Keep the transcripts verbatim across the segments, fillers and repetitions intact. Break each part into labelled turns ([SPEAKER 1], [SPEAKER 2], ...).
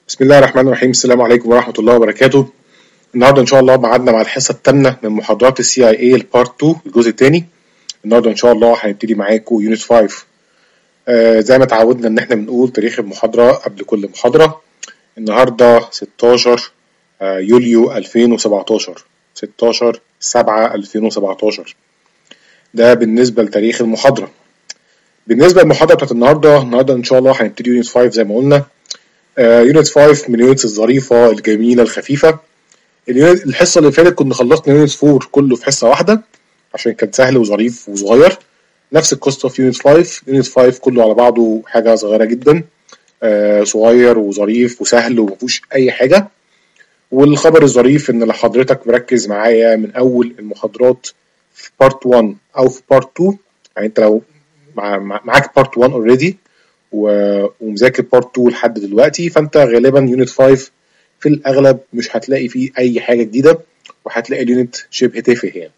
[SPEAKER 1] بسم الله الرحمن الرحيم. السلام عليكم ورحمة الله وبركاته. النهارده إن شاء الله معادنا مع الحصة الثامنة من محاضرات السي اي اي البارت اتنين الجزء الثاني. النهارده إن شاء الله هنبتدي معاكم يونت خمسة. آه زي ما اتعودنا إن إحنا بنقول تاريخ المحاضرة قبل كل محاضرة. النهارده ستاشر آه يوليو ألفين وسبعتاشر، ستاشر سبعة ألفين وسبعتاشر. ده بالنسبة لتاريخ المحاضرة. بالنسبة للمحاضرة بتاعت النهارده، النهارده إن شاء الله هنبتدي يونت خمسة زي ما قلنا. يونت خمسة من اليونتس الظريفة الجميلة الخفيفة. الحصة اللي فاتت كنا خلصنا يونت أربعة كله في حصة واحدة عشان كان سهل وظريف وصغير. نفس القصة في يونت خمسة. يونت خمسة كله على بعضه حاجة صغيرة جدا، آه صغير وظريف وسهل ومفيهوش أي حاجة. والخبر الظريف إن لحضرتك مركز معايا من أول المحاضرات في بارت واحد أو في بارت اتنين. يعني أنت لو مع معاك بارت واحد اوريدي ومذاكر بارت اتنين لحد دلوقتي، فانت غالبا يونت خمسة في الاغلب مش هتلاقي فيه اي حاجه جديده، وهتلاقي اليونت شبه تافه يعني.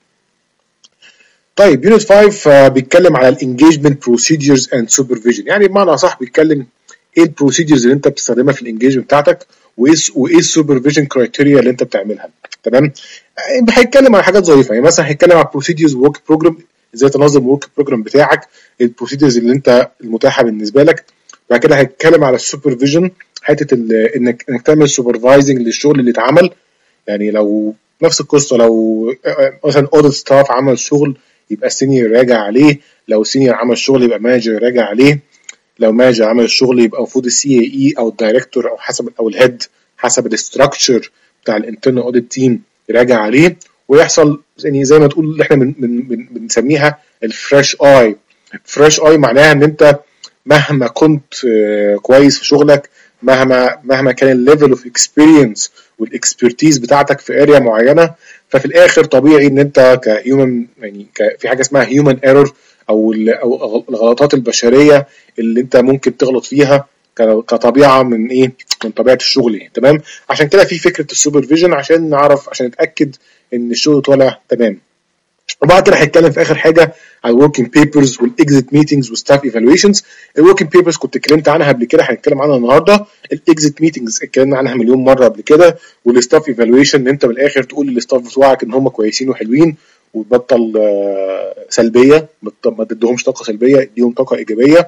[SPEAKER 1] طيب يونت خمسة بيتكلم على الانجيجمنت بروسيدجرز اند سوبرفيجن، يعني بمعنى صح بيتكلم ايه البروسيدجرز اللي انت بتستخدمها في الانجيجمنت بتاعتك، وايه وايه السوبرفيجن كرايتيريا اللي انت بتعملها. تمام. هيتكلم على حاجات ظريفه، يعني مثلا هيتكلم على البروسيدجرز ورك بروجرام، ازاي تنظم الورك بروجرام بتاعك، البروسيدجرز اللي انت المتاحه بالنسبه لك. بعد كده هيتكلم على السوبرفيجن، حته انك انك تعمل سوبرفايزنج للشغل اللي اتعمل. يعني لو نفس القصه، لو مثلا اوديت ستاف عمل شغل يبقى السينيور يراجع عليه، لو السينيور عمل شغل يبقى مانجر يراجع عليه، لو مانجر عمل الشغل يبقى المفروض السي اي اي او الدايركتور او حسب او الهيد حسب الاستراكشر بتاع الانترنال اوديت تيم يراجع عليه، ويحصل يعني زي ما تقول اللي احنا بنسميها الفريش اي. فريش اي معناها ان انت مهما كنت كويس في شغلك، مهما مهما كان الليفل اوف اكسبيرينس والاكسبرتيز بتاعتك في اريا معينه، ففي الاخر طبيعي ان انت كهيومن يعني في حاجه اسمها هيومن ايرور او او الغلطات البشريه اللي انت ممكن تغلط فيها كطبيعه من ايه من طبيعه الشغل يعني. تمام. عشان كده في فكره السوبرفيجن، عشان نعرف عشان نتاكد ان الشغل طالع تمام. وبعد كده هيتكلم في اخر حاجه على الوركينج بيبرز والاكزيت ميتنجز والستاف ايفالويشنز. الوركينج بيبرز كنت اتكلمت عنها قبل كده، هنتكلم عنها النهارده. الاكزيت ميتنجز اتكلمنا عنها مليون مره قبل كده. والستاف ايفالويشن ان انت بالاخر تقول للستاف بتوعك ان هم كويسين وحلوين، وتبطل سلبيه، ما تديهمش طاقه سلبيه، اديهم طاقه ايجابيه،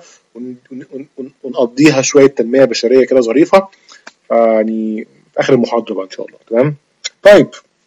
[SPEAKER 1] ونقضيها شويه تنميه بشريه كده ظريفه يعني في اخر المحاضره بقى ان شاء الله. تمام. طيب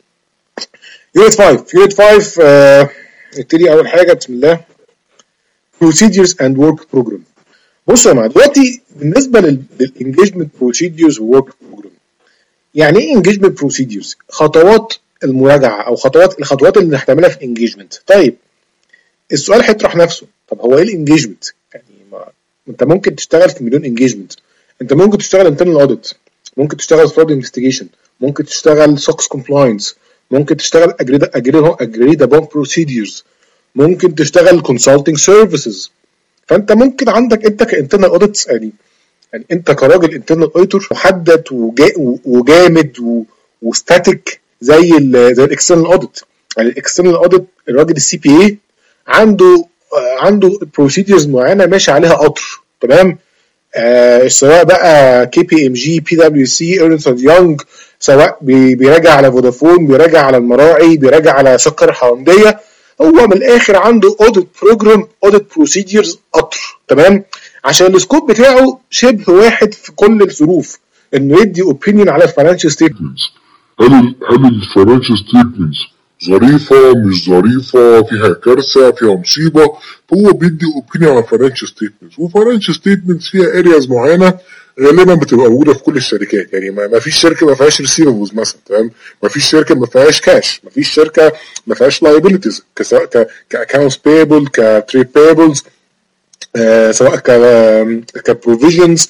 [SPEAKER 1] يونت خمسة. يونت خمسة آه نبتدي اول حاجه بسم الله procedures and work program. بصوا يا جماعه دلوقتي بالنسبه للانجيجمنت procedures و work program، يعني ايه engagement procedures؟ خطوات المراجعه او خطوات الخطوات اللي هتعملها في الانجيجمنت. طيب السؤال هيطرح نفسه، طب هو ايه الانجيجمنت؟ يعني ما انت ممكن تشتغل في مليون انجيجمنت. انت ممكن تشتغل internal audit، ممكن تشتغل fraud investigation، ممكن تشتغل سوكس compliance، ممكن تشتغل agreed upon procedures، ممكن تشتغل consulting services. فانت ممكن عندك انت كانترنال اوديتس يعني يعني انت كراجل انترنال اوديتور محدد وجامد وستاتيك زي ال زي الاكسترنال اوديت. يعني الاكسترنال اوديت الراجل السي بي اي عنده عنده بروسيدرز معينه ماشي عليها قطر. تمام. آه سواء بقى كي بي ام جي، بي دبليو سي، ايرنست اند يونج، سواء بيراجع على فودافون، بيراجع على المراعي، بيراجع على سكر حونديه. هو من الاخر عنده اوديت بروجرام، اوديت بروسيدجرز قطر. تمام. عشان السكوب بتاعه شبه واحد في كل الظروف، انه يدي اوبينيون على الفاينانشال ستيتمنتس.
[SPEAKER 2] هل هل الفاينانشال ستيتمنتس ظريفه مش ظريفه، فيها كارثه، فيها مصيبه؟ هو بيدي اوبينيون على الفاينانشال ستيتمنتس، والفاينانشال ستيتمنتس فيها ارياز معينه غالبا بتبقى موجوده في كل الشركات. يعني ما فيش شركه ما فيهاش ريسيفبلز مثلا. تمام. ما فيش شركه ما فيهاش كاش، ما فيش شركه ما فيهاش لايبيليتيز كاكونتس بيبل، كتريد بيبلز، آه سواء ك كبروفيجنز.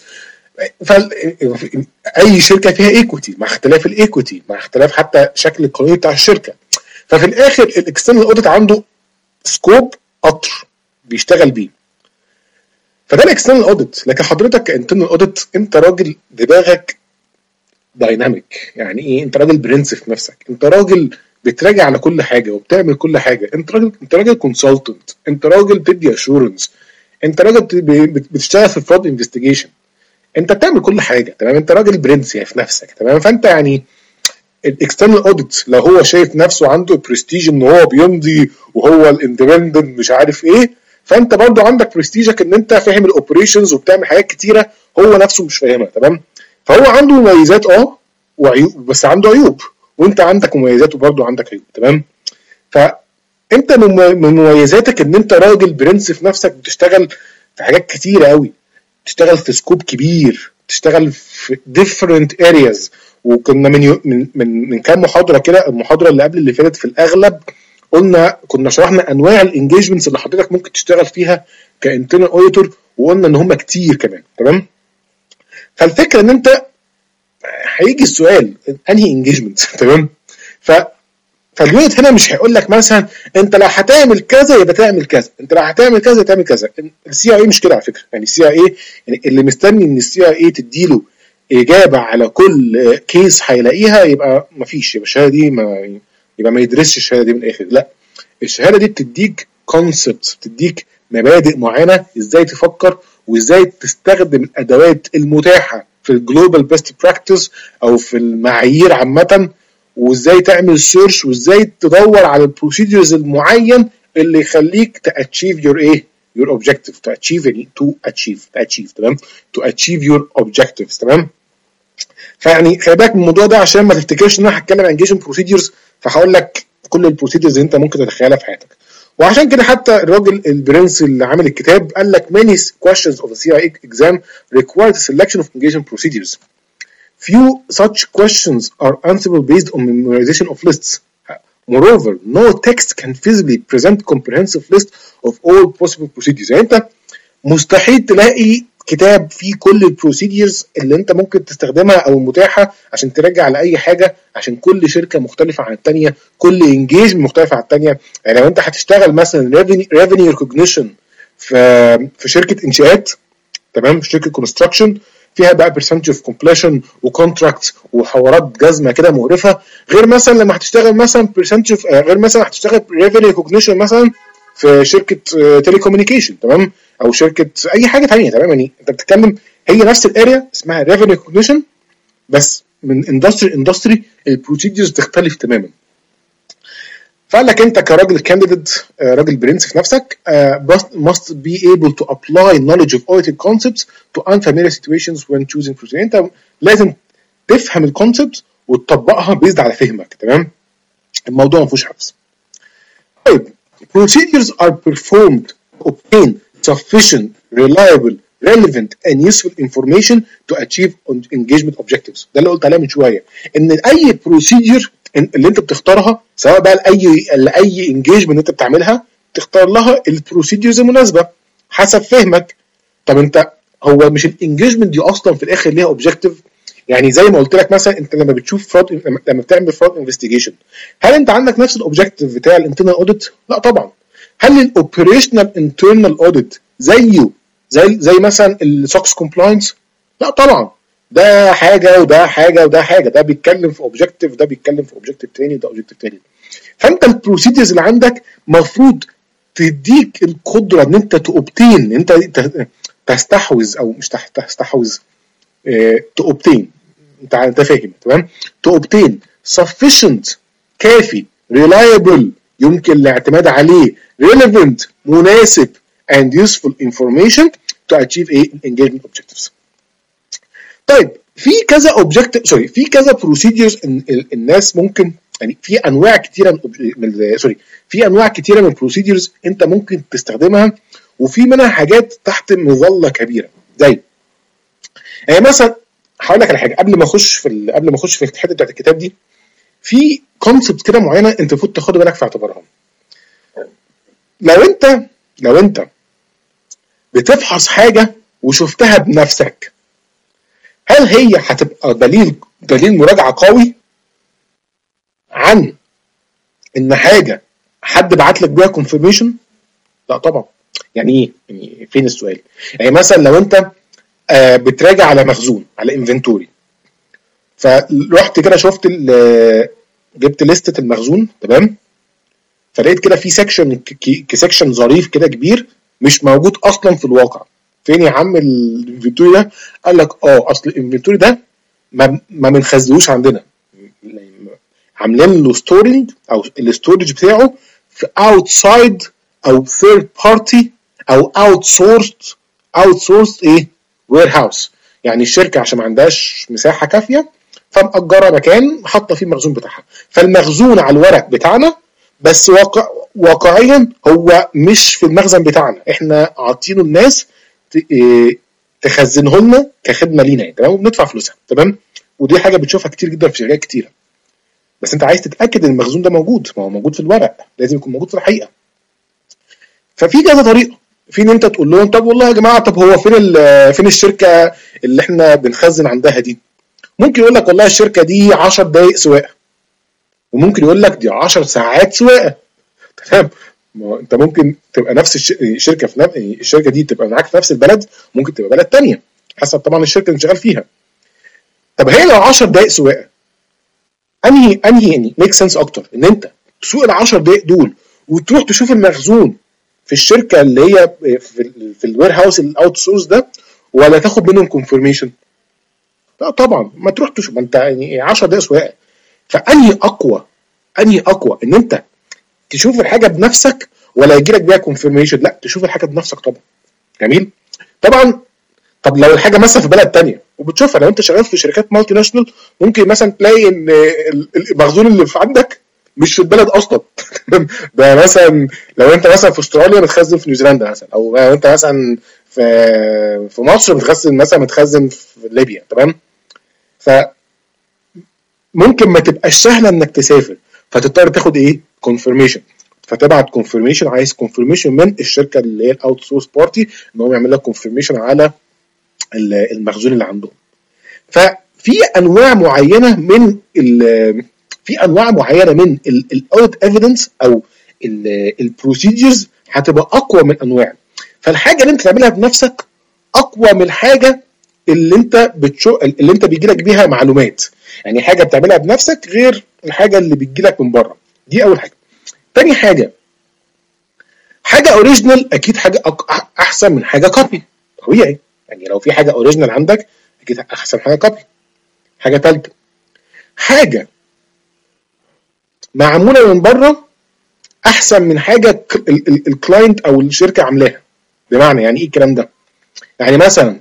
[SPEAKER 2] اي شركه فيها ايكويتي مع اختلاف الايكويتي، مع اختلاف حتى شكل القانوني بتاع الشركه. ففي الاخر الاكسترنال اوديت عنده سكوب قطر بيشتغل بيه. فده الاكسترنال اوديت. لكن حضرتك كانترنال اوديت انت راجل دماغك دايناميك. يعني ايه؟ انت راجل برنس في نفسك، انت راجل بتراجع على كل حاجه وبتعمل كل حاجه، انت راجل انت راجل كونسلتنت، انت راجل بتدي اشورنس، انت راجل بتشتغل في فراد انفستيجيشن،
[SPEAKER 1] انت بتعمل كل حاجه تمام، انت راجل برنس يعني في نفسك تمام. فانت يعني الاكسترنال اوديت لو هو شايف نفسه عنده برستيج ان هو بيمضي وهو الاندبندنت مش عارف ايه، فانت برضو عندك برستيجك ان انت فاهم الاوبريشنز وبتعمل حاجات كتيره هو نفسه مش فاهمها تمام. فهو عنده مميزات اه وعيوب، بس عنده عيوب، وانت عندك مميزات وبرضو عندك عيوب تمام. فانت من مميزاتك ان انت راجل برنس في نفسك، بتشتغل في حاجات كتيره قوي، بتشتغل في سكوب كبير، بتشتغل في different areas. وكنا من يو من من, من كام محاضره كده، المحاضره اللي قبل اللي فاتت في الاغلب قلنا كنا شرحنا انواع الانجيجمنتس اللي حضرتك ممكن تشتغل فيها كانترنال اوديتور، وقلنا ان هم كتير كمان تمام. فالفكره ان انت هيجي السؤال انهي انجيجمنت تمام. ف فاليونت هنا مش هيقول لك مثلا انت لو هتعمل كذا يبقى تعمل كذا، انت لو هتعمل كذا تعمل كذا. السي اي اي مش كده على فكره، يعني السي اي اي يعني اللي مستني ان السي اي اي تديله اجابه على كل كيس هيلاقيها يبقى ما فيش، يبقى الشهاده دي ما يبقى ما يدرسش الشهاده دي من الاخر. لا، الشهاده دي بتديك كونسبتس، بتديك مبادئ معينه ازاي تفكر وازاي تستخدم الادوات المتاحه في الجلوبال بيست براكتس او في المعايير عامه، وازاي تعمل سيرش وازاي تدور على البروسيدرز المعين اللي يخليك تاتشيف يور ايه your objective to achieve يعني to achieve to achieve تمام to achieve your objectives تمام. فيعني خلي بالك من الموضوع ده عشان ما تفتكرش ان انا هتكلم عن engagement procedures فهقول لك كل البروسيدرز اللي انت ممكن تتخيلها في حياتك. وعشان كده حتى الراجل البرنس اللي عامل الكتاب قال لك many questions of the سي آي إيه exam require the selection of engagement procedures. Few such questions are answerable based on memorization of lists. Moreover, no text can feasibly present comprehensive list of all possible procedures. يعني انت مستحيل تلاقي كتاب فيه كل البروسيديرز اللي انت ممكن تستخدمها او متاحه عشان ترجع لاي حاجه، عشان كل شركه مختلفه عن الثانيه، كل انجيج مختلفه عن الثانيه. يعني لو انت هتشتغل مثلا ريفينيو ريكوجنيشن في في شركه انشاءات تمام، في شركه كونستراكشن فيها بقى برسنتج اوف كومبليشن وكونتراكتس وحوارات جزمه كده مقرفه، غير مثلا لما هتشتغل مثلا برسنتج غير مثلا هتشتغل ريفينيو ريكوجنيشن مثلا في شركه تيلي كوميونيكيشن تمام، او شركه اي حاجه ثانيه تمام. يعني انت بتتكلم هي نفس الاريا اسمها ريفينيو ريكوجنيشن، بس من اندستري اندستري البروسيدجرز تختلف تماما. فقال لك انت كراجل كانديديت راجل برنس في نفسك uh, must be able to apply knowledge of audited concepts to unfamiliar situations when choosing procedure. انت لازم تفهم الكونسبت وتطبقها بيزد على فهمك تمام. الموضوع ما فيهوش حفظ. طيب procedures are performed to obtain sufficient, reliable, relevant and useful information to achieve engagement objectives. ده اللي قلت عليه من شويه، ان اي procedure اللي انت بتختارها سواء بقى لاي لاي انجيجمنت انت بتعملها تختار لها البروسيدجرز المناسبه حسب فهمك. طب انت هو مش الانجيجمنت دي اصلا في الاخر ليها اوبجيكتيف؟ يعني زي ما قلت لك مثلا انت لما بتشوف فراد لما بتعمل فراد انفستيجيشن هل انت عندك نفس الاوبجيكتيف بتاع الانترنال اوديت؟ لا طبعا. هل الاوبريشنال انترنال اوديت زيه زي زي مثلا السوكس كومبلاينس؟ لا طبعا، ده حاجه وده حاجه وده حاجه، ده بيتكلم في اوبجيكتيف ده بيتكلم في اوبجيكتيف تاني وده اوبجيكتيف تاني. فانت البروسيدرز اللي عندك مفروض تديك القدره ان انت تؤبتين، انت تستحوذ او مش تستحوذ اه تؤبتين، انت انت فاهم تمام، تؤبتين sufficient كافي reliable يمكن الاعتماد عليه relevant مناسب and useful information to achieve a engagement objectives. طيب في كذا اوبجكتيف سوري في كذا بروسيدجرز الناس ممكن يعني في انواع كتيره من سوري في انواع كتيره من البروسيدجرز انت ممكن تستخدمها، وفي منها حاجات تحت مظله كبيره. زي يعني مثلا هقول لك على حاجه قبل ما اخش في قبل ما اخش في الحته بتاعت الكتاب دي، في كونسبت كده معينه انت المفروض تاخد بالك في اعتبارها. لو انت لو انت بتفحص حاجه وشفتها بنفسك، هل هي هتبقى دليل دليل مراجعه قوي عن ان حاجه حد بعت لك بيها كونفيرميشن؟ لا طبعا. يعني ايه؟ يعني فين السؤال؟ يعني مثلا لو انت آه بتراجع على مخزون على انفنتوري، فرحت كده شفت جبت لستة المخزون تمام، فلقيت كده في سيكشن كسيكشن ظريف كده كبير مش موجود اصلا في الواقع فين يا عم الانفنتوري ده؟ قال لك اه اصل الانفنتوري ده ما ما بنخزنوش عندنا، عاملين له ستورنج او الاستورج بتاعه في اوتسايد او ثيرد بارتي او اوت سورسد اوت سورسد ايه وير هاوس. يعني الشركه عشان ما عندهاش مساحه كافيه فمأجره مكان حاطه فيه المخزون بتاعها، فالمخزون على الورق بتاعنا بس واقع واقعيا هو مش في المخزن بتاعنا، احنا عاطينه الناس تخزنه لنا كخدمه لينا يعني، تمام، وبندفع فلوسها، تمام. ودي حاجه بتشوفها كتير جدا في شركات كتيره. بس انت عايز تتاكد ان المخزون ده موجود، ما هو موجود في الورق، لازم يكون موجود في الحقيقه. ففي كذا طريقه، في ان انت تقول لهم طب والله يا جماعه طب هو فين فين الشركه اللي احنا بنخزن عندها دي؟ ممكن يقول لك والله الشركه دي عشر دقائق سواقه، وممكن يقول لك دي عشر ساعات سواقه، تمام. ما انت ممكن تبقى نفس الشركه في نفس الشركه دي تبقى معاك في نفس البلد، ممكن تبقى بلد ثانيه حسب طبعا الشركه اللي شغال فيها. طب هي لو عشر دقائق سواقه انهي انهي يعني ميك سنس اكتر ان انت تسوق ال عشر دقائق دول وتروح تشوف المخزون في الشركه اللي هي في, في الوير هاوس الاوت سورس ده، ولا تاخد منهم كونفirmation؟ لا طبعا ما تروح تشوف، ما انت يعني عشر دقائق سواقه. فانهي اقوى انهي اقوى ان انت تشوف الحاجه بنفسك ولا يجي لك بيها كونفirmation؟ لا تشوف الحاجه بنفسك طبعا. جميل. طبعا طب لو الحاجه مثلا في بلد تانية وبتشوفها، لو انت شغال في شركات مالتي ناشونال ممكن مثلا تلاقي ان المخزون اللي في عندك مش في البلد اصلا ده مثلا لو انت مثلا في استراليا متخزن في نيوزيلندا مثلا، او لو انت مثلا في في مصر متخزن مثلا متخزن في ليبيا، تمام. ف ممكن ما تبقاش سهله انك تسافر، فتضطر تاخد ايه كونفirmation، فتبعت كونفirmation، عايز كونفirmation من الشركه اللي هي الاوت سورس بارتي ان هو يعمل لك كونفirmation على المخزون اللي عندهم. ففي انواع معينه من في انواع معينه من الاوديت ايفيدنس او البروسيجرز هتبقى اقوى من انواع. فالحاجه اللي انت تعملها بنفسك اقوى من الحاجه اللي انت بتشو اللي انت بيجي لك بيها معلومات. يعني حاجه بتعملها بنفسك غير الحاجه اللي بتجي لك من بره. دي اول حاجه. تاني حاجه، حاجه اوريجينال اكيد حاجه احسن من حاجه كوبي، طبيعي. يعني لو في حاجه اوريجينال عندك اكيد احسن حاجه كوبي. حاجه ثالثه، حاجه معموله من بره احسن من حاجه الكلاينت او الشركه عاملاها. بمعنى يعني ايه الكلام ده؟ يعني مثلا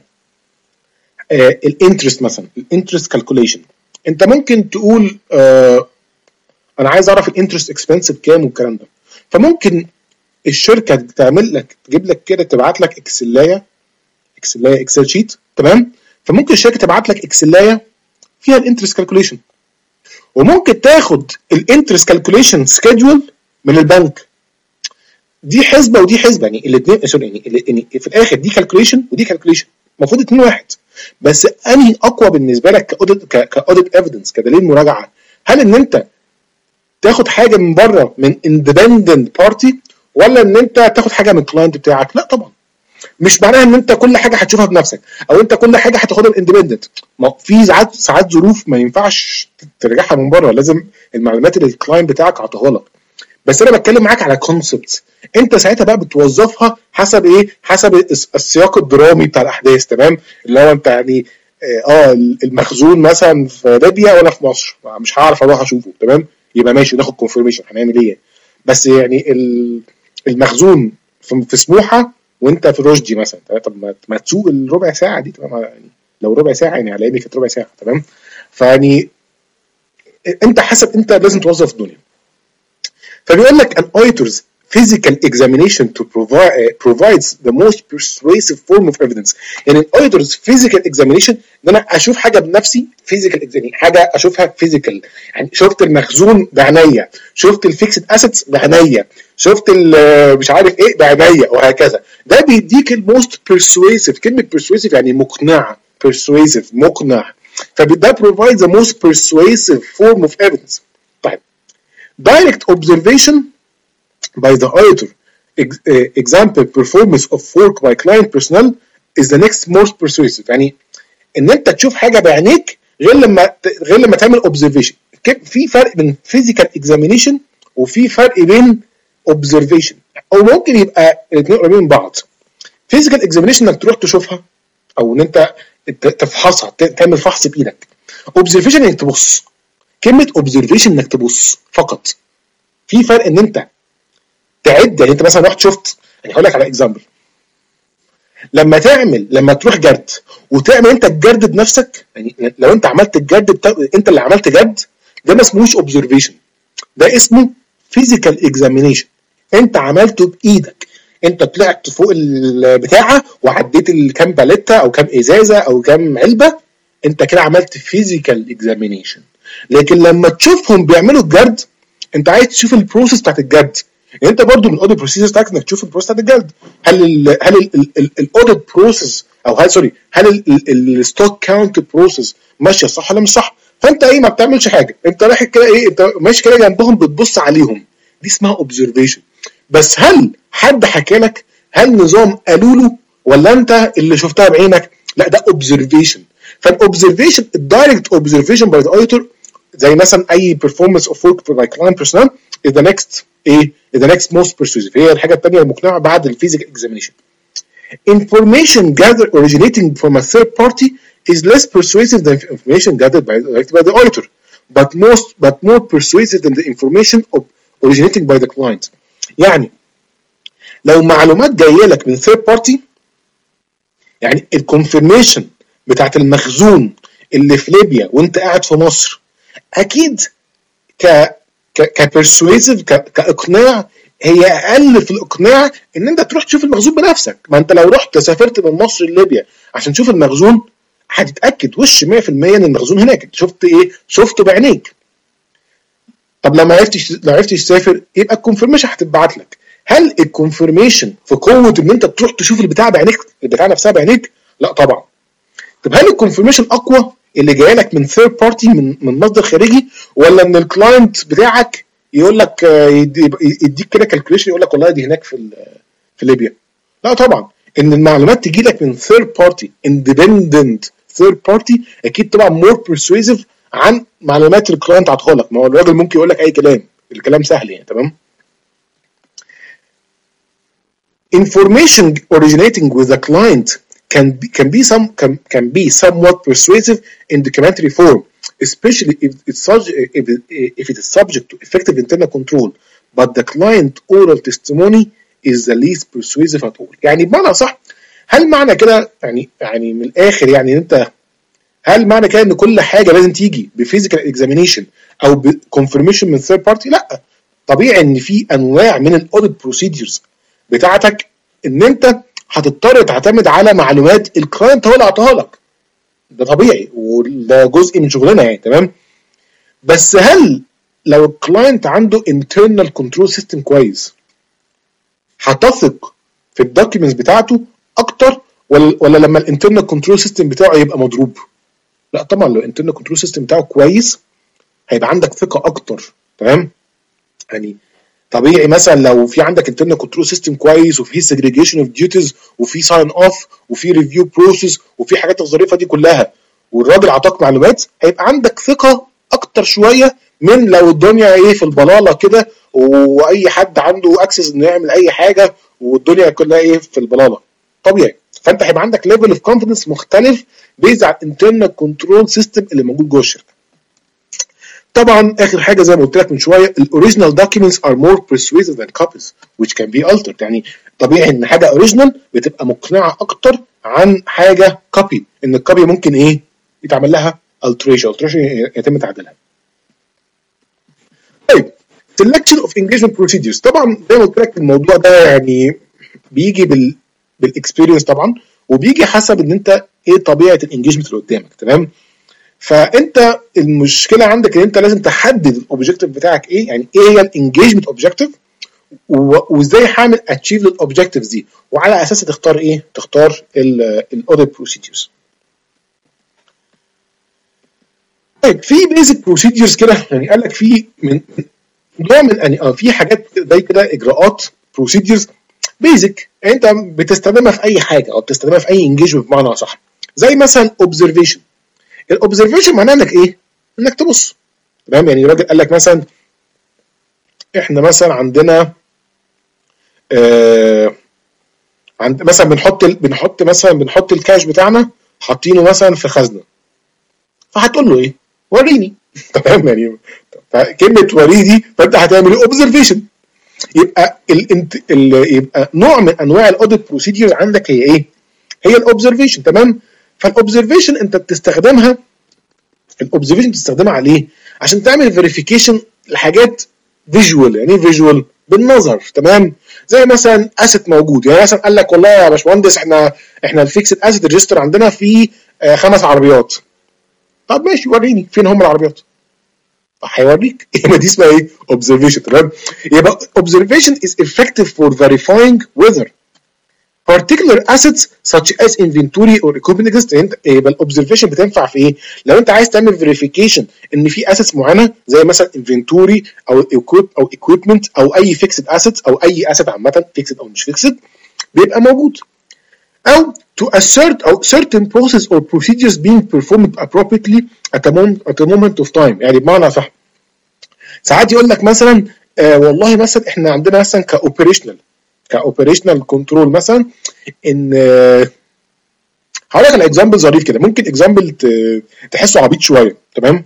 [SPEAKER 1] آه الانترست، مثلا الانترست كالكوليشن، انت ممكن تقول آه انا عايز اعرف الانترست اكسبنس بكام والكلام ده، فممكن الشركه تعمل لك تجيب لك كده تبعت لك اكسلايه اكسلايه اكسل شيت، تمام. فممكن الشركه تبعت لك اكسلايه فيها الانترست كالكوليشن، وممكن تاخد الانترست كالكوليشن سكيدول من البنك. دي حسبه ودي حسبه، يعني الاثنين سوري يعني في الاخر دي كالكوليشن ودي كالكوليشن، المفروض اتنين واحد. بس انهي اقوى بالنسبه لك كاوديت كاوديت ايفيدنس كدليل مراجعه؟ هل ان انت تاخد حاجه من بره من اندبندنت بارتي، ولا ان انت تاخد حاجه من الكلاينت بتاعك؟ لا طبعا. مش معناها ان انت كل حاجه هتشوفها بنفسك او انت كل حاجه هتاخدها من اندبندنت. في ساعات ساعات ظروف ما ينفعش ترجعها من بره، لازم المعلومات اللي الكلاينت بتاعك عطاها لك. بس انا بتكلم معاك على كونسبت، انت ساعتها بقى بتوظفها حسب ايه؟ حسب السياق الدرامي بتاع الاحداث، تمام. اللي هو انت يعني اه المخزون مثلا في ليبيا وانا في مصر مش هعرف اروح اشوفه، تمام. يبقى ماشي ناخد كونفirmation، هنعمل ايه؟ بس يعني المخزون في سموحه وانت في رشدي مثلا، طب ما تسوق الربع ساعه دي، تمام. يعني لو ربع ساعه يعني على ايامي كانت ربع ساعه، تمام. فيعني انت حسب انت لازم توظف الدنيا. فبيقول لك an auditor's physical examination to provide uh, provides the most persuasive form of evidence. يعني auditor's physical examination ان انا اشوف حاجه بنفسي، physical examination حاجه اشوفها physical، يعني شفت المخزون بعينيا، شفت الفيكسد اسيتس بعينيا، شفت مش عارف ايه بعينيا، وهكذا. ده بيديك الموست persuasive. كلمه persuasive يعني مقنع، persuasive مقنع. فده provides the most persuasive form of evidence. طيب direct observation by the auditor example performance of work by client personnel is the next most persuasive. يعني ان انت تشوف حاجه بعينيك غير لما غير لما تعمل observation. في فرق بين physical examination وفي فرق بين observation، او ممكن يبقى الاثنين قريبين من بعض. فيزيكال اكزامينيشن انك تروح تشوفها او ان انت تفحصها، تعمل فحص بايدك. اوبزرفيشن انك تبص. كلمه اوبزرفيشن انك تبص فقط. في فرق ان انت تعد، يعني انت مثلا رحت شفت، يعني هقول لك على اكزامبل، لما تعمل لما تروح جرد وتعمل انت الجرد بنفسك، يعني لو انت عملت الجرد بتا... انت اللي عملت جرد، ده ما اسمهوش اوبزرفيشن، ده اسمه فيزيكال اكزامينيشن. انت عملته بايدك، انت طلعت فوق البتاعه وعديت الكام باليتا او كام ازازه او كام علبه، انت كده عملت فيزيكال اكزامينيشن. لكن لما تشوفهم بيعملوا الجرد، انت عايز تشوف البروسيس بتاعت الجرد. يعني انت برضو من الاوديت بروسيس بتاعك انك تشوف البروسيس بتاعت الجرد، هل ال هل الاوديت بروسيس او هل سوري هل الستوك كاونت بروسيس ماشيه صح ولا مش صح. فانت ايه، ما بتعملش حاجه، انت رايح كده ايه، انت ماشي كده جنبهم بتبص عليهم، دي اسمها اوبزرفيشن. بس هل حد حكى لك؟ هل نظام قالوا له؟ ولا انت اللي شفتها بعينك؟ لا، ده اوبزرفيشن. فالاوبزرفيشن الدايركت اوبزرفيشن باي ذا اوديتور، زي مثلا اي performance of work by client personnel is the next ايه is the next most persuasive، هي الحاجه الثانيه المقنعه بعد الفيزيكال examination. Information gathered originating from a third party is less persuasive than information gathered by, by the auditor, but most but more persuasive than the information of originating by the client. يعني لو معلومات جايه لك من third party، يعني الكونفirmation بتاعت المخزون اللي في ليبيا وانت قاعد في مصر، اكيد ك كبرسويسيف كاقناع هي اقل في الاقناع ان انت تروح تشوف المخزون بنفسك. ما انت لو رحت سافرت من مصر لليبيا عشان تشوف المخزون، هتتاكد وش مية في المية ان المخزون هناك، شفت ايه، شفته بعينيك. طب لما عرفتش لو عرفتش تسافر، يبقى الكونفirmation هتتبعت لك. هل الكونفirmation في قوه ان انت تروح تشوف البتاع بعينيك، البتاع نفسها بعينيك؟ لا طبعا. طب هل الكونفirmation اقوى اللي جاي لك من ثيرد بارتي، من من مصدر خارجي، ولا ان الكلاينت بتاعك يقول لك يديك كده كالكوليشن يقول لك والله دي هناك في في ليبيا؟ لا طبعا. ان المعلومات تجي لك من ثيرد بارتي اندبندنت ثيرد بارتي اكيد طبعا مور بيرسويسيف عن معلومات الكلاينت عطاها لك. ما هو الراجل ممكن يقول لك اي كلام، الكلام سهل يعني، تمام. Information originating with the client can be, can be some can, can be somewhat persuasive in documentary form, especially if it's subject if it, if it is subject to effective internal control, but the client oral testimony is the least persuasive at all. يعني بمعنى صح، هل معنى كده يعني يعني من الاخر يعني انت هل معنى كده ان كل حاجه لازم تيجي بفيزيكال اكزامينيشن او بكونفirmation من ثيرد بارتي؟ لا، طبيعي ان في انواع من الاوديت بروسيدجرز بتاعتك ان انت هتضطر تعتمد على معلومات الكلاينت هو اللي عطاها لك، ده طبيعي وده جزء من شغلنا يعني، تمام. بس هل لو الكلاينت عنده internal control system كويس، هتثق في الدوكيومنتس بتاعته اكتر ولا ولا لما الانترنال كنترول سيستم بتاعه يبقى مضروب؟ لا طبعا، لو الانترنال كنترول سيستم بتاعه كويس هيبقى عندك ثقه اكتر، تمام. يعني طبيعي مثلا لو في عندك internal control system كويس وفي segregation of duties وفي sign off وفي review process وفي حاجات الظريفه دي كلها، والراجل عطاك معلومات، هيبقى عندك ثقه اكتر شويه من لو الدنيا ايه في البلاله كده واي حد عنده اكسس انه يعمل اي حاجه والدنيا كلها ايه في البلاله، طبيعي. فانت هيبقى عندك level of confidence مختلف بيز على internal control system اللي موجود جوه الشركه. طبعا اخر حاجه زي ما قلت لك من شويه، الاوريجينال documents are more persuasive than copies which can be altered. يعني طبيعي ان حاجه اوريجينال بتبقى مقنعه اكتر عن حاجه كوبي، ان الكوبي ممكن ايه يتعمل لها alteration alteration يتم تعديلها. طيب selection of engagement procedures، طبعا زي ما قلت لك الموضوع ده يعني بيجي بال بالاكسبيرينس طبعا، وبيجي حسب ان انت ايه طبيعه الانجيجمنت اللي قدامك، تمام. فانت المشكله عندك ان انت لازم تحدد الاوبجيكتيف بتاعك ايه، يعني ايه هي الانجيجمنت اوبجيكتيف وازاي هعمل اتشيف للاوبجيكتيفز دي، وعلى اساسها تختار ايه، تختار الاوديت بروسيدجرز. طيب في بيزك بروسيدجرز كده، يعني قال لك في من نوع من يعني اه في حاجات زي كده اجراءات بروسيدجرز بيزك انت بتستخدمها في اي حاجه او بتستخدمها في اي انجيجمنت بمعنى صح، زي مثلا اوبزرفيشن. الاوبزرفيشن معناه انك ايه، انك تبص، تمام. يعني الراجل قال لك مثلا احنا مثلا عندنا آه عند مثلا بنحط ال... بنحط مثلا بنحط الكاش بتاعنا حاطينه مثلا في خزنه، فهتقول له ايه؟ وريني. تمام يعني فكلمه وريه دي فانت هتعمل اوبزرفيشن. يبقى ال... ال... يبقى نوع من انواع الاوديت بروسيدجرز عندك هي ايه؟ هي الاوبزرفيشن. تمام. فالاوبزرفيشن انت بتستخدمها الاوبزرفيشن بتستخدمها عليه عشان تعمل فيريفيكيشن لحاجات فيجوال. يعني ايه فيجوال؟ بالنظر. تمام. زي مثلا اسيت موجود، يعني مثلا قال لك والله يا باشمهندس احنا احنا الفيكسد اسيت ريجستر عندنا فيه آه خمس عربيات. طب ماشي وريني فين هم العربيات. هيوريك. يبقى دي اسمها ايه؟ اوبزرفيشن. تمام. يبقى observation is effective for verifying whether particular assets such as inventory or equipment exist. يبقى الاوبزرفيشن بتنفع في ايه؟ لو انت عايز تعمل فيريفيكيشن ان في اسيتس معينه زي مثلا inventory او equip او equipment او اي fixed assets او اي asset عامه fixed او مش fixed بيبقى موجود، او to assert او certain process or procedures being performed appropriately at a moment, at a moment of time. يعني بمعنى صح ساعات يقول لك مثلا آه والله مثلا احنا عندنا مثلا كاوبريشنال كاوبريشنال كنترول مثلا ان آه هقول لك على اكزامبل ظريف كده، ممكن اكزامبل تحسه عبيط شويه. تمام.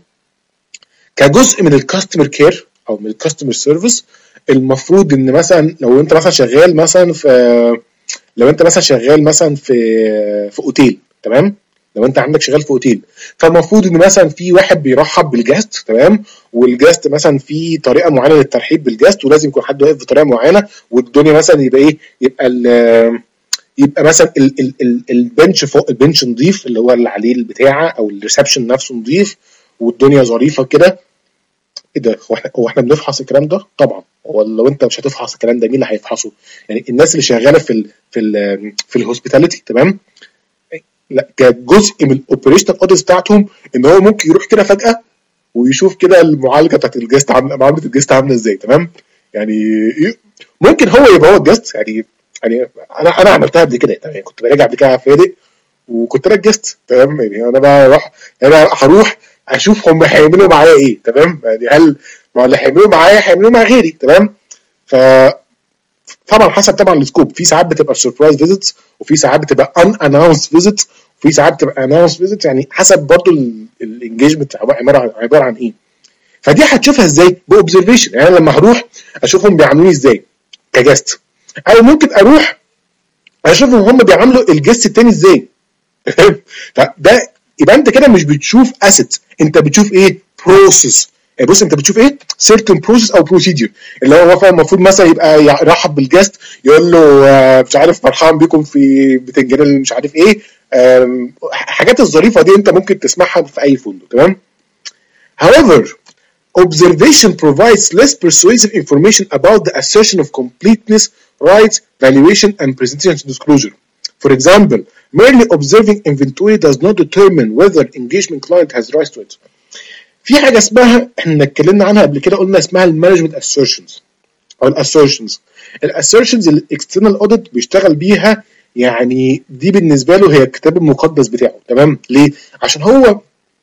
[SPEAKER 1] كجزء من الكاستمر كير او من الكاستمر سيرفيس المفروض ان مثلا لو انت مثلا شغال مثلا في لو انت مثلا شغال مثلا في في اوتيل. تمام. لو انت عندك شغال في اوتيل فالمفروض ان مثلا في واحد بيرحب بالجاست. تمام. والجاست مثلا في طريقه معينه للترحيب بالجاست ولازم يكون حد واقف بطريقه معينه، والدنيا مثلا يبقى ايه يبقى يبقى مثلا البنش فوق البنش نظيف اللي هو اللي عليه البتاعه او الريسبشن نفسه نظيف والدنيا ظريفه كده. ايه ده؟ هو احنا هو احنا بنفحص الكلام ده؟ طبعا. هو لو انت مش هتفحص الكلام ده مين اللي هيفحصه؟ يعني الناس اللي شغاله في ال في ال في الهوسبيتاليتي. تمام. لا كجزء من الاوبريشنال اوديت بتاعتهم ان هو ممكن يروح كده فجاه ويشوف كده المعالجه بتاعت الجست عامله معامله الجست عامله ازاي. تمام. يعني ممكن هو يبقى هو الجست. يعني يعني انا انا عملتها قبل كده. يعني كنت براجع قبل كده على فادق وكنت انا الجست. تمام. يعني انا بقى اروح انا هروح اشوف هم هيعملوا معايا ايه. تمام. يعني هل ما اللي هيعملوا معايا هيعملوا مع غيري. تمام. ف طبعا حسب طبعا السكوب. في ساعات بتبقى سربرايز فيزيتس وفي ساعات بتبقى ان اناونس فيزيتس وفي ساعات بتبقى اناونس فيزيتس. يعني حسب برضو الانجيجمنت عباره عن عباره عن ايه. فدي هتشوفها ازاي؟ باوبزرفيشن. يعني لما هروح اشوفهم بيعاملوني ازاي كجست، او ممكن اروح اشوفهم هم بيعاملوا الجست التاني ازاي. فده يبقى انت كده مش بتشوف اسيت، انت بتشوف ايه؟ بروسيس. بص انت بتشوف ايه؟ certain process او procedure اللي هو فاهم المفروض مثلا يبقى يرحب بالجست يقول له مش عارف فرحان بيكم في بتنجان مش عارف ايه. حاجات الظريفه دي انت ممكن تسمعها في اي فندق. تمام. however observation provides less persuasive information about the assertion of completeness, rights, valuation and presentation disclosure. For example, merely observing inventory does not determine whether engagement client has rights to it. في حاجه اسمها احنا اتكلمنا عنها قبل كده قلنا اسمها المانجمنت assertions او الاسيرشنز. الاسيرشنز الاكسترنال اوديت بيشتغل بيها، يعني دي بالنسبه له هي الكتاب المقدس بتاعه. تمام. ليه؟ عشان هو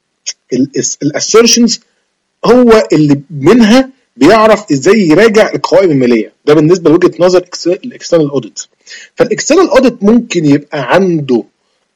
[SPEAKER 1] الاسيرشنز هو اللي منها بيعرف ازاي يراجع القوائم الماليه. ده بالنسبه لوجهه نظر الاكسترنال اوديت. فالاكسترنال اوديت ممكن يبقى عنده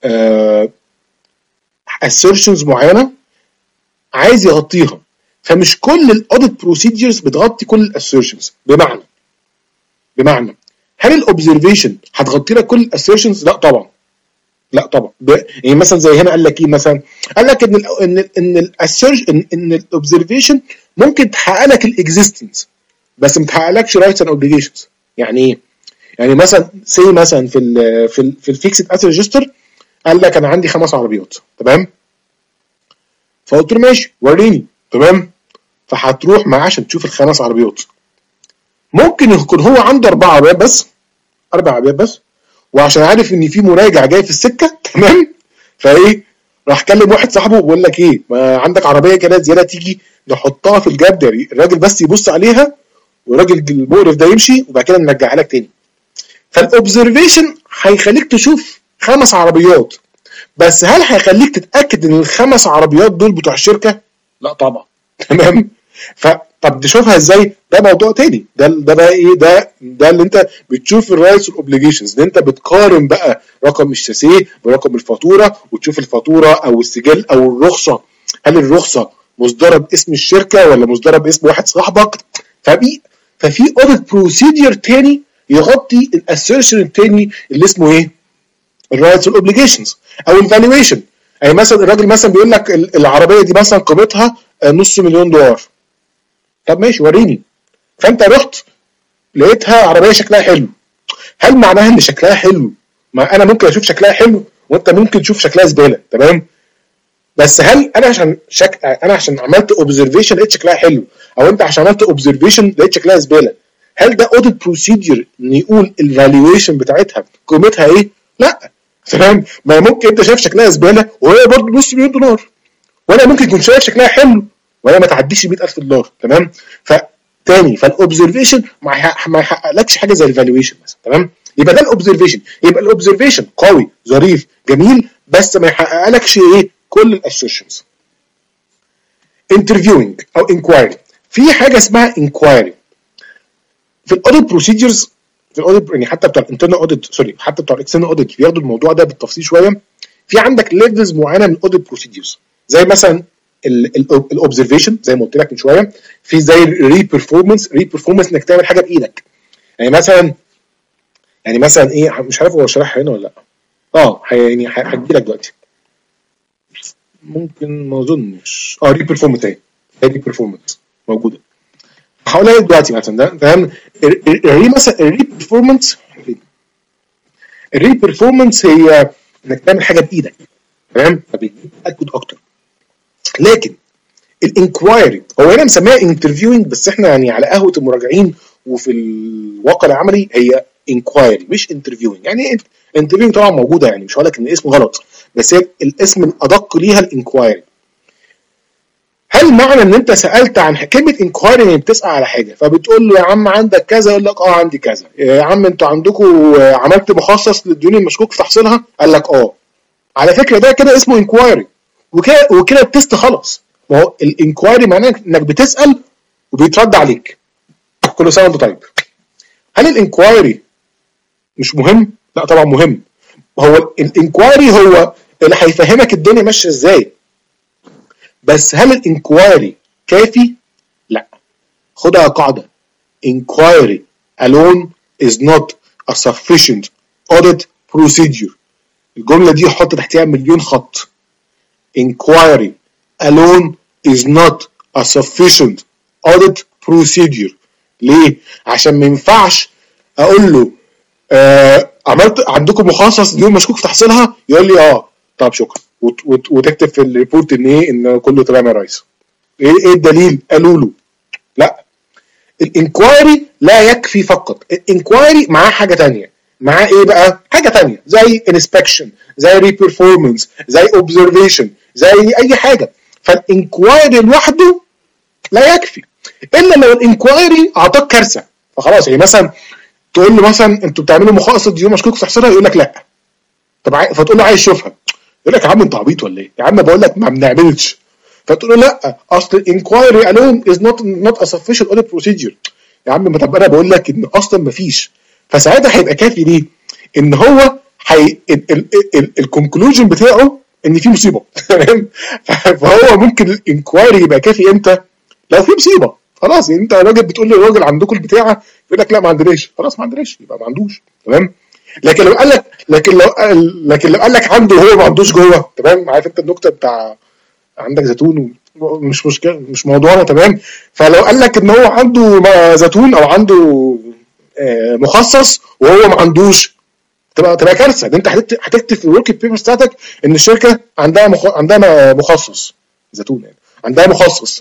[SPEAKER 1] اسيرشنز معينه عايز يغطيها، فمش كل الاوديت بروسيدجرز بتغطي كل الاسيرشنز. بمعنى بمعنى هل الاوبزرفيشن هتغطي لك كل الاسيرشنز؟ لا طبعا. لا طبعا. يعني مثلا زي هنا قال لك ايه مثلا؟ قال لك ان ال ان ال ان الاسيرش ان ان الاوبزرفيشن ممكن تحقق لك الاكزيستنس بس ما تحققلكش رايتس اند اوبليجيشنز. يعني ايه؟ يعني مثلا سي مثلا في ال في ال في الفيكسد اسيت ريجستر قال لك انا عندي خمس عربيات. تمام. فقلت له ماشي وريني. تمام. فهتروح معاه عشان تشوف الخمس عربيات. ممكن يكون هو عنده اربع عربيات بس اربع عربيات بس وعشان عارف ان في مراجع جاي في السكه. تمام. فايه راح كلم واحد صاحبه بيقول لك ايه ما عندك عربيه كده زياده تيجي نحطها في الجاب ده. الراجل بس يبص عليها والراجل المقرف ده يمشي وبعد كده نرجعها لك تاني. فالاوبزرفيشن هيخليك تشوف خمس عربيات بس هل هيخليك تتاكد ان الخمس عربيات دول بتوع الشركه؟ لا طبعا. تمام. فطب تشوفها ازاي؟ ده موضوع تاني. ده ده بقى ايه؟ ده ده اللي انت بتشوف الرايتس والاوبليجيشنز، ان انت بتقارن بقى رقم الشاسيه برقم الفاتوره، وتشوف الفاتوره او السجل او الرخصه، هل الرخصه مصدره باسم الشركه ولا مصدره باسم واحد صاحبك. فبي ففي اوديت بروسيدير تاني يغطي الاسيرشن التاني اللي اسمه ايه؟ الرايتس والاوبليجيشنز او الفالويشن. يعني مثلا الراجل مثلا بيقول لك العربيه دي مثلا قيمتها نص مليون دولار. طب ماشي وريني. فانت رحت لقيتها عربيه شكلها حلو. هل معناها ان شكلها حلو؟ ما انا ممكن اشوف شكلها حلو وانت ممكن تشوف شكلها زباله، تمام؟ بس هل انا عشان شك... انا عشان عملت اوبزرفيشن لقيت شكلها حلو، او انت عشان عملت اوبزرفيشن لقيت شكلها زباله، هل ده اوديت بروسيدير ان يقول الفالويشن بتاعتها قيمتها ايه؟ لا، تمام؟ ما ممكن انت شايف شكلها زباله وهي برضه نص مليون دولار، ولا ممكن يكون شايف شكلها حلو ولا ما تعديش مئة ألف دولار، تمام؟ فتاني فالاوبزرفيشن ما يحققلكش حاجه زي الفالويشن مثلا، تمام؟ يبقى ده الاوبزرفيشن. يبقى الاوبزرفيشن قوي ظريف جميل بس ما يحققلكش ايه؟ كل الاسيرشنز. انترفيوينج او انكوايري، في حاجه اسمها انكوايري في الاوديت بروسيدجرز. في الاوديت يعني حتى بتوع الانترنال اوديت سوري حتى بتوع الاكسترنال اوديت بياخدوا الموضوع ده بالتفصيل شويه. في عندك ليفلز معينه من الاوديت بروسيدجرز، زي مثلا الاوبزرفيشن زي ما قلت لك من شويه، في زي الري بيرفورمانس. ري بيرفورمانس انك تعمل حاجه بايدك، يعني مثلا يعني مثلا ايه، مش عارف هو شرحها هنا ولا لا. اه يعني هجي لك دلوقتي، ممكن ما اظنش. اه ري بيرفورمانس اهي، ري بيرفورمانس موجوده. هقولها لك دلوقتي مثلا، ده فاهم؟ الري مثلا الري بيرفورمانس الري بيرفورمانس هي انك تعمل حاجه بايدك، تمام؟ فبيديك تاكد اكتر. لكن الانكوايري هو هنا مسميها انترفيوينج، بس احنا يعني على قهوه المراجعين وفي الواقع العملي هي انكوايري مش انترفيوينج. يعني انترفيوينج طبعا موجوده، يعني مش هقول لك ان الاسم غلط، بس هي الاسم الادق ليها الانكوايري. هل معنى ان انت سالت عن كلمه انكوايري ان بتسال على حاجه فبتقول له يا عم عندك كذا، يقول لك اه عندي كذا. يا عم انتوا عندكم عملت مخصص للديون المشكوك في تحصيلها؟ قال لك اه. على فكره ده كده اسمه انكوايري، وكده وكده التست خلص. ما هو الانكوايري معناه انك بتسال وبيترد عليك. كل سنه وانت طيب. هل الانكوايري مش مهم؟ لا طبعا مهم. هو الانكوايري هو اللي هيفهمك الدنيا ماشيه ازاي، بس هل الانكوايري كافي؟ لا. خدها قاعده: inquiry alone is not a sufficient audit procedure. الجمله دي حط تحتها مليون خط. inquiry alone is not a sufficient audit procedure. ليه؟ عشان ما ينفعش اقول له آه عملت عندكم مخصص ديون مشكوك في تحصيلها، يقول لي اه طب شكرا، وت وت وتكتب في الريبورت ان ايه، ان كله تمام يا ريس. ايه ايه الدليل؟ قالوا له. لا، الانكوايري لا يكفي فقط. الانكوايري معاه حاجه ثانيه. معاه ايه بقى؟ حاجه ثانيه زي انسبكشن، زي ري بيرفورمانس، زي اوبزرفيشن، زي اي حاجه. فالانكوايري لوحده لا يكفي الا لو الانكوايري اعطاك كارثه. فخلاص يعني مثلا تقول له مثلا انتوا بتعملوا مخصص ديون مشكوك في تحصيلها، يقول لك لا. طب فتقول له عايز اشوفها، يقول لك يا عم انت عبيط ولا ايه؟ يا عم بقول لك ما بنعملش. فتقول له لا، اصل الانكوايري alone is not not a sufficient audit procedure. يا عم ما طب انا بقول لك ان اصلا ما فيش. فساعتها هيبقى كافي ليه؟ ان هو هي الكونكلوجن بتاعه ان في مصيبه، تمام؟ فهو ممكن الانكوايري يبقى كافي امتى؟ لو في مصيبه. خلاص يعني انت راجل بتقول للراجل عندكم البتاعه، يقول لك لا ما عندناش. خلاص ما عندناش، يبقى ما عندوش، تمام؟ لكن لو قال لك لكن لو قال لكن لو قال لك عنده وهو ما عندوش جوه، تمام؟ عارف انت النكته بتاع عندك زيتون، مش مشكله مش موضوعنا، تمام؟ فلو قال لك ان هو عنده زيتون او عنده مخصص وهو ما عندوش، تبقى تبقى كارثه. انت هتكتب في الورك بيبر بتاعتك ان الشركه عندها مخ... عندها مخصص زيتون، يعني عندها مخصص.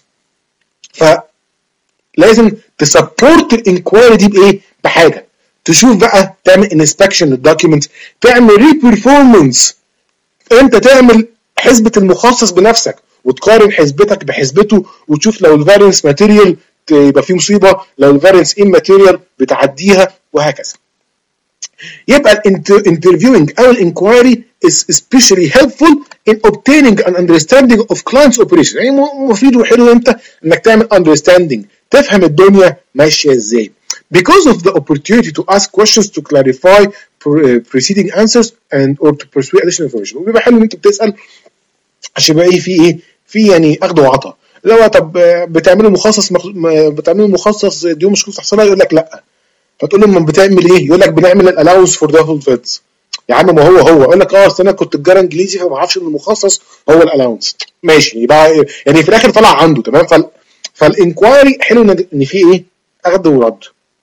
[SPEAKER 1] فلازم تسبورت الانكوايري دي بايه؟ بحاجه. تشوف بقى تعمل انسبكشن للدوكيومنت، تعمل ري بيرفورمانس، انت تعمل حسبه المخصص بنفسك وتقارن حسبتك بحسبته وتشوف لو الفارينس ماتيريال يبقى فيه مصيبه، لو الفارينس ان ماتيريال بتعديها، وهكذا. يبقى الانترفيوينج او الانكوايري is especially helpful in obtaining an understanding of client's operation. يعني مفيد وحلو انت انك تعمل understanding، تفهم الدنيا ماشيه ازاي. Because of the opportunity to ask questions to clarify preceding answers and or to pursue additional information. وبيبقى حلو ان انت بتسال عشان يبقى ايه في ايه في يعني اخذ وعطاء. لو طب بتعملوا مخصص بتعملوا مخصص دي مش تحصلها يقول لك لا، فتقول له بتعمل ايه؟ يقول لك بنعمل الالاونس فور دبل فيتس. يا عم ما هو هو يقول لك اه اصل انا كنت تجاره انجليزي فما اعرفش ان المخصص هو الالاونس. ماشي، يبقى يعني في الاخر طلع عنده تمام. فال فالانكوايري حلو ان في ايه اخذ ورد.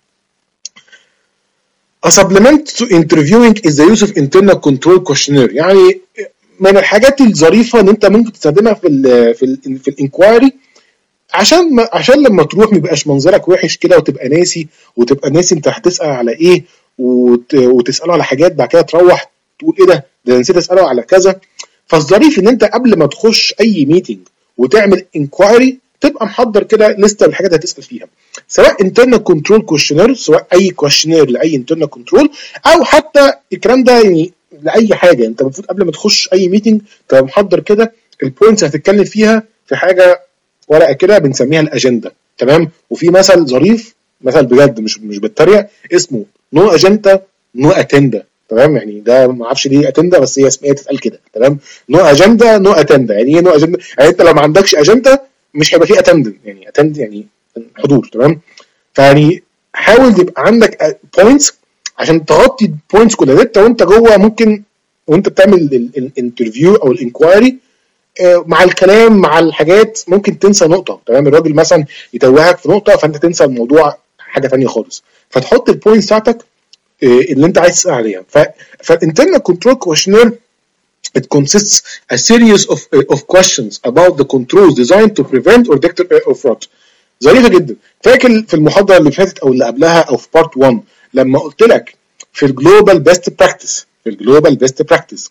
[SPEAKER 1] A supplement to interviewing is the use of internal control questionnaire. يعني من الحاجات الظريفه ان انت ممكن تستخدمها في ال في ال في الانكوايري عشان ما عشان لما تروح ما يبقاش منظرك وحش كده وتبقى ناسي وتبقى ناسي انت هتسال على ايه وت... وتساله على حاجات بعد كده تروح تقول ايه ده ده نسيت اساله على كذا. فالظريف ان انت قبل ما تخش اي ميتنج وتعمل انكوايري تبقى محضر كده لسته بالحاجات اللي هتسال فيها، سواء internal control questionnaire، سواء اي questionnaire لاي internal control، او حتى الكلام ده يعني لاي حاجه. انت المفروض قبل ما تخش اي ميتنج تبقى محضر كده البوينتس هتتكلم فيها في حاجه ورقه كده بنسميها الاجنده، تمام. وفي مثل ظريف، مثل بجد مش مش بتريق، اسمه نو اجنده نو اتندا، تمام. يعني ده ما اعرفش ليه اتندا بس هي اسمها تتقال كده، تمام. نو اجنده نو اتندا، يعني ايه نو اجنده؟ يعني انت لو ما عندكش اجنده مش هيبقى فيه اتندن، يعني اتند يعني حضور، تمام. فيعني حاول تبقى عندك بوينتس عشان تغطي البوينتس كلها. انت وانت جوه ممكن وانت بتعمل الانترفيو او الانكوايري مع الكلام مع الحاجات ممكن تنسى نقطه، تمام. الراجل مثلا يتوهك في نقطه فانت تنسى الموضوع حاجه ثانيه خالص، فتحط البوينتس بتاعتك اللي انت عايز تسال عليها. فالانترنال كنترول كويشنير it consists a series of of questions about the controls designed to prevent or detect or fraud. ظريفه جدا. فاكر في المحاضره اللي فاتت او اللي قبلها او في بارت واحد لما قلت لك في الجلوبال بيست براكتس في الجلوبال بيست براكتس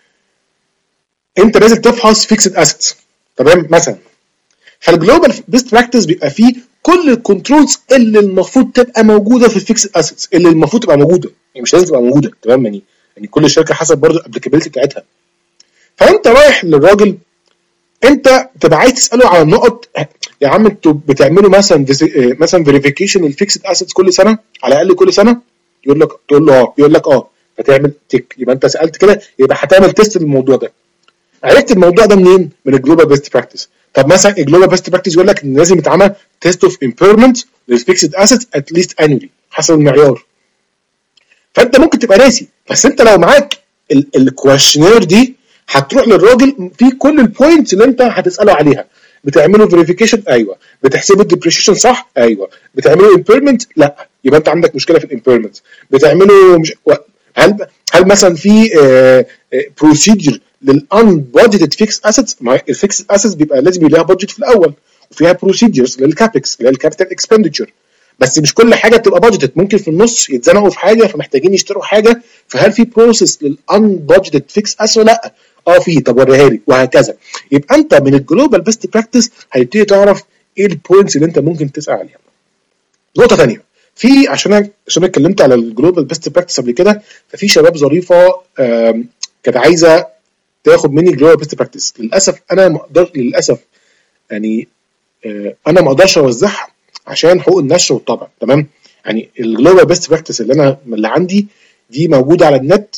[SPEAKER 1] انت لازم تفحص فيكسد اسيتس، تمام مثلا. فالجلوبال بيست براكتس بيبقى فيه كل الكنترولز اللي المفروض تبقى موجوده في الفيكسد اسيتس، اللي المفروض تبقى موجوده، يعني مش لازم تبقى موجوده، تمام. يعني يعني كل شركه حسب برضه الابليكابيلتي بتاعتها. فانت رايح للراجل انت تبقى عايز تساله على النقط. يا عم انتوا بتعملوا مثلا مثلا فيريفيكيشن للفيكسد اسيتس كل سنه على الاقل كل سنه؟ يقول لك تقول له اه، يقول لك اه، فتعمل تك، يبقى انت سالت كده، يبقى هتعمل تيست للموضوع ده. عرفت الموضوع ده منين؟ من الجلوبال بيست براكتس. طب مثلا الجلوبال بيست براكتس يقول لك ان لازم يتعمل تيست اوف امبيرمنت للفيكسد اسيتس ات ليست انولي حسب المعيار. فانت ممكن تبقى ناسي، بس انت لو معاك الكويشنير دي هتروح للراجل في كل البوينتس اللي انت هتساله عليها. بتعملوا فيريفيكيشن؟ ايوه. بتحسبوا الديبريشن؟ صح، ايوه. بتعملوا امبيرمنت؟ لا، يبقى انت عندك مشكله في الامبيرمنت. بتعملوا مش... هل هل مثلا في بروسيجر للان بادجيتد فيكس اسيتس؟ ما الفيكس اسيتس بيبقى لازم يبقى لها بادجت في الاول وفيها بروسيجرز للكابكس اللي هي الكابيتال اكسبندتشر، بس مش كل حاجه بتبقى بادجت، ممكن في النص يتزنقوا في حاجه فمحتاجين يشتروا حاجه. فهل في بروسيس للان بادجيتد فيكس اسيتس ولا لا؟ اه في، طب وريها لي، وهكذا. يبقى انت من الجلوبال بيست براكتس هتبتدي تعرف ايه البوينتس اللي انت ممكن تسال عليها. نقطه ثانيه، في عشان عشان اتكلمت على الجلوبال بيست براكتس قبل كده، ففي شباب ظريفه كانت عايزه تاخد مني جلوبال بيست براكتس. للاسف انا ما اقدر للاسف يعني انا ما اقدرش اوزعها عشان حقوق النشر والطبع، تمام. يعني الجلوبال بيست براكتس اللي انا اللي عندي دي موجوده على النت،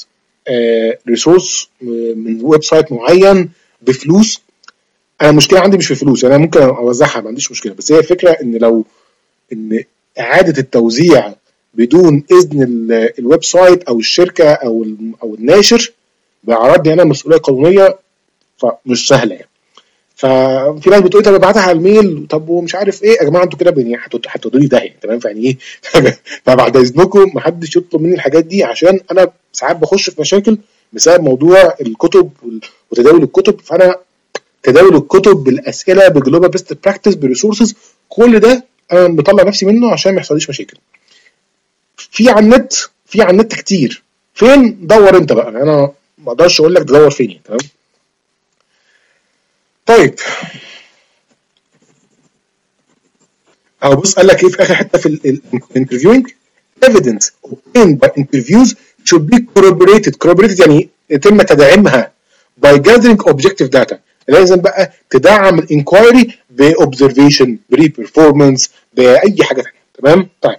[SPEAKER 1] ريسورس من ويب سايت معين بفلوس. انا المشكله عندي مش في فلوس، انا ممكن اوزعها ما عنديش مشكله، بس هي الفكره ان لو ان اعاده التوزيع بدون اذن الويب سايت او الشركه او او الناشر بيعرضني انا مسؤوليه قانونيه، فمش سهله يعني. ففي ناس بتقول طب ابعتها على الميل، طب ومش عارف ايه. يا جماعه انتوا كده هتودوا لي داهيه، تمام. فيعني ايه فبعد اذنكم ما حدش يطلب مني الحاجات دي، عشان انا ساعات بخش في مشاكل بسبب موضوع الكتب وتداول الكتب. فانا تداول الكتب بالاسئله بجلوبال بيست براكتس بريسورسز كل ده انا بطلع نفسي منه عشان ما يحصليش مشاكل. في على النت في على النت كتير، فين دور انت بقى، انا ما اقدرش اقول لك تدور فين، تمام. طيب او بص قال لك ايه في اخر حته في الانترفيوينج، evidence obtained by interviews should be corroborated. corroborated يعني يتم تدعيمها by gathering objective data. لازم بقى تدعم الانكوايري باوبزرفيشن، بري بيرفورمانس، باي حاجه ثانيه. تمام. طيب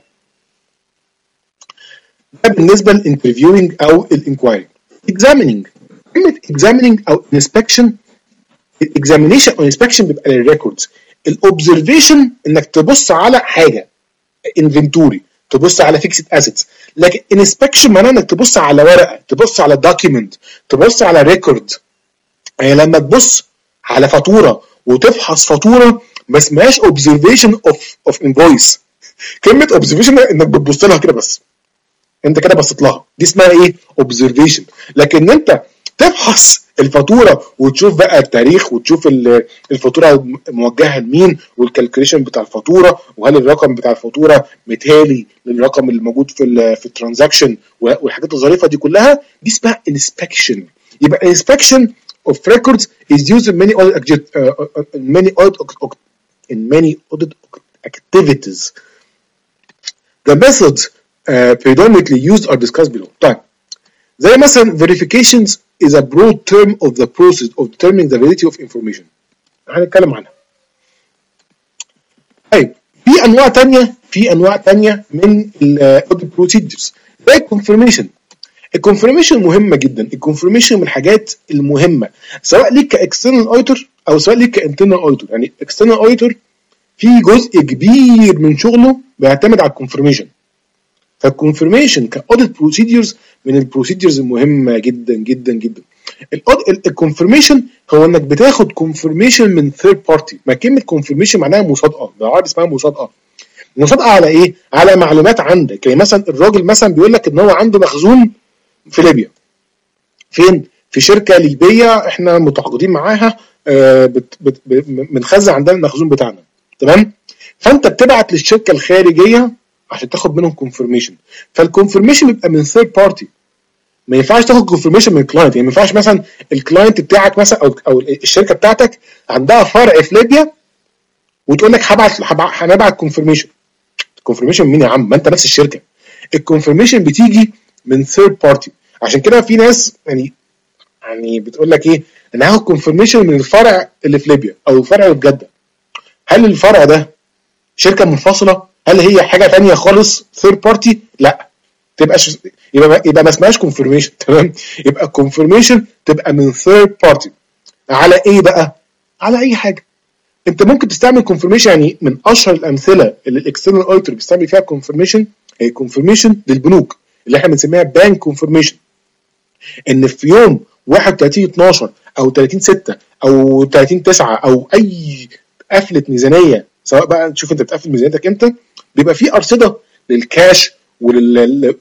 [SPEAKER 1] ده بالنسبه للانترفيوينج او الانكوايري. اكزاميننج، كلمه اكزاميننج او انسبكشن، الاكزامينيشن او انسبكشن بيبقى للريكوردز. الاوبزرفيشن انك تبص على حاجه انفنتوري، تبص على فيكسد اسيتس. لكن انسبكشن معناه انك تبص على ورقه، تبص على دوكيمنت، تبص على ريكورد. يعني لما تبص على فاتوره وتفحص فاتوره ما اسمهاش اوبزرفيشن اوف اوف انفويس. كلمه اوبزرفيشن انك بتبص لها كده بس، انت كده بصيت لها، دي اسمها ايه؟ اوبزرفيشن. لكن انت تفحص الفاتوره وتشوف بقى التاريخ وتشوف الفاتوره موجهه لمين والكالكوليشن بتاع الفاتوره، وهل الرقم بتاع الفاتوره متهالي للرقم اللي موجود في ال في الترانزاكشن والحاجات الظريفه دي كلها، دي اسمها انسبكشن. يبقى inspection of records is used in many audit uh, in many audit in many audit activities. The methods uh, predominantly used are discussed below. طيب زي مثلا verifications is a broad term of the process of determining the validity of information. هنتكلم عنها. طيب في انواع تانية في انواع تانية من ال audit procedures زي confirmation. الكونفirmation مهمه جدا. الكونفirmation من الحاجات المهمه سواء ليك كاكسترنال اوديتور او سواء ليك كانترنال اوديتور. يعني اكسترنال اوديتور في جزء كبير من شغله بيعتمد على الكونفirmation. فالكونفirmation كاوديت بروسيدجرز من البروسيدجرز المهمه جدا جدا جدا. الكونفirmation هو انك بتاخد كونفirmation من ثيرد بارتي. ما كلمه كونفirmation معناها مصادقه، بالعربي اسمها مصادقه. مصادقه على ايه؟ على معلومات عندك. يعني مثلا الراجل مثلا بيقول لك ان هو عنده مخزون في ليبيا. فين؟ في شركه ليبيه احنا متعاقدين معاها، آه بت بت بنخزن عندنا المخزون بتاعنا. تمام؟ فانت بتبعت للشركه الخارجيه عشان تاخد منهم كونفirmation. فالكونفirmation بيبقى من ثيرد بارتي. ما ينفعش تاخد كونفirmation من الكلاينت. يعني ما ينفعش مثلا الكلاينت بتاعك مثلا او او الشركه بتاعتك عندها فرع في ليبيا وتقول لك هبعت هنبعت كونفirmation. كونفirmation مين يا عم؟ ما انت نفس الشركه. الكونفirmation بتيجي من ثيرد بارتي. عشان كده في ناس يعني يعني بتقول لك ايه؟ انا هاخد كونفirmation من الفرع اللي في ليبيا او الفرع اللي في جده. هل الفرع ده شركه منفصله؟ هل هي حاجه ثانيه خالص ثيرد بارتي؟ لا. تبقى ش... يبقى يبقى ما اسمهاش كونفirmation. تمام؟ يبقى الكونفirmation تبقى من ثيرد بارتي. على ايه بقى؟ على اي حاجه. انت ممكن تستعمل confirmation. يعني من اشهر الامثله اللي الاكسترنال اوديتور بيستعمل فيها confirmation هي confirmation للبنوك اللي احنا بنسميها بانك confirmation. ان في يوم واحد وثلاثين اتناشر او ثلاثين ستة او ثلاثين تسعة او اي قفله ميزانيه، سواء بقى تشوف انت بتقفل ميزانيتك امتى، بيبقى في ارصده للكاش ولل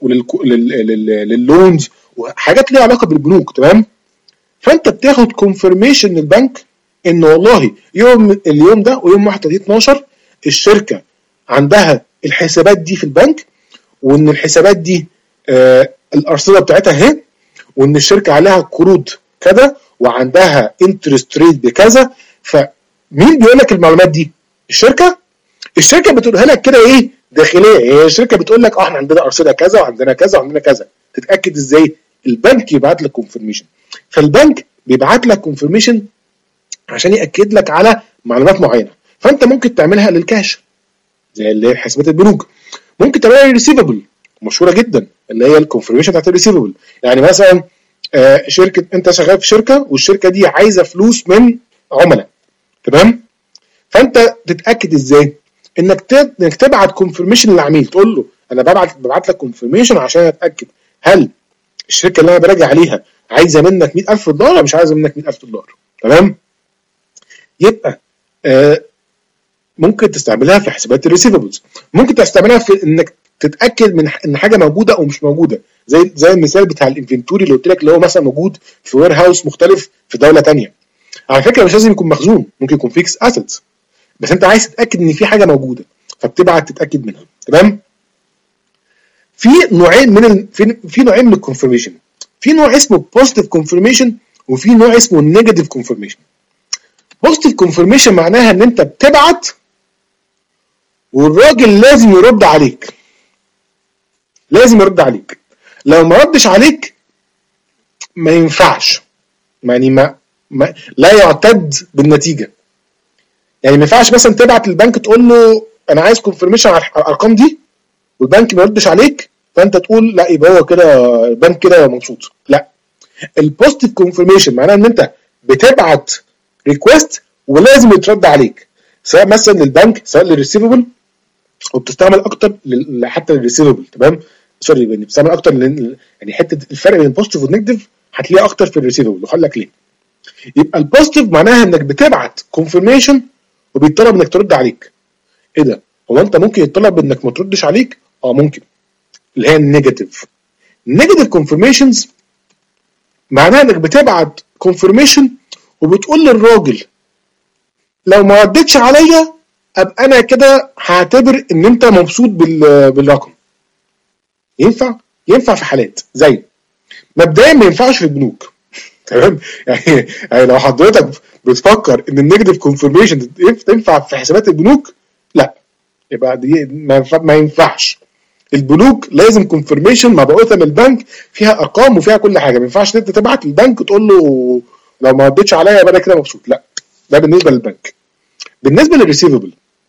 [SPEAKER 1] ولللونز وحاجات ليها علاقه بالبنوك. تمام؟ فانت بتاخد confirmation من البنك ان والله يوم اليوم ده ويوم واحد وثلاثين اتناشر الشركه عندها الحسابات دي في البنك، وان الحسابات دي آه الارصده بتاعتها اهي، وان الشركه عليها قروض كذا وعندها انترست ريت بكذا. فمين بيقول لك المعلومات دي؟ الشركه. الشركه بتقولها لك كده ايه؟ داخليه. هي الشركه بتقول لك اه احنا عندنا ارصده كذا وعندنا كذا وعندنا كذا. تتاكد ازاي؟ البنك يبعت لك confirmation. فالبنك بيبعت لك confirmation عشان ياكد لك على معلومات معينه. فانت ممكن تعملها للكاش زي اللي هي حسابات البنوك. ممكن تعملها للريسيفبل مشهوره جدا اللي هي الكونفirmation بتاعت الريسيفبل. يعني مثلا آه شركه، انت شغال في شركه والشركه دي عايزه فلوس من عملاء. تمام؟ فانت تتاكد ازاي؟ انك انك تبعت confirmation للعميل، تقول له انا ببعت ببعت لك confirmation عشان اتاكد هل الشركه اللي انا براجع عليها عايزه منك مئة ألف دولار ولا مش عايزه منك مئة ألف دولار. تمام؟ يبقى آه ممكن تستعملها في حسابات الريسيفبلز. ممكن تستعملها في انك تتاكد من ان حاجه موجوده او مش موجوده، زي زي المثال بتاع الانفنتوري اللي قلت لك اللي هو مثلا موجود في وير هاوس مختلف في دوله ثانيه. على فكره مش لازم يكون مخزون، ممكن يكون فيكس اسيتس، بس انت عايز تتاكد ان في حاجه موجوده فبتبعت تتاكد منها. تمام؟ في نوعين من ال... في, في نوعين من الكونفirmation. في نوع اسمه positive confirmation وفي نوع اسمه negative confirmation. positive confirmation معناها ان انت بتبعت والراجل لازم يرد عليك. لازم يرد عليك. لو ما ردش عليك ما ينفعش، يعني ما, ما لا يعتد بالنتيجه. يعني ما ينفعش مثلا تبعت للبنك تقول له انا عايز كونفirmation على الارقام دي والبنك ما يردش عليك، فانت تقول لا يبقى هو كده البنك كده مبسوط. لا، البوزيتيف كونفirmation معناه ان انت بتبعت ريكوست ولازم يترد عليك، سواء مثلا للبنك سواء للريسيفبل، وبتستعمل اكتر حتى للريسيفبل. تمام، سوري يعني بتستعمل اكتر لل... يعني حته الفرق بين البوزيتيف والنيجاتيف هتلاقيها اكتر في الريسيفبل، وهقول لك ليه. يبقى البوزيتيف معناها انك بتبعت كونفirmation وبيطلب انك ترد عليك. ايه ده؟ هو انت ممكن يطلب انك ما تردش عليك؟ اه ممكن، اللي هي النيجاتيف. النيجاتيف كونفirmations معناها انك بتبعت كونفirmation وبتقول للراجل لو ما ردتش عليا ابقى انا كده هعتبر ان انت مبسوط بالرقم. ينفع؟ ينفع في حالات زي مبدئيا ما ينفعش في البنوك. تمام، يعني يعني لو حضرتك بتفكر ان النيجاتيف كونفirmation تنفع في حسابات البنوك، لا، يبقى دي ما ينفعش. البنوك لازم كونفirmation مبعوثه من البنك فيها ارقام وفيها كل حاجه، ما ينفعش انت تبعت للبنك تقول له لو ما ردتش عليا يبقى انا كده مبسوط. لا، ده بالنسبه للبنك. بالنسبه للريسيفبل،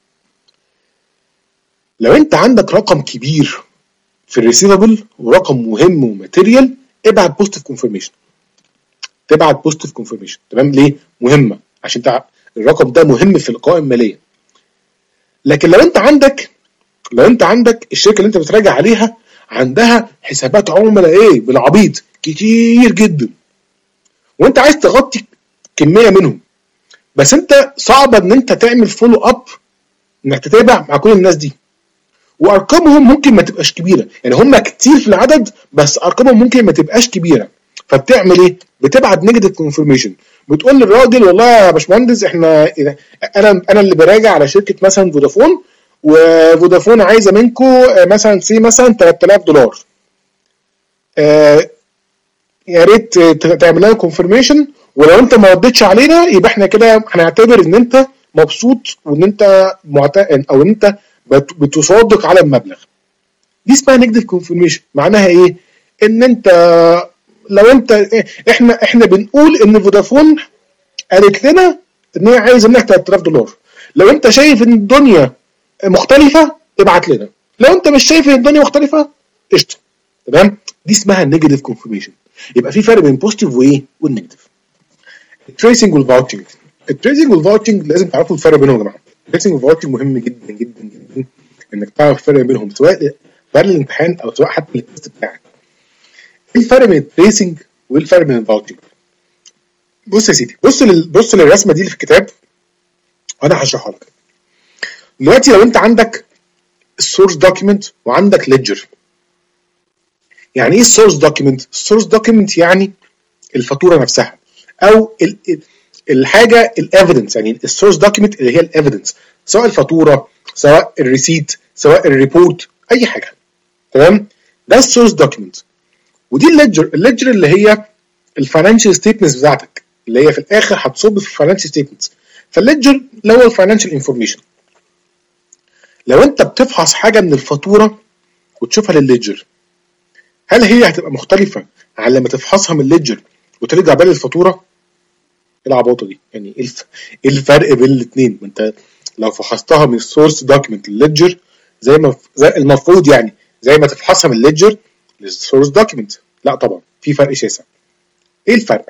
[SPEAKER 1] لو انت عندك رقم كبير في الريسيفبل ورقم مهم وماتيريال، ابعت بوزيتيف كونفirmation. تبعت بوزيتيف كونفirmation. تمام، ليه؟ مهمه، عشان انت الرقم ده مهم في القوائم الماليه. لكن لو انت عندك لو انت عندك الشركه اللي انت بتراجع عليها عندها حسابات عملاء ايه بالعبيط كتير جدا، وانت عايز تغطي كميه منهم، بس انت صعب ان انت تعمل فولو اب انك تتابع مع كل الناس دي، وارقامهم ممكن ما تبقاش كبيره، يعني هم كتير في العدد بس ارقامهم ممكن ما تبقاش كبيره. فبتعمل ايه؟ بتبعت نيجاتيف كونفirmation، بتقول للراجل والله يا باشمهندس احنا انا انا اللي براجع على شركه مثلا فودافون، وفودافون عايزه منكم مثلا سي مثلا ثلاثة آلاف دولار، آه يا ريت تعمل لنا كونفirmation، ولو انت ما ردتش علينا يبقى احنا كده هنعتبر ان انت مبسوط وان انت معتقد او ان انت بتصادق على المبلغ. دي اسمها نيجاتيف كونفirmation. معناها ايه؟ ان انت لو انت احنا احنا بنقول ان فودافون قالت لنا ان هي عايزه منك ثلاثة آلاف دولار، لو انت شايف ان الدنيا مختلفه ابعت لنا، لو انت مش شايف ان الدنيا مختلفه قشطه. تمام، دي اسمها نيجاتيف كونفirmation. يبقى في فرق بين بوزيتيف وايه والنيجاتيف. التريسنج والفاوتشنج. التريسنج والفاوتشنج لازم تعرفوا الفرق بينهم يا جماعه. التريسنج والفاوتشنج مهم جدا جدا جدا انك تعرف الفرق بينهم، سواء فرق الامتحان او سواء حتى التست بتاعك. ايه الفرق بين التريسنج وايه الفرق بين الفاوتشنج؟ بص يا سيدي، بص لل... بص للرسمه دي اللي في الكتاب وانا هشرحها لك. دلوقتي لو انت عندك السورس دوكيمنت وعندك ليدجر. يعني ايه السورس دوكيمنت؟ السورس دوكيمنت يعني الفاتوره نفسها او ال... الحاجه الايفيدنس، يعني السورس دوكيمنت اللي هي الايفيدنس، سواء الفاتوره سواء الريسيت سواء الريبورت اي حاجه. تمام، ده السورس دوكيمنت. ودي الليدجر. الليدجر اللي هي الفاينانشال ستيتمنتس بتاعتك، اللي هي في الاخر هتصب في الفاينانشال ستيتمنتس. فالليدجر اللي هو الفاينانشال انفورميشن. لو انت بتفحص حاجه من الفاتوره وتشوفها للليدجر، هل هي هتبقى مختلفه عن لما تفحصها من الليدجر وترجع بقى للفاتوره؟ ايه العباطه دي؟ يعني ايه الفرق بين الاثنين؟ ما انت لو فحصتها من السورس دوكيمنت للليدجر زي ما زي المفروض يعني زي ما تفحصها من الليدجر للسورس دوكيمنت. لا طبعا في فرق شاسع. ايه الفرق؟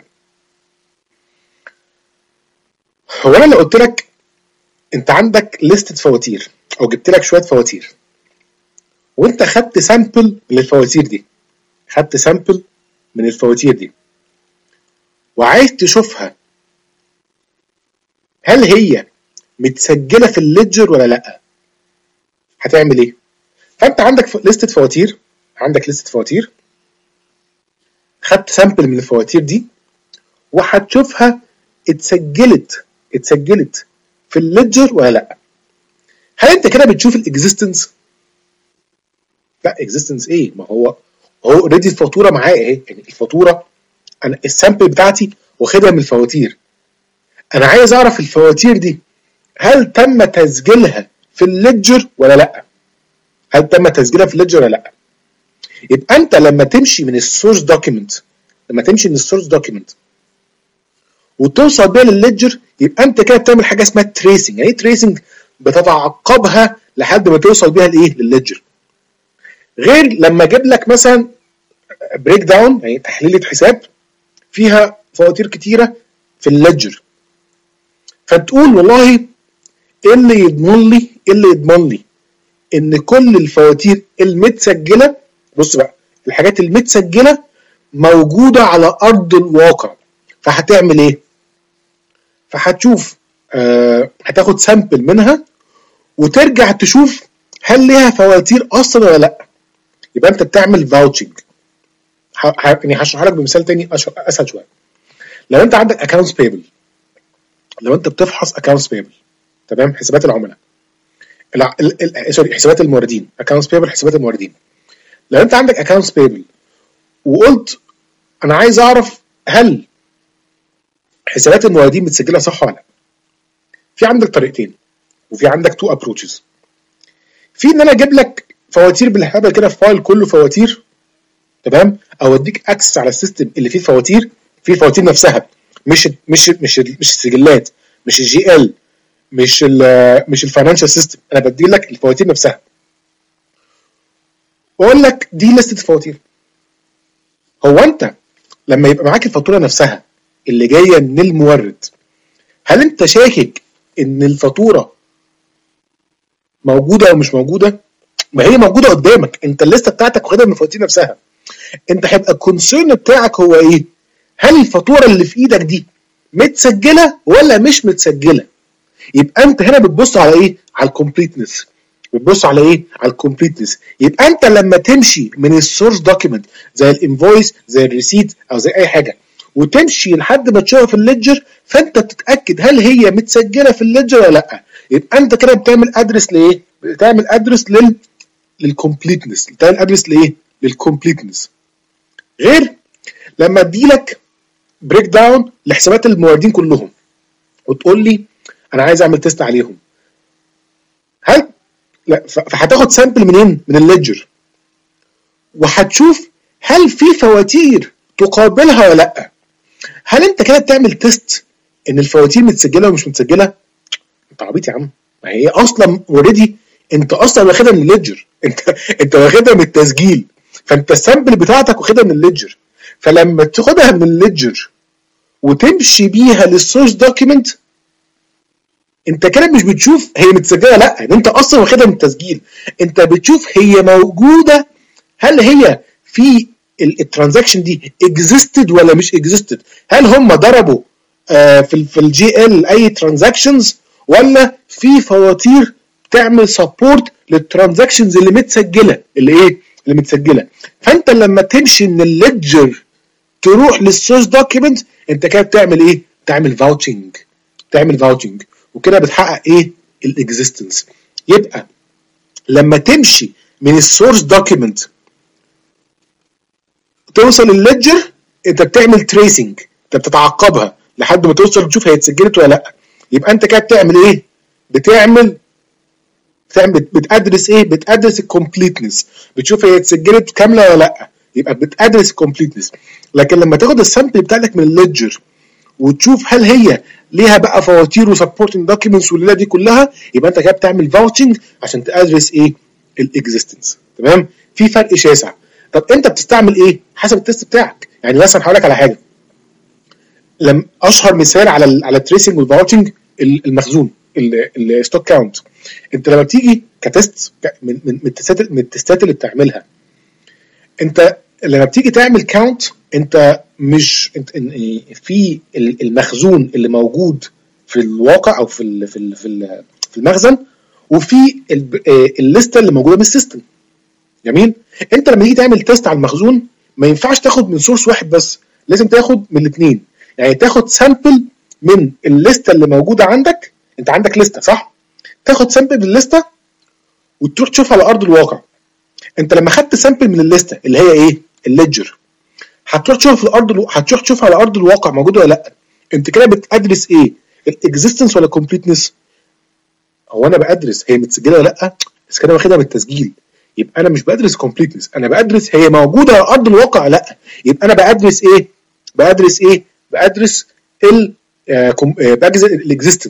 [SPEAKER 1] هو انا لو قلت لك انت عندك لستة فواتير او جبت لك شويه فواتير وانت خدت سامبل من الفواتير دي خدت سامبل من الفواتير دي وعايز تشوفها هل هي متسجله في الليدجر ولا لا، هتعمل ايه؟ فانت عندك لستة فواتير عندك لستة فواتير خدت سامبل من الفواتير دي وهتشوفها اتسجلت اتسجلت في الليدجر ولا لا. هل انت كده بتشوف الاكزيستنس؟ لا، اكزيستنس ايه؟ ما هو هو اوريدي الفاتوره معايا اهي، يعني الفاتوره انا السامبل بتاعتي واخدها من الفواتير. انا عايز اعرف الفواتير دي هل تم تسجيلها في الليدجر ولا لا؟ هل تم تسجيلها في الليدجر ولا لا؟ يبقى انت لما تمشي من السورس دوكيمنت لما تمشي من السورس دوكيمنت وتوصل بيها للليدجر، يبقى انت كده بتعمل حاجه اسمها تريسنج. يعني ايه تريسنج؟ بتتعقبها لحد ما توصل بيها لايه للليدجر. غير لما اجيب لك مثلا بريك داون يعني تحليله حساب فيها فواتير كتيره في الليدجر، فتقول والله ايه اللي يضمن لي ايه اللي يضمن لي ان كل الفواتير المتسجله، بص بقى الحاجات المتسجله موجوده على ارض الواقع. فهتعمل ايه؟ فهتشوف آه هتاخد سامبل منها وترجع تشوف هل ليها فواتير اصلا ولا لا. يبقى انت بتعمل فاوتشنج. يعني هشرح لك بمثال تاني اسهل شويه. لو انت عندك اكونتس بيبل، لو انت بتفحص اكونتس بيبل تمام، حسابات العملاء الع... ال... ال... سوري حسابات الموردين، اكونتس بيبل حسابات الموردين. لو انت عندك اكونتس بيبل وقلت انا عايز اعرف هل حسابات الموردين متسجله صح ولا لا، في عندك طريقتين وفي عندك تو ابروتشز. في ان انا اجيب لك فواتير بالهبل كده في فايل كله فواتير تمام، او اديك اكسس على السيستم اللي فيه فواتير، فيه الفواتير نفسها، مش مش مش مش السجلات، مش الجي ال، مش ال مش الفاينانشال سيستم، انا بدي لك الفواتير نفسها واقول لك دي لسته فواتير. هو انت لما يبقى معاك الفاتوره نفسها اللي جايه من المورد، هل انت شاكك ان الفاتوره موجوده او مش موجوده؟ ما هي موجوده قدامك، انت الليسته بتاعتك واخدها من الفواتير نفسها. انت هيبقى الكونسيرن بتاعك هو ايه؟ هل الفاتوره اللي في ايدك دي متسجله ولا مش متسجله؟ يبقى انت هنا بتبص على ايه؟ على الكومبليتنس. بتبص على ايه؟ على الكومبليتنس. يبقى انت لما تمشي من السورس دوكيمنت زي الانفويس زي الريسيت او زي اي حاجه وتمشي لحد ما تشوفها في الليدجر، فانت بتتاكد هل هي متسجله في الليدجر ولا لا. يبقى انت كده بتعمل ادرس لايه؟ بتعمل ادرس لل للكومبليتنس. بتعمل ادرس لايه؟ للكومبليتنس. غير لما اديلك بريك داون لحسابات الموردين كلهم وتقول لي انا عايز اعمل تيست عليهم، هل لا فهتاخد سامبل منين؟ من الليدجر، وهتشوف هل في فواتير تقابلها ولا لا. هل انت كده بتعمل تيست ان الفواتير متسجله ومش متسجله؟ انت عبيط يا عم، ما هي اصلا اوريدي انت اصلا واخدها من الليدجر، انت انت واخدها من التسجيل، فانت السامبل بتاعتك واخدها من الليدجر. فلما تاخدها من الليدجر وتمشي بيها للسورس دوكيمنت، انت كده مش بتشوف هي متسجله لا، يعني انت اصلا واخدها من التسجيل، انت بتشوف هي موجوده، هل هي في الترانزاكشن دي اكزيستد ولا مش اكزيستد، هل هم ضربوا آه في في الجي ال اي ترانزاكشنز ولا في فواتير تعمل سبورت للترانزاكشنز اللي متسجله اللي ايه اللي متسجله. فانت لما تمشي من الليدجر تروح للسورس دوكيمنت، انت كده بتعمل ايه؟ تعمل فاوتشنج، تعمل فاوتشنج وكده بتحقق ايه؟ الاكزيستنس. يبقى لما تمشي من السورس دوكيمنت توصل للليدجر، انت بتعمل تريسنج، انت بتتعقبها لحد ما توصل تشوف هي اتسجلت ولا لا. يبقى انت كده بتعمل ايه؟ بتعمل بتعمل بتادرس ايه؟ بتادرس الكومبليتنس، بتشوف هي اتسجلت كامله ولا لا، يبقى بتادرس الكومبليتنس. لكن لما تاخد السامبل بتاعتك من الليدجر وتشوف هل هي ليها بقى فواتير وسبورتنج دوكيومنتس والليله دي كلها، يبقى انت كده بتعمل فاوتشنج عشان تادرس ايه؟ الاكزيستنس. تمام؟ في فرق شاسع. طب انت بتستعمل ايه؟ حسب التست بتاعك. يعني مثلا هقول لك على حاجه، لما اشهر مثال على ال على التريسنج والفاوتشنج المخزون الستوك كاونت. انت لما بتيجي كتست من من التستات من التستات اللي بتعملها، انت لما بتيجي تعمل كاونت، انت مش انت في المخزون اللي موجود في الواقع او في في في المخزن، وفي الليسته اللي موجوده بالسيستم. جميل؟ انت لما تيجي تعمل تيست على المخزون ما ينفعش تاخد من سورس واحد بس، لازم تاخد من الاثنين. يعني تاخد سامبل من الليسته اللي موجوده عندك، انت عندك لسته صح؟ تاخد سامبل من الليسته وتروح تشوفها على ارض الواقع. انت لما خدت سامبل من الليسته اللي هي ايه؟ الليدجر، هتروح تشوف في الارض، هتروح تشوفها على ارض الواقع موجوده ولا لا. انت كده بتدرس ايه؟ الاكزيستنس ولا الكومبليتنس؟ هو انا بدرس هي متسجله ولا لا، بس كده واخدها من التسجيل، يبقى انا مش بدرس كومبليتنس، انا بدرس هي موجوده على ارض الواقع لا. يبقى انا بدرس ايه؟ بدرس ايه؟ بدرس ال بدرس الاكزيستنس.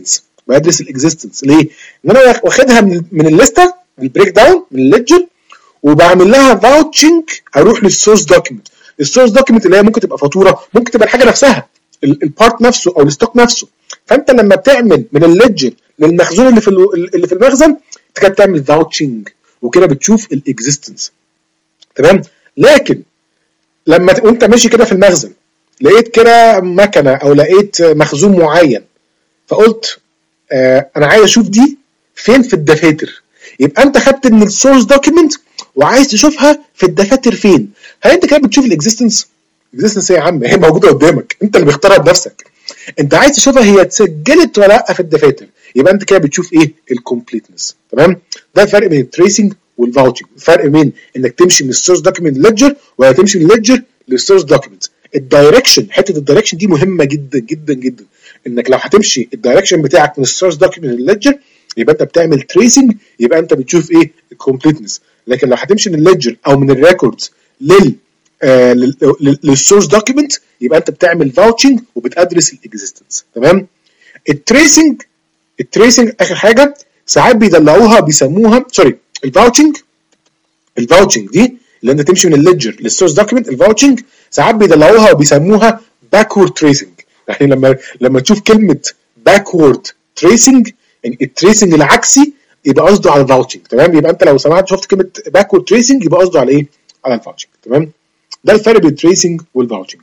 [SPEAKER 1] بدرس الاكزيستنس. ليه؟ ان انا واخدها من من الليسته، من البريك داون، من الليدجر، وبعمل لها فاوتشنج اروح للسورس دوكيمنت. السورس دوكيمنت اللي هي ممكن تبقى فاتوره، ممكن تبقى الحاجه نفسها، البارت نفسه او الستوك نفسه. فانت لما بتعمل من الليدجر للمخزون اللي في اللي في المخزن، انت كده بتعمل فاوتشنج وكده بتشوف الاكزيستنس. تمام؟ لكن لما وانت ماشي كده في المخزن لقيت كده مكنه او لقيت مخزون معين، فقلت آه انا عايز اشوف دي فين في الدفاتر، يبقى انت خدت من السورس دوكيمنت وعايز تشوفها في الدفاتر فين. هل انت كده بتشوف الاكزيستنس؟ الاكزيستنس يا عم هي موجوده قدامك، انت اللي بتختارها بنفسك. انت عايز تشوفها هي اتسجلت ولا لا في الدفاتر، يبقى انت كده بتشوف ايه؟ الكومبليتنس. تمام؟ ده الفرق بين التريسنج والفاوتشنج. الفرق بين انك تمشي من السورس دوكيمنت ليدجر ولا تمشي من الليدجر للسورس دوكيمنت. الدايركشن، حته الدايركشن دي مهمه جدا جدا جدا، انك لو هتمشي الدايركشن بتاعك من السورس دوكيمنت للليدجر يبقى انت بتعمل تريسنج، يبقى انت بتشوف ايه؟ الكومبليتنس. لكن لو هتمشي من الليدجر او من الريكوردز لل آه للسورس دوكيمنت يبقى انت بتعمل فاوتشنج وبتدرس الاكزيستنس. تمام؟ التريسنج التريسنج اخر حاجه ساعات بيدلعوها بيسموها سوري الفاوتشنج الفاوتشنج دي اللي انت تمشي من الليدجر للسورس دوكيمنت. الفاوتشنج ساعات بيدلعوها وبيسموها باكورد تريسنج. يعني لما لما تشوف كلمه باكورد تريسنج يعني التريسنج العكسي يبقى قصده على الفاوتشنج. تمام؟ يبقى انت لو سمعت شفت كلمه باكورد تريسنج يبقى قصده على ايه؟ على الفاوتشنج. تمام؟ ده الفرق بين التريسنج والفاوتشنج.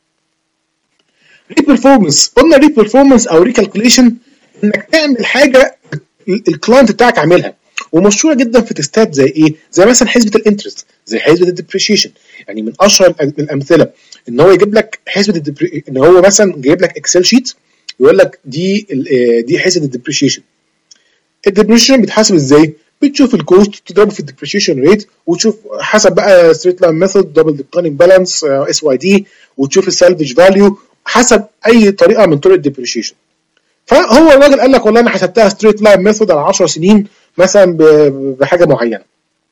[SPEAKER 1] ري بيرفورمانس، قلنا ري بيرفورمانس او ريكالكوليشن انك تعمل حاجه الكلاينت بتاعك عاملها، ومشهوره جدا في تستات زي ايه؟ زي مثلا حسبه الانترست، زي حسبه الديبريشيشن. يعني من اشهر الامثله ان هو يجيب لك حسبه الدبري... ان هو مثلا جايب لك اكسل شيت يقول لك دي دي حسبه الديبريشيشن. الديبريشيشن بيتحاسب ازاي؟ بتشوف الكوست تضربه في الديبريشيشن ريت، وتشوف حسب بقى ستريت لاين ميثود، دبل ديبلايننج بالانس، اس واي دي، وتشوف السالفج فاليو حسب اي طريقه من طرق الديبريشيشن. فهو الراجل قال لك والله انا حسبتها ستريت لاين ميثود على عشر سنين مثلا بحاجه معينه،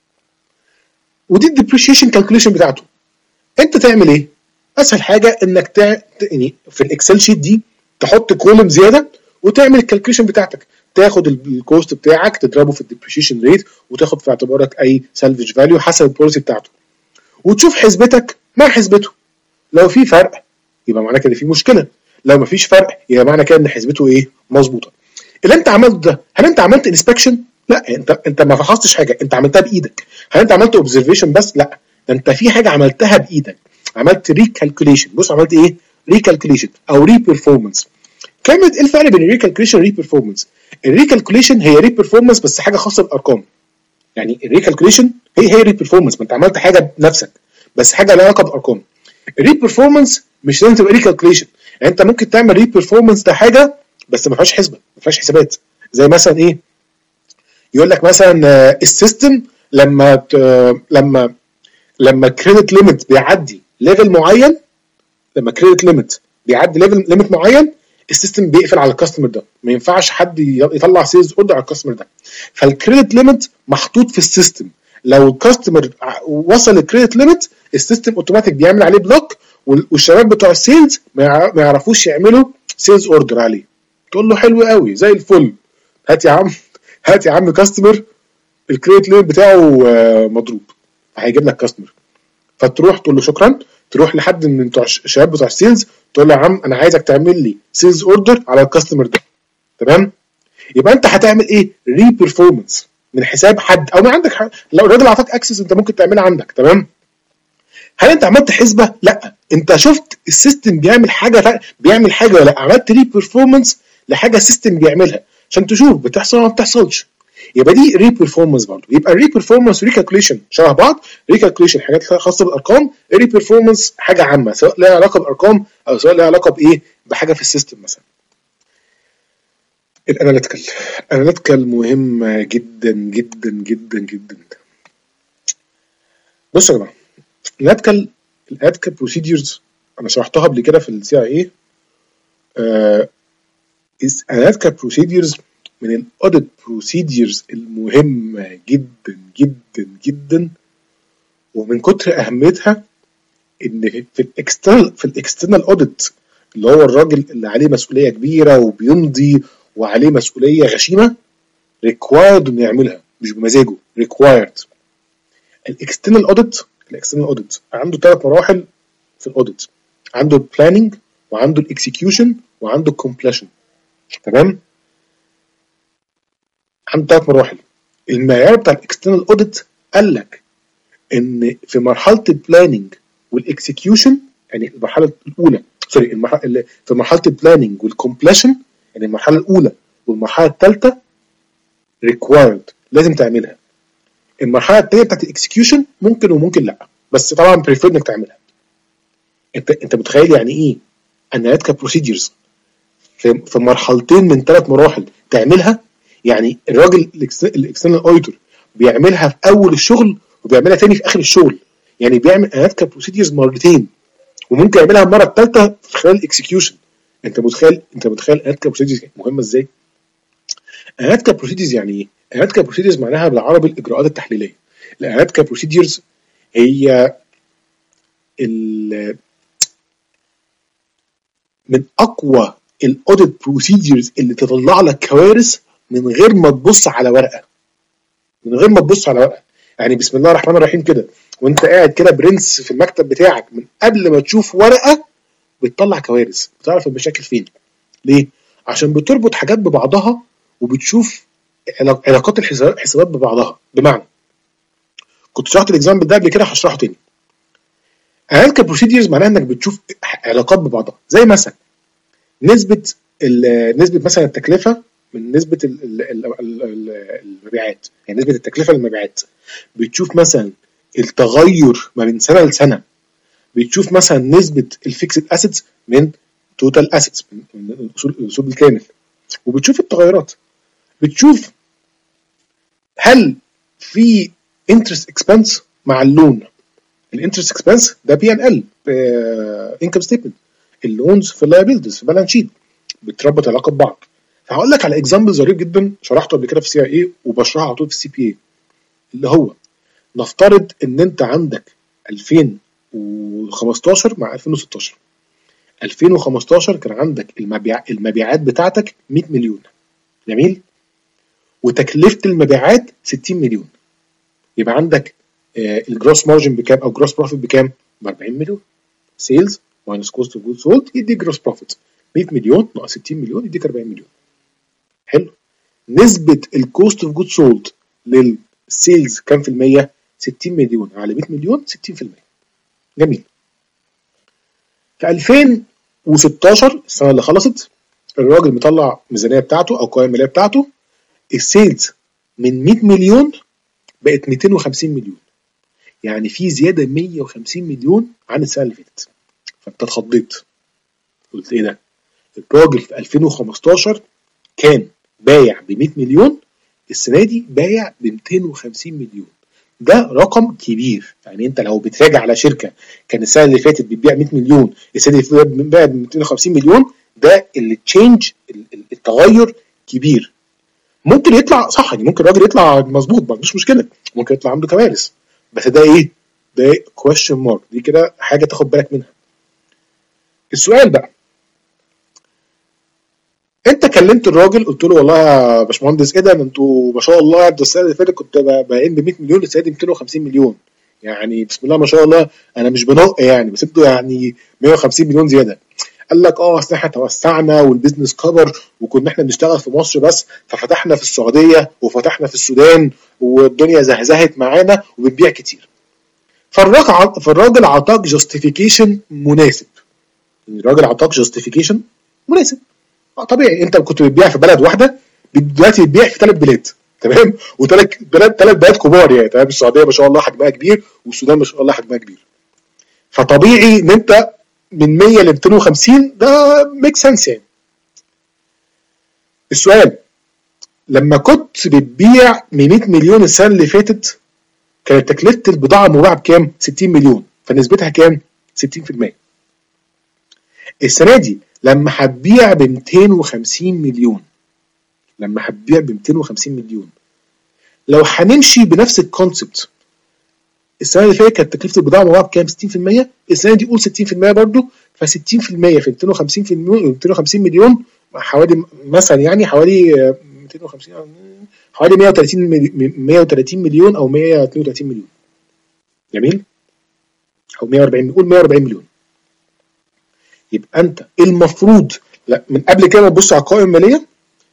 [SPEAKER 1] ودي الديبريشيشن كالكوليشن بتاعته. انت تعمل ايه؟ اسهل حاجه انك تع... يعني في الاكسل شيت دي تحط كولوم زياده وتعمل الكالكوليشن بتاعتك، تاخد الكوست بتاعك تضربه في الديبريشيشن ريت وتاخد في اعتبارك اي سالفج فاليو حسب البوليسي بتاعته، وتشوف حسبتك مع حسبته. لو في فرق يبقى معناه كده في مشكله، لو مفيش فرق يبقى معنى كده ان حسبته ايه؟ مظبوطه. اللي انت عملته ده هل انت عملت انسبكشن؟ لا، انت انت ما فحصتش حاجه، انت عملتها بايدك. هل انت عملت اوبزرفيشن بس؟ لا، ده انت في حاجه عملتها بايدك، عملت ريكالكوليشن. بص عملت ايه؟ ريكالكوليشن او ري بيرفورمانس. كلمه ايه الفرق بين الريكالكوليشن والري بيرفورمانس؟ الريكالكوليشن هي ري بيرفورمانس بس حاجه خاصه بالارقام. يعني الريكالكوليشن هي هي ري بيرفورمانس، ما انت عملت حاجه بنفسك بس حاجه لها علاقه بالارقام. الري بيرفورمانس مش لازم تبقى ريكالكوليشن، يعني انت ممكن تعمل ري بيرفورمانس ده حاجه بس ما فيهاش حسبه، ما فيهاش حسابات. زي مثلا ايه؟ يقول لك مثلا السيستم لما لما لما كريدت ليميت بيعدي ليفل معين، لما كريدت ليميت بيعدي ليفل ليميت معين السيستم بيقفل على الكاستمر ده، ما ينفعش حد يطلع سيلز اوردر على الكاستمر ده. فالكريدت ليميت محطوط في السيستم، لو الكاستمر وصل الكريدت ليميت السيستم اوتوماتيك بيعمل عليه بلوك، والشباب بتوع السيلز ما يعرفوش يعملوا سيلز اوردر عليه. تقول له حلو قوي زي الفل، هات يا عم هات يا عم كاستمر الكريدت ليميت بتاعه مضروب، هيجيب لك كاستمر. فتروح تقول له شكرا، تروح لحد من بتوع الشباب بتوع السيلز تقول له يا عم انا عايزك تعمل لي سيلز اوردر على الكاستمر ده. تمام؟ يبقى انت هتعمل ايه؟ ري بيرفورمانس من حساب حد او من عندك حد. لو الراجل اعطاك اكسس انت ممكن تعملها عندك. تمام؟ هل انت عملت حسبه؟ لا، انت شفت السيستم بيعمل حاجه بيعمل حاجه ولا لا، عملت ري بيرفورمانس لحاجه السيستم بيعملها عشان تشوف بتحصل ولا ما بتحصلش. يبقى دي ري بيرفورمانس برضه. يبقى الري بيرفورمانس وريكالكوليشن شبه بعض. ريكالكوليشن حاجات خاصه بالارقام، الري بيرفورمانس حاجه عامه سواء لها علاقه بالارقام او سواء لها علاقه بايه؟ بحاجه في السيستم مثلا. الاناليتيكال الاناليتيكال مهمه جدا جدا جدا جدا. بصوا يا جماعه، الاناليتيكال الاناليتيكال بروسيدجرز انا شرحتها قبل كده في السي اي اي. الاناليتيكال بروسيدجرز من الاوديت بروسيدجرز المهمه جدا جدا جدا، ومن كتر اهميتها ان في الاكسترنال في الاكسترنال اوديت اللي هو الراجل اللي عليه مسؤوليه كبيره وبيمضي وعليه مسؤوليه غشيمه required انه يعملها مش بمزاجه required. الاكسترنال اوديت الاكسترنال اوديت عنده ثلاث مراحل في الاوديت، عنده البلاننج وعنده الاكسكيوشن وعنده الكومبليشن. تمام؟ عنده ثلاث مراحل. المعيار بتاع الاكسترنال اوديت قال لك ان في مرحله البلاننج والاكسكيوشن، يعني المرحله الاولى سوري المرحله في مرحله البلاننج والكومبليشن، يعني المرحله الاولى والمرحله الثالثه required لازم تعملها. المرحله الثانيه بتاعت الاكسكيوشن ممكن وممكن لا، بس طبعا بريفير انك تعملها. انت انت متخيل يعني ايه اناليتيكال بروسيدجرز في في مرحلتين من ثلاث مراحل تعملها؟ يعني الراجل الاكسترنال اوديتور بيعملها في اول الشغل وبيعملها تاني في اخر الشغل، يعني بيعمل اناليتيكال بروسيدجرز مرتين وممكن يعملها المره الثالثه في خلال الاكسكيوشن. انت متخيل انت متخيل اناليتيكال بروسيدجرز مهمه ازاي؟ اناليتيكال بروسيدجرز يعني ايه؟ اناليتيكال بروسيدجرز معناها بالعربي الاجراءات التحليليه. الاناليتيكال بروسيدجرز هي من اقوى الاوديت بروسيدجرز اللي تطلع لك كوارث من غير ما تبص على ورقه من غير ما تبص على ورقه يعني بسم الله الرحمن الرحيم كده وانت قاعد كده برنس في المكتب بتاعك، من قبل ما تشوف ورقه بتطلع كوارث، بتعرف المشاكل فين. ليه؟ عشان بتربط حاجات ببعضها وبتشوف علاقات الحسابات ببعضها. بمعنى كنت شرحت الاكزامبل ده قبل كده، هشرحه تاني. اناليتيكال بروسيدجرز معناها انك بتشوف علاقات ببعضها، زي مثلا نسبه نسبه مثلا التكلفه من نسبه المبيعات، يعني نسبه التكلفه للمبيعات. بتشوف مثلا التغير ما بين سنه لسنه. بتشوف مثلا نسبه الفيكسد اسيتس من توتال اسيتس، من الاصول بالكامل، وبتشوف التغيرات. بتشوف هل في انترست اكسبنس مع اللون. الانترست اكسبنس ده بي ان ال انكم ستيتمنت، اللونز في اللايبيلتيز في بالانس شيت، بتربط علاقه ببعض. فهقول لك على اكزامبل ظريف جدا شرحته قبل كده في سي اي اي وبشرحه على طول في السي بي اي، اللي هو نفترض ان انت عندك ألفين وخمستاشر مع ألفين وستاشر. ألفين وخمستاشر كان عندك المبيع المبيعات بتاعتك مية مليون، جميل، وتكلفه المبيعات ستين مليون. يبقى عندك آه الجروس مارجن بكام او جروس بروفيت بكام؟ ب أربعين مليون. سيلز ماينس كوست اوف جود سولد يديك جروس بروفيت. مية مليون ناقص ستين مليون يديك أربعين مليون. حلو. نسبه الكوست اوف جود سولد للسيلز كام في المية؟ ستين مليون على مية مليون، ستين في المية. جميل. في ألفين وستاشر السنه اللي خلصت، الراجل مطلع ميزانيه بتاعته او قوائم الماليه بتاعته، السيلز من مية مليون بقت مئتين وخمسين مليون، يعني في زياده مية وخمسين مليون عن السنه اللي فاتت. فانت اتخضيت، قلت ايه ده؟ الراجل في ألفين وخمستاشر كان بايع ب مية مليون، السنه دي بايع ب مئتين وخمسين مليون. ده رقم كبير. يعني انت لو بتراجع على شركه كان السنه اللي فاتت بتبيع مية مليون، السنه اللي فاتت بتبيع ب مئتين وخمسين مليون، ده اللي تشينج، التغير كبير. ممكن يطلع صح، يعني ممكن الراجل يطلع مظبوط، مفيش مشكله، ممكن يطلع عنده كوارث، بس ده ايه؟ ده question mark، دي كده حاجه تاخد بالك منها. السؤال بقى، انت كلمت الراجل قلت له والله يا باشمهندس ايه ده، انتوا ما شاء الله ده السنه اللي فاتت كنت باين ب مية مليون، السنه دي مئتين وخمسين مليون، يعني بسم الله ما شاء الله، انا مش بنق يعني، بس انتوا يعني مية وخمسين مليون زياده. قال لك اه اصل احنا توسعنا والبيزنس كبر، وكنا احنا بنشتغل في مصر بس، ففتحنا في السعوديه وفتحنا في السودان والدنيا زهزهت معانا وبنبيع كتير. فالراجل فالراجل عطاك جاستيفيكيشن مناسب. الراجل عطاك جاستيفيكيشن مناسب. طبيعي انت كنت بتبيع في بلد واحده، دلوقتي بتبيع في ثلاث بلاد، تمام، وثلاث بلاد ثلاث بلاد كبار يعني، تمام. السعوديه ما شاء الله حجمها كبير، والسودان ما شاء الله حجمها كبير. فطبيعي ان انت من مية ل مئتين وخمسين ده ميك سنس يعني. السؤال، لما كنت بتبيع ب مية مليون السنه اللي فاتت، كانت تكلفه البضاعه المباعه بكام؟ ستين مليون، فنسبتها كام؟ ستين في المية. السنه دي لما هتبيع ب مئتين وخمسين مليون، لما هتبيع ب مئتين وخمسين مليون، لو هنمشي بنفس الكونسبت، السنه اللي فاتت كانت تكلفه البضاعه المباعه بكام؟ ستين في المية. السنه دي قول ستين في المية برضو، ف ستين في المية في مئتين وخمسين في المية مئتين وخمسين مليون حوالي مثلا يعني حوالي مئتين وخمسين حوالي مئة وثلاثين مئة وثلاثين مليون او مئة واثنين وثلاثين مليون. جميل. او مئة وأربعين، نقول مئة وأربعين مليون. يبقى انت المفروض لا من قبل كده ما تبص على القوائم الماليه،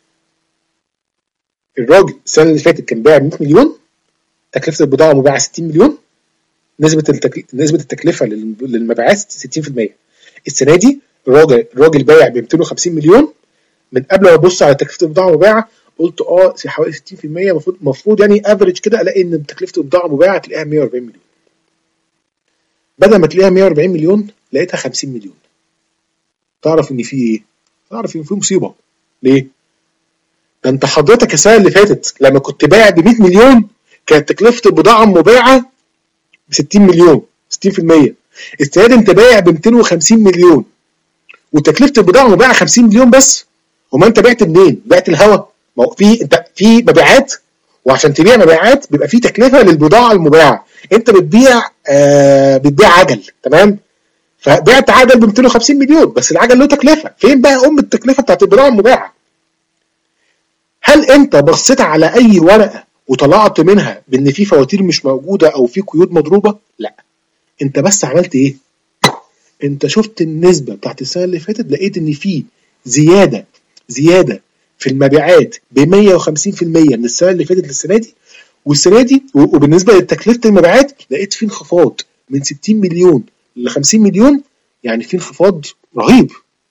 [SPEAKER 1] الراجل السنه اللي فاتت كان بايع مئة مليون، تكلفه البضاعه مبيعه ستين مليون، نسبه التكل... نسبه التكلفه للمبيعات ستين في المية. السنه دي الراجل الراجل بايع ب مئتين وخمسين مليون، من قبل ما ابص على تكلفه البضاعه المبيعه قلت اه حوالي ستين في المية، المفروض المفروض يعني افريج كده الاقي ان تكلفه البضاعه المبيعه تلاقيها مئة وأربعين مليون. بدل ما تلاقيها مئة وأربعين مليون لقيتها خمسين مليون. تعرف ان في ايه؟ تعرف ان في مصيبه. ليه؟ ده انت حضرتك السنه اللي فاتت لما كنت بايع ب مئة مليون كانت تكلفه البضاعه المبيعه ب ستين مليون، ستين في المية. السنه دي انت بايع ب مئتين وخمسين مليون وتكلفه البضاعه المبيعه خمسين مليون بس. وما انت بعت منين؟ بعت الهوا. ما هو في انت في مبيعات، وعشان تبيع مبيعات بيبقى في تكلفه للبضاعه المبيعه. انت بتبيع آه بتبيع عجل، تمام؟ فبعت عجل ب مئتين وخمسين مليون بس العجل له تكلفه. فين بقى ام التكلفه بتاعت البضاعه المبيعه؟ هل انت بصيت على اي ورقه وطلعت منها بان في فواتير مش موجوده او في قيود مضروبه؟ لا. انت بس عملت ايه؟ انت شفت النسبه بتاعت السنه اللي فاتت، لقيت ان في زياده زياده في المبيعات ب مئة وخمسين في المية من السنه اللي فاتت للسنه دي، والسنه دي وبالنسبه لتكلفه المبيعات لقيت في انخفاض من ستين مليون ل خمسين مليون. يعني في انخفاض رهيب.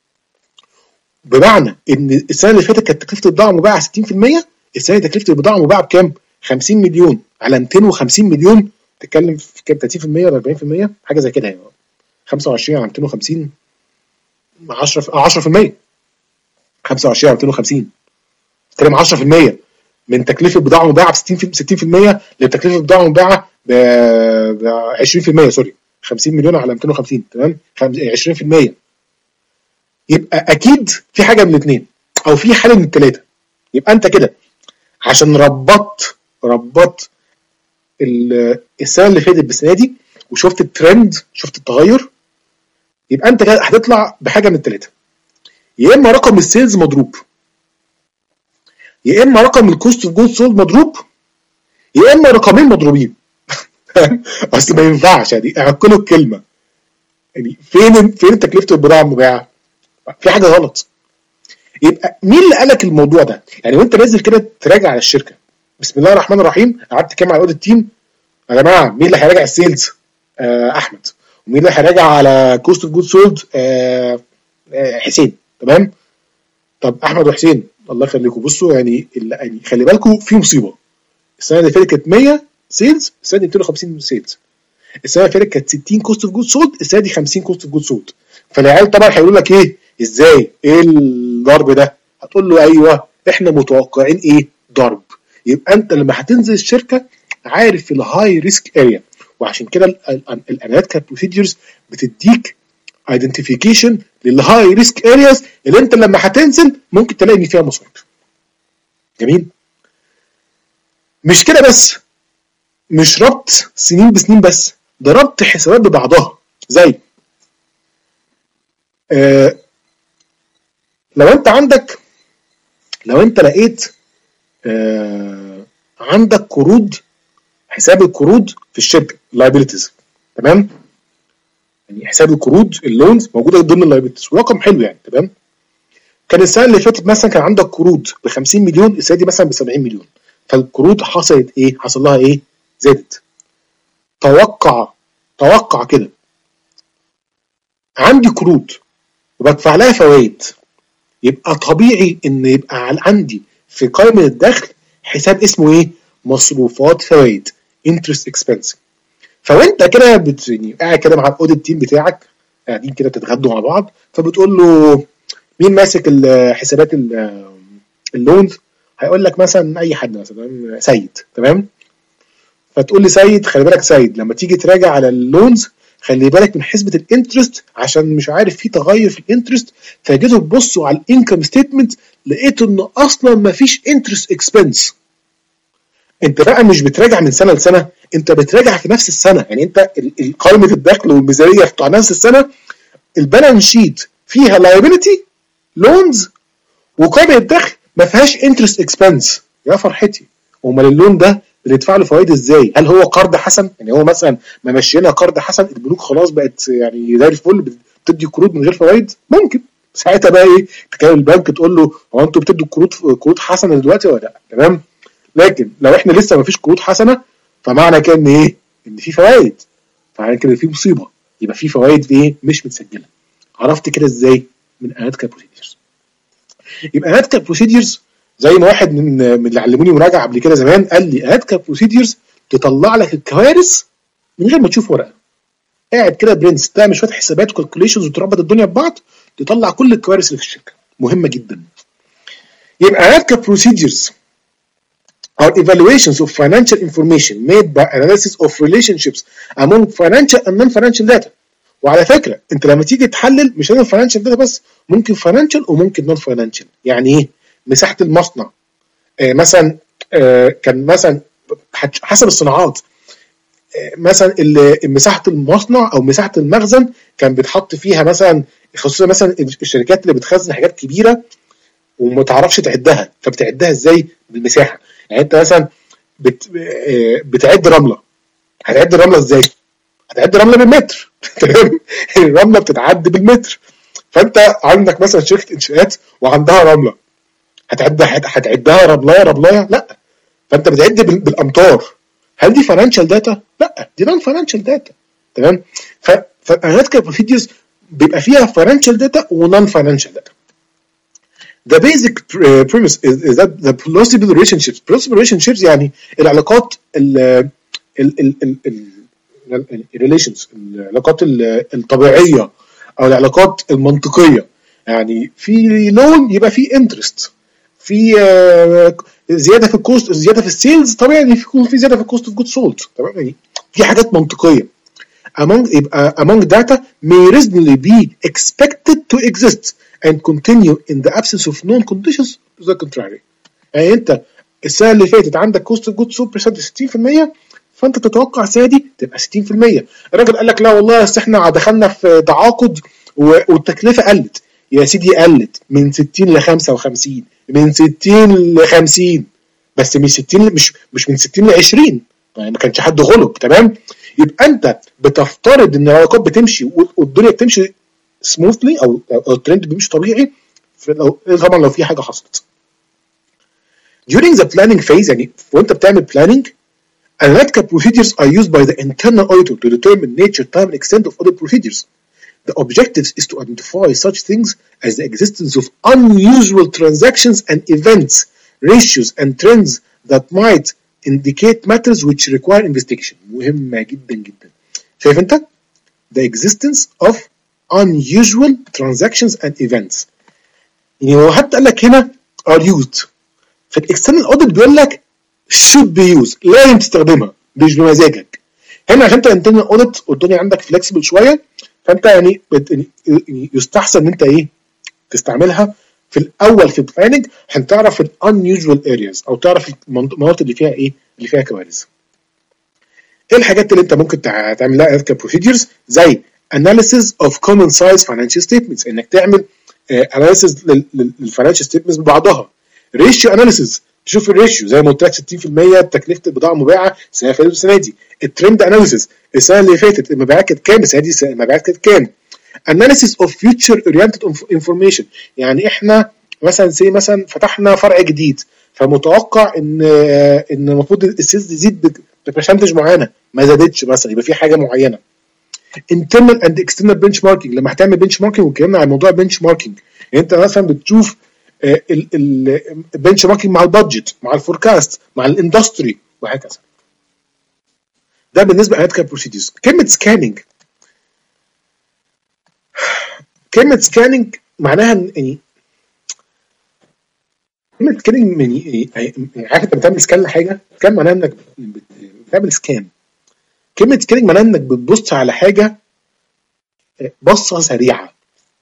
[SPEAKER 1] بمعنى ان السنه اللي فاتت كانت تكلفه البضاعه المبيعه ستين في المية، السنه دي تكلفه البضاعه المبيعه بكام؟ خمسين مليون على مئتين وخمسين مليون. تتكلم في كام؟ ثلاثين في المية ولا أربعين في المية؟ حاجه زي كده يعني. خمسة وعشرين على مئتين وخمسين عشرة عشرة في المية. خمسة وعشرين على مئتين وخمسين تتكلم عشرة في المية من تكلفه البضاعه المبيعه ب ستين في المية لتكلفه البضاعه المبيعه ب عشرين في المية. سوري، خمسين مليون على مئتين وخمسين، تمام؟ عشرين في المية. يبقى اكيد في حاجه من الاثنين او في حاله من الثلاثه. يبقى انت كده عشان ربطت ربطت السنه اللي فاتت بالسنه دي وشفت الترند، شفت التغير، يبقى انت كده هتطلع بحاجه من الثلاثه. يا اما رقم السيلز مضروب، يا اما رقم الكوست اوف جود سولد مضروب، يا اما رقمين مضروبين. اصل ما ينفعش يعني اعقلوا الكلمه. يعني فين فين تكلفه البضاعه المبيعه؟ في حاجه غلط. يبقى مين اللي قالك الموضوع ده؟ يعني وانت نازل كده تراجع على الشركه، بسم الله الرحمن الرحيم، قعدت كام على اوديت تيم؟ يا جماعه مين اللي هيراجع السيلز؟ آه احمد. ومين اللي هيراجع على كوست اوف جود سولد؟ آه آه حسين. تمام؟ طب احمد وحسين الله يخليكم، بصوا يعني يعني خلي بالكم في مصيبه. السنه اللي فاتت كانت مية سيلز، السنه دي مئتين وخمسين سيلز. السنه اللي فاتت كانت ستين كوست اوف جود سولد، السنه دي خمسين كوست اوف جود سولد. فالعيال طبعا هيقولوا لك ايه؟ ازاي؟ ايه الضرب ده؟ هتقول له ايوه احنا متوقعين ايه؟ ضرب. يبقى انت لما هتنزل الشركه عارف في الهاي ريسك اريا، وعشان كده الاناليتيكال بروسيدجرز بتديك ايدنتيفيكيشن للهاي ريسك ارياز اللي انت لما هتنزل ممكن تلاقي ان فيها مصايب. جميل؟ مش كده بس، مش ربط سنين بسنين بس، ده ربط حسابات ببعضها. زي آه لو انت عندك لو انت لقيت آه عندك قروض، حساب القروض في الشركه liabilities، تمام؟ يعني حساب القروض اللونز موجوده ضمن اللايبيلتيز ورقم حلو يعني، تمام؟ كان السنه اللي فاتت مثلا كان عندك قروض ب خمسين مليون، السنه دي مثلا ب سبعين مليون. فالقروض حصلت ايه؟ حصل لها ايه؟ زادت. توقع توقع كده عندي قروض وبدفع لها فوائد، يبقى طبيعي ان يبقى عندي في قائمه الدخل حساب اسمه ايه؟ مصروفات فوائد، interest expense. فوانت كده بت... يعني قاعد كده مع الاوديت تيم بتاعك، قاعدين كده بتتغدوا مع بعض، فبتقول له مين ماسك الحسابات اللونز؟ هيقول لك مثلا اي حد، مثلا سيد، تمام؟ فتقول لي سيد خلي بالك سيد لما تيجي تراجع على اللونز خلي بالك من حسبه الانترست عشان مش عارف في تغير في الانترست. فجيتوا تبصوا على الانكم ستيتمنت لقيتوا ان اصلا ما فيش انترست اكسبنس. انت بقى مش بتراجع من سنه لسنه، انت بتراجع في نفس السنه. يعني انت قائمه الدخل والميزانيه بتاع نفس السنه البالانس شيت فيها liability لونز وقائمه الدخل ما فيهاش انترست اكسبنس. يا فرحتي، امال اللون ده بندفع له فوائد ازاي؟ هل هو قرض حسن؟ يعني هو مثلا ما مشينا قرض حسن، البنوك خلاص بقت يعني زي الفل بتدي قروض من غير فوائد؟ ممكن ساعتها بقى ايه، تكلم البنك تقول له هو انتوا بتدوا قروض قروض حسنه دلوقتي ولا لا؟ تمام. لكن لو احنا لسه ما فيش قروض حسنه، فمعنى كده ان ايه؟ ان في فوائد، فمعنى كده في مصيبه، يبقى في فوائد ايه مش متسجله. عرفت كده ازاي؟ من اناليتيكال بروسيدجرز. يبقى اناليتيكال بروسيدجرز زي ما واحد من من اللي علموني مراجعه قبل كده زمان قال لي، اناليتيكال بروسيدجرز تطلع لك الكوارث من غير ما تشوف ورقه. قاعد كده برنس تعمل شويه حسابات وكالكوليشنز وتربط الدنيا ببعض، تطلع كل الكوارث اللي في الشركه. مهمه جدا. يبقى analytical procedures are evaluations of financial information made by analysis of relationships among financial and non-financial data. وعلى فكره انت لما تيجي تحلل مش لازم financial data بس، ممكن financial وممكن non financial. يعني ايه؟ مساحه المصنع آه مثلا آه كان مثلا حسب الصناعات، مثلا مساحه المصنع او مساحه المخزن كان بيتحط فيها مثلا، خصوصا مثلا الشركات اللي بتخزن حاجات كبيره وما تعرفش تعدها، فبتعدها ازاي؟ بالمساحه. يعني انت مثلا بت... بتعد رمله، هتعد الرمله ازاي؟ هتعد رمله بالمتر. تمام. الرمله بتتعد بالمتر. فانت عندك مثلا شركه انشاءات وعندها رمله، هتعدها هتعدها رملايه رملايه؟ لا، فانت بتعد بالامتار. هل دي فاينانشال داتا؟ لا، دي نون فاينانشال داتا. تمام. فالاناليتيكال بروسيدجرز بيبقى فيها فاينانشال داتا ونون فاينانشال داتا. The basic premise is, is that the plausible relationships plausible relationships يعني العلاقات ال ال ال ال relations العلاقات الطبيعية أو العلاقات المنطقية. يعني في لون يبقى في interest، في زيادة في الكوست، زيادة في السيلز، طبيعي ان يكون في زيادة في الكوست اوف جود سولد. تمام. يعني في حاجات منطقية. among يبقى among data may reasonably be expected to exist and continue in the absence of known conditions to the contrary. يعني انت السنه اللي فاتت عندك كوست اوف جود سولد برسنت ستين في المية، فانت تتوقع السنه دي تبقى ستين في المية. الراجل قال لك لا والله بس احنا دخلنا في تعاقد والتكلفه قلت. يا سيدي قلت من ستين ل خمسة وخمسين، من ستين ل خمسين، بس من ستين مش مش من ستين ل عشرين، يعني ما كانش حد غلب. تمام. يبقى انت بتفترض ان العلاقات بتمشي والدنيا بتمشي سموثلي او الترند بيمشي طبيعي، لو طبعا لو في حاجه حصلت. During the planning phase يعني وانت بتعمل planning, analytical procedures are used by the internal auditor to determine nature, time and extent of audit procedures. The objective is to identify such things as the existence of unusual transactions and events, ratios and trends that might indicate matters which require investigation. مهمة جدا جدا. شايف انت؟ The existence of unusual transactions and events. يعني هو حتى قال لك هنا are used. فالاكسترنال اوديت بيقول لك should be used، لازم تستخدمها مش بمزاجك. هنا عشان انت انترنال اوديت والدنيا عندك فلكسبل شويه، فانت يعني يستحسن ان انت ايه تستعملها في الاول في البلاننج عشان تعرف الانيوجوال ارياز او تعرف المناطق اللي فيها ايه اللي فيها كوارث. ايه الحاجات اللي انت ممكن تعمل لها كبروسيدجرز؟ زي analysis of common size financial statements، انك تعمل analysis للفاينانشال ستيتمنتس ببعضها. ريشيو اناليسيز، تشوف الريشيو زي ما قلت لك ستين في المية تكلفه البضاعه المباعه السنه اللي فاتت والسنه دي. الترند اناليسيز، السنه اللي فاتت المبيعات كانت كام، السنه دي المبيعات كانت كام. اناليسيز اوف فيوتشر اورينتد انفورميشن، يعني احنا مثلا زي مثلا فتحنا فرع جديد، فمتوقع ان ان المفروض السيلز تزيد ببرسنتج معينه، ما زادتش مثلا، يبقى في حاجه معينه. internal and external benchmarking، لما هتعمل bench marking واتكلمنا عن موضوع bench marking، يعني انت مثلا بتشوف البنش ماركينج مع البادجت، مع الفوركاست، مع الاندستري وهكذا. ده بالنسبه لاناليتيكال بروسيدجرز. كلمه سكاننج، كلمه سكاننج معناها يعني كلمه سكاننج يعني عارف انت بتعمل سكان لحاجه، سكان معناها انك بتعمل سكان. كلمه سكاننج معناها انك بتبص على حاجه بصه سريعه،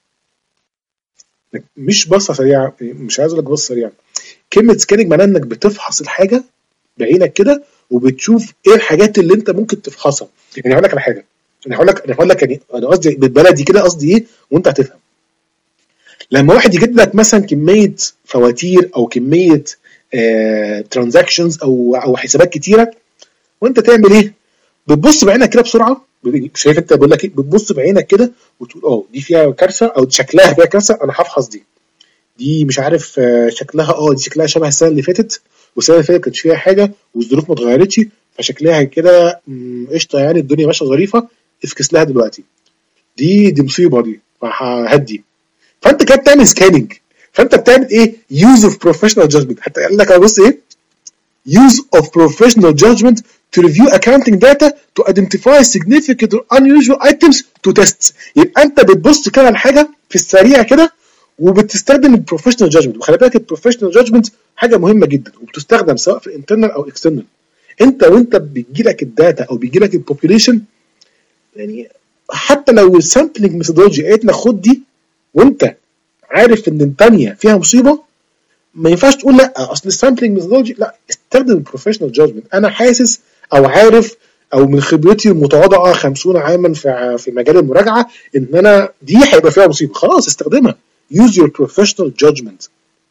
[SPEAKER 1] مش بصه سريعه، مش عايز اقول لك بصه سريعه. كلمه سكاننج معناها انك بتفحص الحاجه بعينك كده وبتشوف ايه الحاجات اللي انت ممكن تفحصها. يعني هقول لك على حاجه، انا هقول لك انا هقول لك يعني انا قصدي بالبلدي كده، قصدي ايه وانت هتفهم. لما واحد يجيب لك مثلا كميه فواتير او كميه ترانزاكشنز او او حسابات كتيره، وانت تعمل ايه؟ بتبص بعينك كده بسرعه، شايف انت بقول لك ايه، بتبص بعينك كده وتقول اه دي فيها كارثه او شكلها فيها كارثه، انا هفحص دي دي مش عارف شكلها اه دي شكلها شبه السنه اللي فاتت، والسنه اللي فاتت كانش فيها حاجه والظروف ما اتغيرتش، فشكلها كده قشطه يعني الدنيا ماشيه ظريفه، افكس لها دلوقتي، دي دي مصيبه دي فهدي. فانت كده بتعمل سكاننج، فانت بتعمل ايه؟ يوز اوف بروفيشنال جادجمنت. حتى قال لك بص ايه؟ use of professional judgment to review accounting data to identify significant or unusual items to test. يبقى انت بتبص كده على حاجه في السريع كده وبتستخدم البروفيشنال جادجمنت. وخلي بالك البروفيشنال جادجمنت حاجه مهمه جدا وبتستخدم سواء في الانترنال او اكسترنال. انت وانت بيجي لك الداتا او بيجي لك البوبيوليشن، يعني حتى لو السامبلنج ميثودولوجي قالت لك خد دي وانت عارف ان الثانيه فيها مصيبه، ما ينفعش تقول لا اصل السامبلنج ميثودولوجي، لا استخدم البروفيشنال جادجمنت. انا حاسس او عارف او من خبرتي المتواضعه خمسين عاما في في مجال المراجعه ان انا دي هيبقى فيها مصيبه، خلاص استخدمها. use your professional judgment.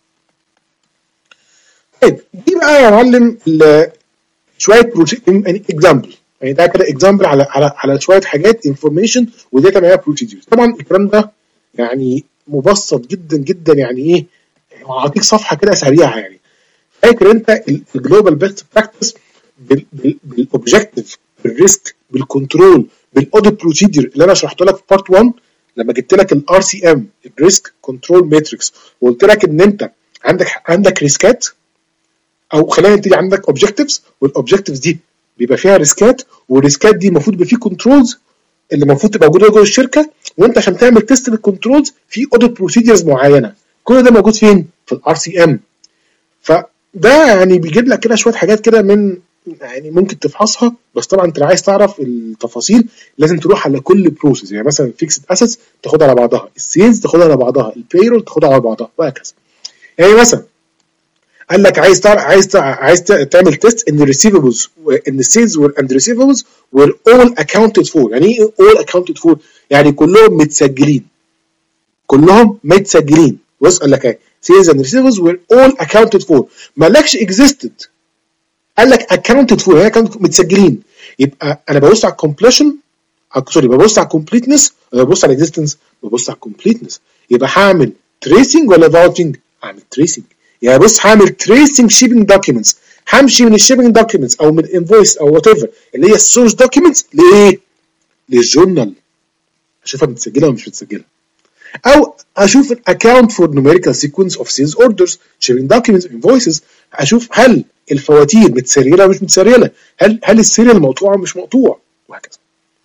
[SPEAKER 1] طيب دي بقى يا معلم شويه اكزامبل، يعني ده كده اكزامبل على على على شويه حاجات انفورميشن وداتا معايا بروسيدورز. طبعا الكلام ده يعني مبسط جدا جدا، يعني ايه، هعطيك صفحه كده سريعه. يعني فاكر انت الجلوبال بيست براكتس بالاوبجكتيف بالريسك بالكنترول بالاوديت بروسيدور اللي انا شرحت لك في بارت واحد لما جبت لك الار سي ام الريسك كنترول ماتريكس، وقلت لك ان انت عندك عندك ريسكات، او خلينا نبتدي عندك اوبجكتيفز، والاوبجكتيفز دي بيبقى فيها ريسكات، والريسكات دي المفروض يبقى فيه كنترولز اللي المفروض تبقى موجوده جوه الشركه، وانت عشان تعمل تيست للكنترولز في اوديت بروسيدرز معينه، كل ده موجود فين؟ في الار سي ام. فده يعني بيجيب لك كده شويه حاجات كده من يعني ممكن تفحصها، بس طبعا انت لو عايز تعرف التفاصيل لازم تروح على كل بروسيس. يعني مثلا فيكسد اسيتس تاخدها على بعضها، السيلز تاخدها على بعضها، البيرول تاخدها على بعضها، وهكذا. يعني مثلا قال لك عايز تعرف عايز تعرف عايز تعمل تيست ان الريسيفبلز ان السيلز اند ريسيفبلز وير اول اكاونتد فور. يعني ايه اول اكاونتد فور؟ يعني كلهم متسجلين، كلهم متسجلين. بص قال لك ايه؟ sales and receivables were all accounted for. ما قالكش existed، قال لك accounted for، يعني كانوا متسجلين. يبقى انا ببص على الكومبليشن، سوري ببص على الكومبليتنس ولا ببص على الاكزيستنس؟ ببص على الكومبليتنس. يبقى هعمل تريسنج ولا فاوتشنج؟ هعمل تريسنج. يعني بص هعمل تريسنج شيبنج دوكيومنتس، همشي من الشيبنج دوكيومنتس او من الانفويس او وات ايفر اللي هي السورس دوكيومنتس لايه؟ للجورنال، اشوفها متسجله ولا مش متسجله. او اشوف الاكونت فور نوميريكال سيكونس اوف سيلز اوردرز شيبنج دوكيومنتس انفويسز، اشوف هل الفواتير متسريله ولا مش متسريله، هل هل السيريال مقطوع مش مقطوع، وهكذا.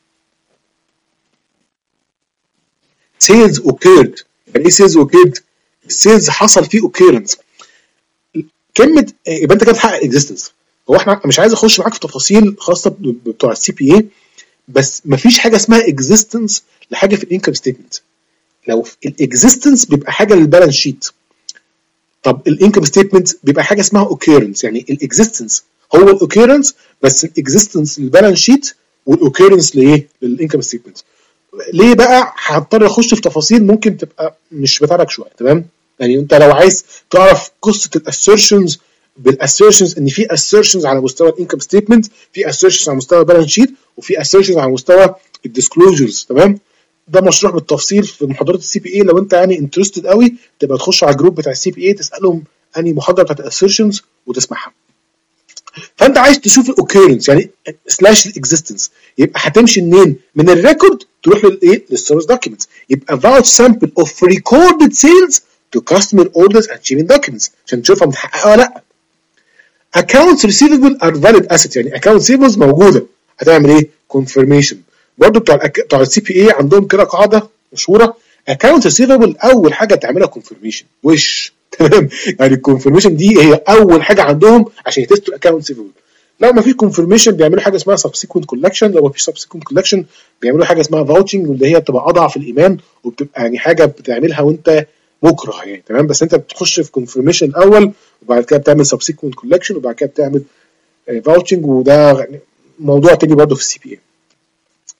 [SPEAKER 1] سيلز اوكيرد، يعني ايه سيلز اوكيرد؟ السيلز حصل فيه اوكيرنس. كلمه يبقى انت كده بتحقق اكزيستنس. هو احنا مش عايز اخش معاك في تفاصيل خاصه بتوع السي بي اي، بس مفيش حاجه اسمها اكزيستنس لحاجه في الانكم ستيتمنت. لو الاكزيستنس بيبقى حاجه للبالانس شيت، طب الانكم ستيتمنت بيبقى حاجه اسمها اوكيرنس. يعني الاكزيستنس هو الاوكيرنس، بس الاكزيستنس للبالانس شيت والاوكيرنس لايه؟ للانكم ستيتمنت. ليه بقى؟ هضطر اخش في تفاصيل ممكن تبقى مش بتاعك شويه، تمام؟ يعني انت لو عايز تعرف قصه الاسيرشنز بالاسيرشنز، ان في اسيرشنز على مستوى الانكم ستيتمنت، في اسيرشنز على مستوى البالانس شيت، وفي اسيرشنز على مستوى الديسكلوجرز، تمام؟ ده مشروح بالتفصيل في محاضرات السي بي اي. لو انت يعني انترستد قوي تبقى تخش على الجروب بتاع السي بي اي تسالهم انهي محاضره بتاعت الاسيرشنز وتسمعها. فانت عايز تشوف الاوكيرنس يعني سلاش الاكزيستنس، يبقى هتمشي منين؟ من الريكورد تروح للايه؟ للسورس دوكيومنت. يبقى فاوتش سامبل اوف ريكوردد سيلز تو كاستمر اوردرز اند شيبنج دوكيومنتس عشان تشوفها متحققه ولا لا. accounts receivable are valid assets، يعني account receivable موجوده، هتعمل ايه؟ confirmation. برضه بتوع بتوع السي بي اي عندهم كده قاعده مشهوره، account receivable اول حاجه تعملها confirmation وش تمام. يعني الكونفirmation دي هي اول حاجه عندهم عشان يتستوا account receivable. لو ما فيش confirmation بيعملوا حاجه اسمها subsequent collection، لو ما فيش subsequent collection بيعملوا حاجه اسمها vouching، واللي هي بتبقى اضعف الايمان وبتبقى يعني حاجه بتعملها وانت مكره يعني، تمام؟ بس انت بتخش في confirmation الاول وبعد كده بتعمل subsequent collection وبعد كده بتعمل vouching، وده موضوع تاني برضه في السي بي اي.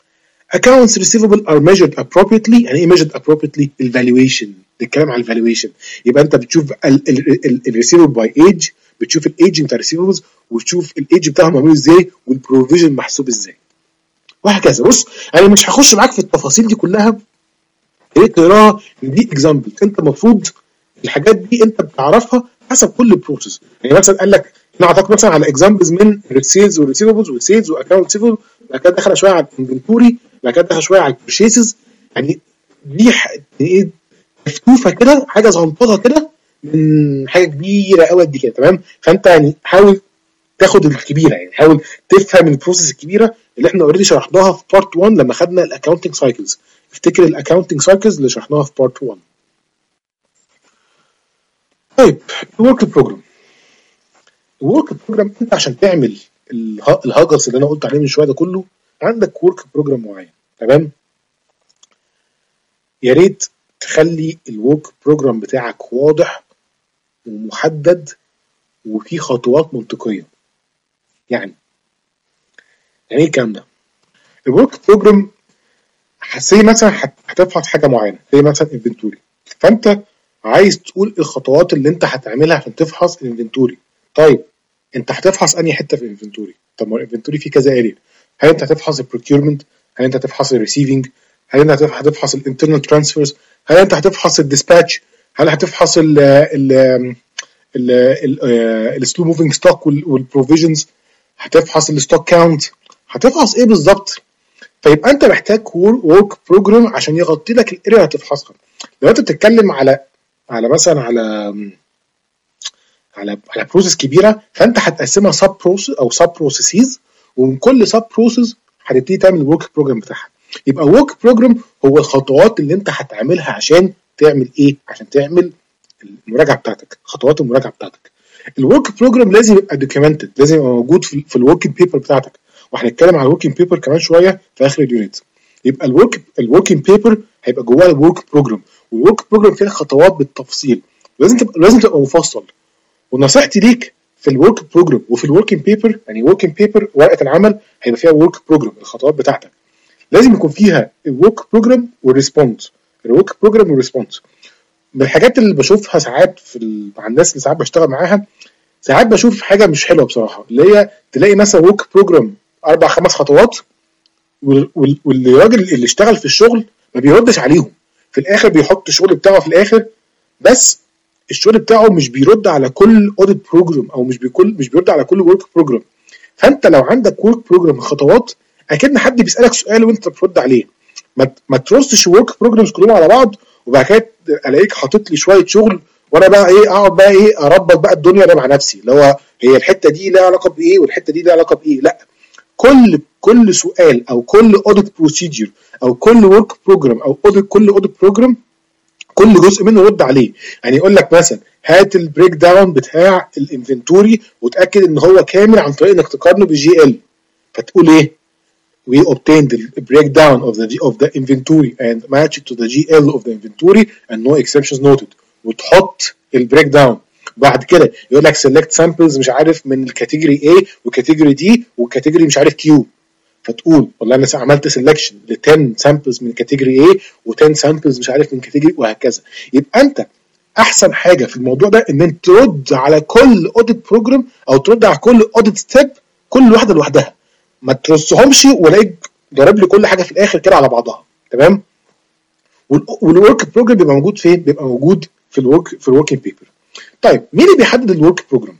[SPEAKER 1] accounts receivable are measured appropriately. يعني ايه measured appropriately؟ الvaluation. نتكلم على الvaluation. يبقى انت بتشوف الريسيفبل باي ايج، بتشوف الايج بتاع الريسيفبلز وتشوف الايج بتاعهم معمول ازاي والبروفيجن محسوب ازاي وهكذا. بص انا مش هخش معاك في التفاصيل دي كلها، يا ريت تقراها. دي اكزامبل، انت المفروض الحاجات دي انت بتعرفها حسب كل بروسيس. يعني مثلا قال لك انا اعطاك مثلا على اكزامبلز من السيلز والريسيفبلز والسيلز واكونت ريسيفبل، بعد كده دخل شويه على الانفنتوري، بعد كده دخل شويه على البرشيسز. يعني دي ايه مفتوفه كده، حاجه زنططه كده من حاجه كبيره قوي دي كده، تمام؟ فانت يعني حاول تاخد الكبيره، يعني حاول تفهم البروسيس الكبيره اللي احنا اوريدي شرحناها في بارت واحد لما خدنا الاكاونتنج سايكلز. افتكر الاكاونتنج سايكلز اللي شرحناها في بارت واحد. طيب الورك بروجرام. الورك بروجرام انت عشان تعمل الهاجرز اللي انا قلت عليه من شويه ده كله عندك ورك بروجرام معين، تمام؟ يا ريت تخلي الورك بروجرام بتاعك واضح ومحدد وفي خطوات منطقيه. يعني يعني ايه الكلام ده؟ الورك بروجرام حسي مثلا هتفحص حاجه معينه زي مثلا انفنتوري، فانت عايز تقول الخطوات اللي انت هتعملها عشان تفحص الانفنتوري. طيب انت هتفحص انهي حته في الانفنتوري؟ طب ما الانفنتوري فيه كذا اريا. هل انت هتفحص البروكيورمنت؟ هل انت هتفحص الريسيفنج؟ هل انت هتفحص الانترنال ترانسفيرز؟ هل انت هتفحص الديسباتش؟ هل هتفحص ال ال السلو موفينج ستوك والبروفيجنز؟ هتفحص الستوك كاونت؟ هتفحص ايه بالظبط؟ فيبقى انت محتاج ورك بروجرام عشان يغطي لك الاريا اللي هتفحصها. لو انت بتتكلم على على مثلا على على على بروسيس كبيره، فانت هتقسمها سب بروسيس او سب بروسيسز، ومن كل سب بروسيس هتبتدي تعمل الورك بروجرام بتاعها. يبقى الورك بروجرام هو الخطوات اللي انت هتعملها عشان تعمل ايه؟ عشان تعمل المراجعه بتاعتك، خطوات المراجعه بتاعتك. الورك بروجرام لازم يبقى دوكيومنتد، لازم يبقى موجود في, في الوركينج بيبر بتاعتك، وهنتكلم على الوركينج بيبر كمان شويه في اخر اليونت. يبقى الورك الوركينج بيبر هيبقى جواه الورك بروجرام، والورك بروجرام فيها خطوات بالتفصيل، لازم تبقى لازم تبقى مفصل. ونصيحتي ليك في الورك بروجرام وفي الوركينج بيبر، يعني وركينج بيبر ورقه العمل هيبقى فيها ورك بروجرام الخطوات بتاعتك، لازم يكون فيها الورك بروجرام والريسبونس. الورك بروجرام والريسبونس من الحاجات اللي بشوفها ساعات في مع الناس اللي ساعات بشتغل معاها، ساعات بشوف حاجه مش حلوه بصراحه، اللي هي تلاقي مثلا ورك بروجرام اربع خمس خطوات والراجل اللي اشتغل في الشغل ما بيردش عليهم، في الاخر بيحط الشغل بتاعه في الاخر، بس الشغل بتاعه مش بيرد على كل اوديت بروجرام او مش بيكل مش بيرد على كل ورك بروجرام. فانت لو عندك ورك بروجرام خطوات، اكيد حد بيسالك سؤال وانت بترد عليه، ما ما ترصش الورك بروجرامز كلهم على بعض وبعد كده الاقيك حاطط لي شويه شغل وانا بقى ايه اقعد بقى ايه اربط بقى الدنيا انا مع نفسي، اللي هو هي الحته دي لها علاقه بايه والحته دي لها علاقه بايه. لا، كل كل سؤال او كل اوديت بروسيجر او كل ورك بروجرام او اوديت كل اوديت بروجرام كل جزء منه رد عليه. يعني يقول لك مثلا هات البريك داون بتاع الانفنتوري وتاكد ان هو كامل عن طريق انك تقارنه بالجي ال، فتقول ايه we obtained the breakdown of the of the inventory and match it to the جي ال of the inventory and no exceptions noted، وتحط البريك داون. بعد كده يقول لك select samples مش عارف من الكاتيجوري A وكاتيجوري D وكاتيجوري مش عارف Q، فتقول والله انا عملت سelection ل عشرة samples من كاتيجوري A و10 samples مش عارف من كاتيجوري، وهكذا. يبقى انت احسن حاجه في الموضوع ده ان انت ترد على كل اوديت بروجرام او ترد على كل اوديت ستيب كل واحده لوحدها، ما ترصهمش ولاقيك ضارب لي كل حاجه في الاخر كده على بعضها، تمام؟ والورك بروجرام بيبقى موجود فين؟ بيبقى موجود في الورك في الوركينج بيبر. طيب مين اللي بيحدد الورك بروجرام؟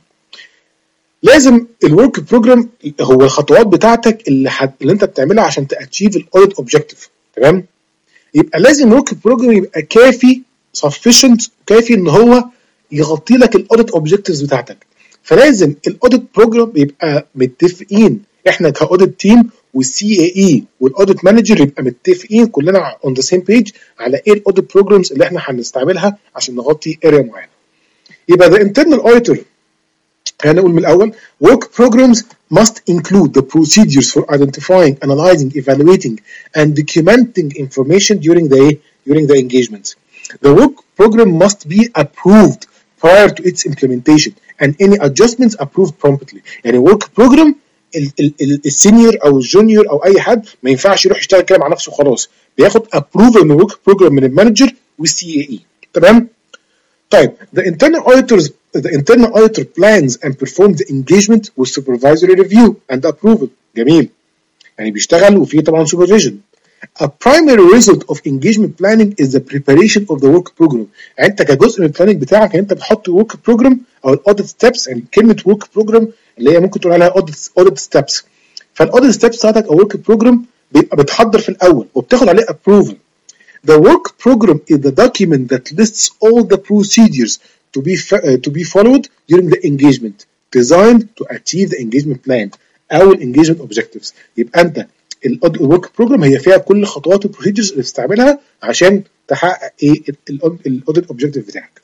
[SPEAKER 1] لازم الورك بروجرام هو الخطوات بتاعتك اللي, حد... اللي انت بتعملها عشان تاتشيف الاوديت اوبجكتيف، تمام؟ يبقى لازم الورك بروجرام يبقى كافي sufficient كافي ان هو يغطي لك الاوديت اوبجكتيفز بتاعتك. فلازم الاوديت بروجرام يبقى متفقين احنا كاوديت تيم والسي اي اي والاوديت مانجر يبقى متفقين كلنا اون ذا سيم بيج على ايه الاوديت بروجرامز اللي احنا هنستعملها عشان نغطي اريا معينه. يبقى the internal auditor هنقول من الاول work programs must include the procedures for identifying, analyzing, evaluating and documenting information during the during the engagement. The work program must be approved prior to its implementation and any adjustments approved promptly. يعني work program السينيور او الجونيور او اي حد ما ينفعش يروح يشتغل كده مع نفسه خلاص، بياخد ابروفل من ورك بروجرام من المانجر والسي اي اي. تمام. طيب the internal auditors the internal auditor plans and performs the engagement with supervisory review and approval. جميل، يعني بيشتغل وفيه طبعا supervision. A primary result of engagement planning is the preparation of the work program. يعني انت كجزء من البلاننج بتاعك انت بتحط work program او الاوديت ستيبس، يعني كلمه work program اللي هي ممكن تقول عليها audit audit steps. فالاوديت ستيبس بتاعتك او work program بيبقى بتحضر في الاول وبتاخد عليه approval. The work program is the document that lists all the procedures to be uh, to be followed during the engagement designed to achieve the engagement plan او engagement objectives. يبقى انت الورك بروجرام هي فيها كل خطوات البروسيدرز اللي بتستعملها عشان تحقق ايه الاوديت اوبجكتيف بتاعك.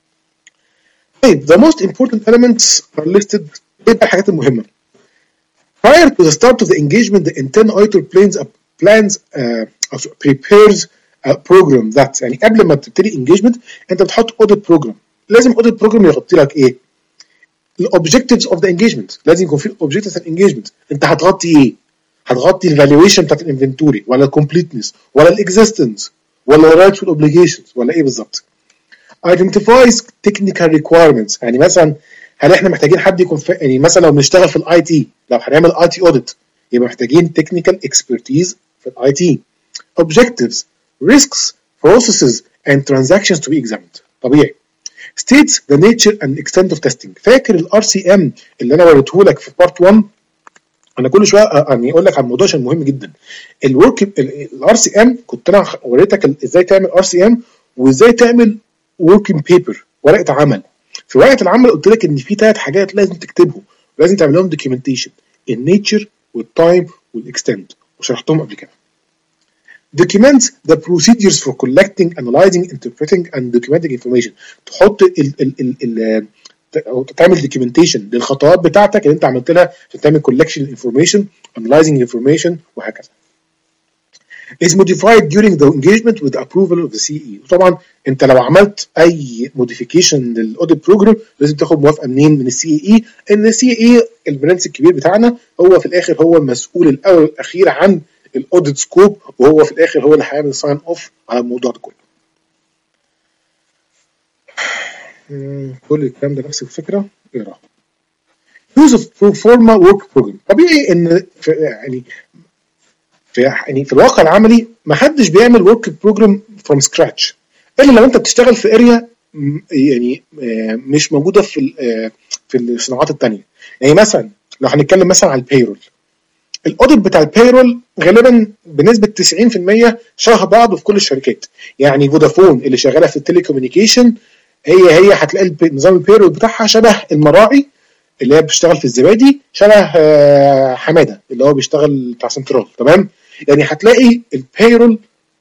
[SPEAKER 1] طيب the most important elements are listed. ايه بقى الحاجات المهمه؟ Prior to the start of the engagement, the internal auditor plans uh, plans uh, prepares a program that يعني قبل ما تبتدي engagement انت بتحط audit program. لازم audit program يغطي لك ايه؟ الاوبجكتيفز اوف ذا انجيجمنت، لازم يكون في اوبجكتيفز اوف انجيجمنت. انت هتغطي ايه؟ هتغطي الفالويشن بتاعت الانفنتوري ولا الكومبليتنس ولا الاكزيستنس ولا الرايتس والاوبليجيشنز ولا ايه بالظبط؟ identifies technical requirements. يعني مثلا هل احنا محتاجين حد يكون في يعني مثلا لو بنشتغل في الاي تي، لو هنعمل اي تي اوديت يبقى محتاجين technical expertise في الاي تي. objectives, risks, processes and transactions to be examined. طبيعي. states the nature and extent of testing. فاكر الار سي ام اللي انا وريته لك في بارت واحد؟ انا كل شويه يعني اقول لك عن الموضوع عشان مهم جدا. الورك الار سي ام كنت انا وريتك ازاي تعمل ار سي ام وازاي تعمل وركينج بيبر، ورقه عمل. في ورقه العمل قلت لك ان في ثلاث حاجات لازم تكتبهم ولازم تعمل لهم دوكيومنتيشن: النيتشر والتايم والاكستنت، وشرحتهم قبل كده. Document the procedures for collecting, analyzing, interpreting and documenting information. تحط ال ال ال ال او تعمل documentation للخطوات بتاعتك اللي انت عملت لها عشان تعمل collection information, analyzing information وهكذا. is modified during the engagement with the approval of the سي إي. وطبعا انت لو عملت اي modification للاوديت بروجرام لازم تاخد موافقه منين؟ من السي اي. ان السي اي البرنس الكبير بتاعنا هو في الاخر هو المسؤول الاول والاخير عن الاوديت سكوب، وهو في الاخر هو اللي هيعمل ساين اوف على الموضوع ده كله. كل الكلام ده نفس الفكره اقراه. use of pro forma work program. طبيعي ان في يعني في يعني في الواقع العملي ما حدش بيعمل ورك بروجرام فروم سكراتش الا لو انت بتشتغل في اريا يعني مش موجوده في في الصناعات الثانيه. يعني مثلا لو هنتكلم مثلا على البيرول، الاوديت بتاع البيرول غالبا بنسبه تسعين في المية شبه بعض في كل الشركات. يعني فودافون اللي شغاله في التليكوميونيكيشن هي هي هتلاقي نظام البيرول بتاعها شبه المراعي اللي هي بتشتغل في الزبادي، شبه حماده اللي هو بيشتغل بتاع سنترال. تمام؟ يعني هتلاقي البيرول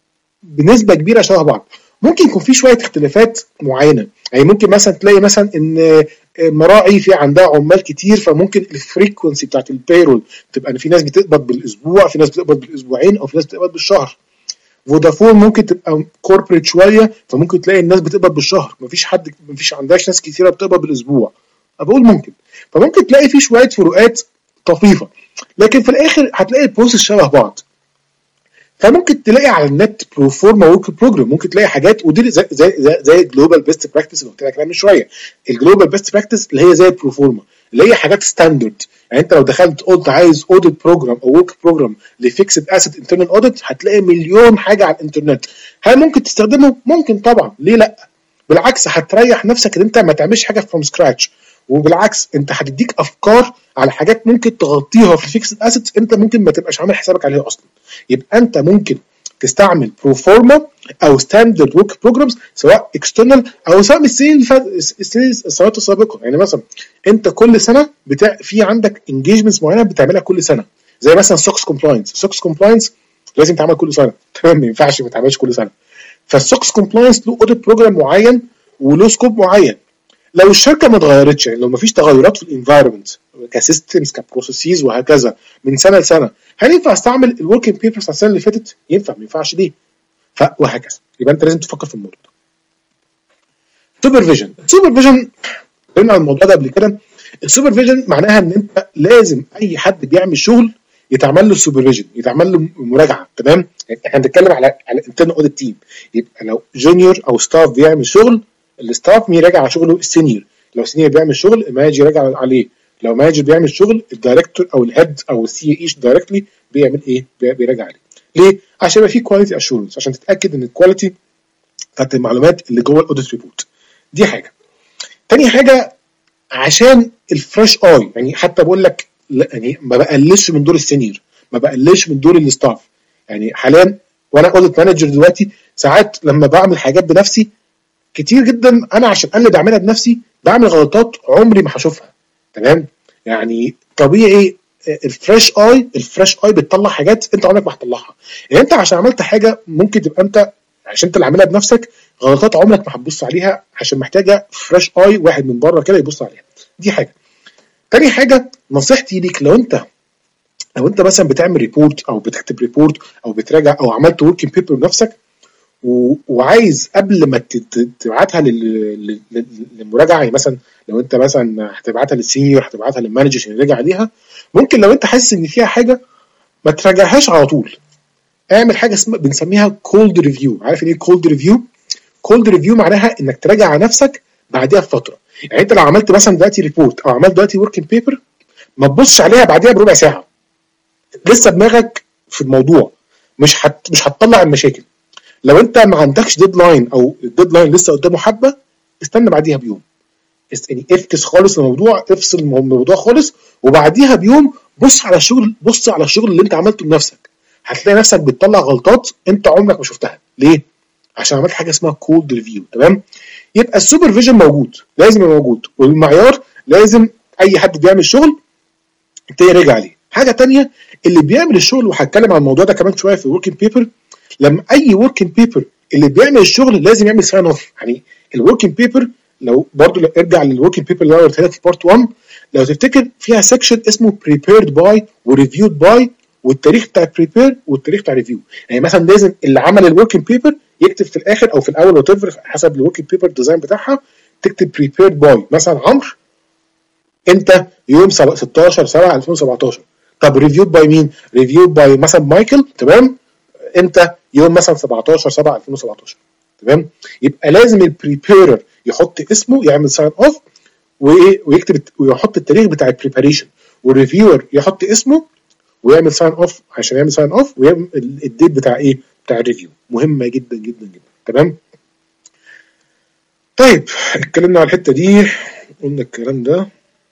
[SPEAKER 1] بنسبه كبيره شبه بعض. ممكن يكون في شويه اختلافات معينه، يعني ممكن مثلا تلاقي مثلا ان مراعي في عندها عمال كتير فممكن الفريكونسي بتاعت البيرول تبقى ان في ناس بتقبض بالاسبوع، في ناس بتقبض بالاسبوعين، او في ناس بتقبض بالشهر. فودافون ممكن تبقى كوربريت شويه فممكن تلاقي الناس بتقبض بالشهر، مفيش حد مفيش عندهاش ناس كتيره بتقبض بالاسبوع. بقول ممكن، فممكن تلاقي في شويه فروقات طفيفه، لكن في الاخر هتلاقي البروسيس شبه بعض. فممكن تلاقي على النت بروفورما ورك بروجرام، ممكن تلاقي حاجات ودي زي زي زي الجلوبال بيست براكتس اللي قلت لك عليها من شويه. الجلوبال بيست براكتس اللي هي زي البروفورما اللي هي حاجات ستاندرد. يعني انت لو دخلت قلت عايز اوديت بروجرام او ورك بروجرام لفيكسد اسيت انترنال اوديت هتلاقي مليون حاجه على الانترنت. هل ممكن تستخدمه؟ ممكن طبعا، ليه لا؟ بالعكس هتريح نفسك ان انت ما تعملش حاجه فروم سكراتش، وبالعكس انت هتديك افكار على حاجات ممكن تغطيها في الفيكسد اسيتس انت ممكن ما تبقاش عامل حسابك عليها اصلا. يبقى انت ممكن تستعمل بروفورما او ستاندرد ورك بروجرامز سواء اكسترنال او سواء من السنين السنوات السابقه. يعني مثلا انت كل سنه بتاع في عندك انجيجمنتس معينه بتعملها كل سنه، زي مثلا سوكس كومبلاينس. سوكس كومبلاينس لازم تعمل كل سنه، تمام؟ ما ينفعش ما تعملش كل سنه. فالسوكس كومبلاينس له اوديت بروجرام معين وله سكوب معين. لو الشركه ما اتغيرتش، يعني لو ما فيش تغيرات في الانفايرمنت كسيستمز كبروسيسز وهكذا من سنه لسنه، هل ينفع استعمل الوركينج بيبرز السنه اللي فاتت؟ ينفع، ما ينفعش ليه؟ وهكذا. يبقى انت لازم تفكر في الموضوع ده. سوبرفيجن. سوبرفيجن قلنا عن الموضوع ده قبل كده، السوبرفيجن معناها ان انت لازم اي حد بيعمل شغل يتعمل له سوبرفيجن، يتعمل له مراجعه، تمام؟ احنا بنتكلم على على انترنال اوديت تيم، يبقى لو جونيور او ستاف بيعمل شغل الستاف بيراجع على شغله السينيور، لو سينيور بيعمل شغل المانجر يراجع عليه، لو مانجر بيعمل شغل الدايركتور او الهيد او السي ايش دايركتلي بيعمل ايه؟ بيراجع عليه. ليه؟ عشان يبقى في كواليتي اشورنس، عشان تتاكد ان الكواليتي بتاعت المعلومات اللي جوه الاوديت ريبورت. دي حاجه. تاني حاجه عشان الفريش اي، يعني حتى بقول لك يعني ما بقللش من دور السينيور، ما بقللش من دور الستاف. يعني حاليا وانا اوديت مانجر دلوقتي ساعات لما بعمل حاجات بنفسي كتير جدا انا عشان انا اللي بعملها بنفسي بعمل غلطات عمري ما هشوفها، تمام؟ يعني طبيعي الفريش اي الفريش اي بتطلع حاجات انت عمرك ما هتطلعها. يعني انت عشان عملت حاجه ممكن تبقى انت عشان انت اللي عاملها بنفسك غلطات عمرك ما هتبص عليها، عشان محتاجه فريش اي واحد من بره كده يبص عليها. دي حاجه. تاني حاجه نصيحتي ليك، لو انت لو انت مثلا بتعمل ريبورت او بتكتب ريبورت او بتراجع او عملت وركينج بيبر بنفسك وعايز قبل ما تبعتها للمراجعه، يعني مثلا لو انت مثلا هتبعتها للسينيور هتبعتها للمانجر عشان يراجع عليها، ممكن لو انت حاسس ان فيها حاجه ما تراجعهاش على طول، اعمل حاجه اسمها بنسميها كولد ريفيو. عارف ايه كولد ريفيو؟ كولد ريفيو معناها انك تراجع على نفسك بعديها بفتره. يعني انت لو عملت مثلا دلوقتي ريبورت او عملت دلوقتي وركينج بيبر ما تبصش عليها بعديها بربع ساعه، لسه دماغك في الموضوع، مش هت مش هتطلع المشاكل. لو انت ما عندكش ديدلاين او الديدلاين لسه قدامه حبه استنى بعديها بيوم، يعني افكس خالص الموضوع، افصل الموضوع خالص، وبعديها بيوم بص على الشغل بص على الشغل اللي انت عملته بنفسك، هتلاقي نفسك بتطلع غلطات انت عمرك ما شفتها. ليه؟ عشان عملت حاجه اسمها كولد ريفيو، تمام؟ يبقى السوبرفيجن موجود، لازم يبقى موجود، والمعيار لازم اي حد بيعمل شغل يراجع عليه. حاجه تانية اللي بيعمل الشغل، وهتكلم عن الموضوع ده كمان شويه في الوركينج بيبر، لما اي وركينج بيبر اللي بيعمل الشغل لازم يعمل ساين اوف. يعني الوركينج بيبر لو برضو لو ارجع للوركينج بيبر اللي انا قلتها في بارت واحد، لو تفتكر فيها سيكشن اسمه بريبيرد باي وريفيود باي، والتاريخ بتاع بريبير والتاريخ بتاع ريفيو. يعني مثلا لازم اللي عمل الوركينج بيبر يكتب في الاخر او في الاول وتفر حسب الوركينج بيبر ديزاين بتاعها، تكتب بريبيرد باي مثلا عمرو انت يوم ستاشر سبعة ألفين وسبعتاشر. طب ريفيود باي مين؟ ريفيود باي مثلا مايكل، تمام؟ انت يوم مثلا سبعتاشر سبعة ألفين وسبعتاشر، تمام؟ يبقى لازم البريبيرر يحط اسمه يعمل ساين اوف ويكتب ويحط التاريخ بتاع البريباريشن، والريفيور يحط اسمه ويعمل ساين اوف عشان يعمل ساين اوف ويعمل الديت بتاع ايه؟ بتاع الريفيو. مهمه جدا جدا جدا، تمام؟ طيب اتكلمنا على الحته دي، قلنا الكلام ده.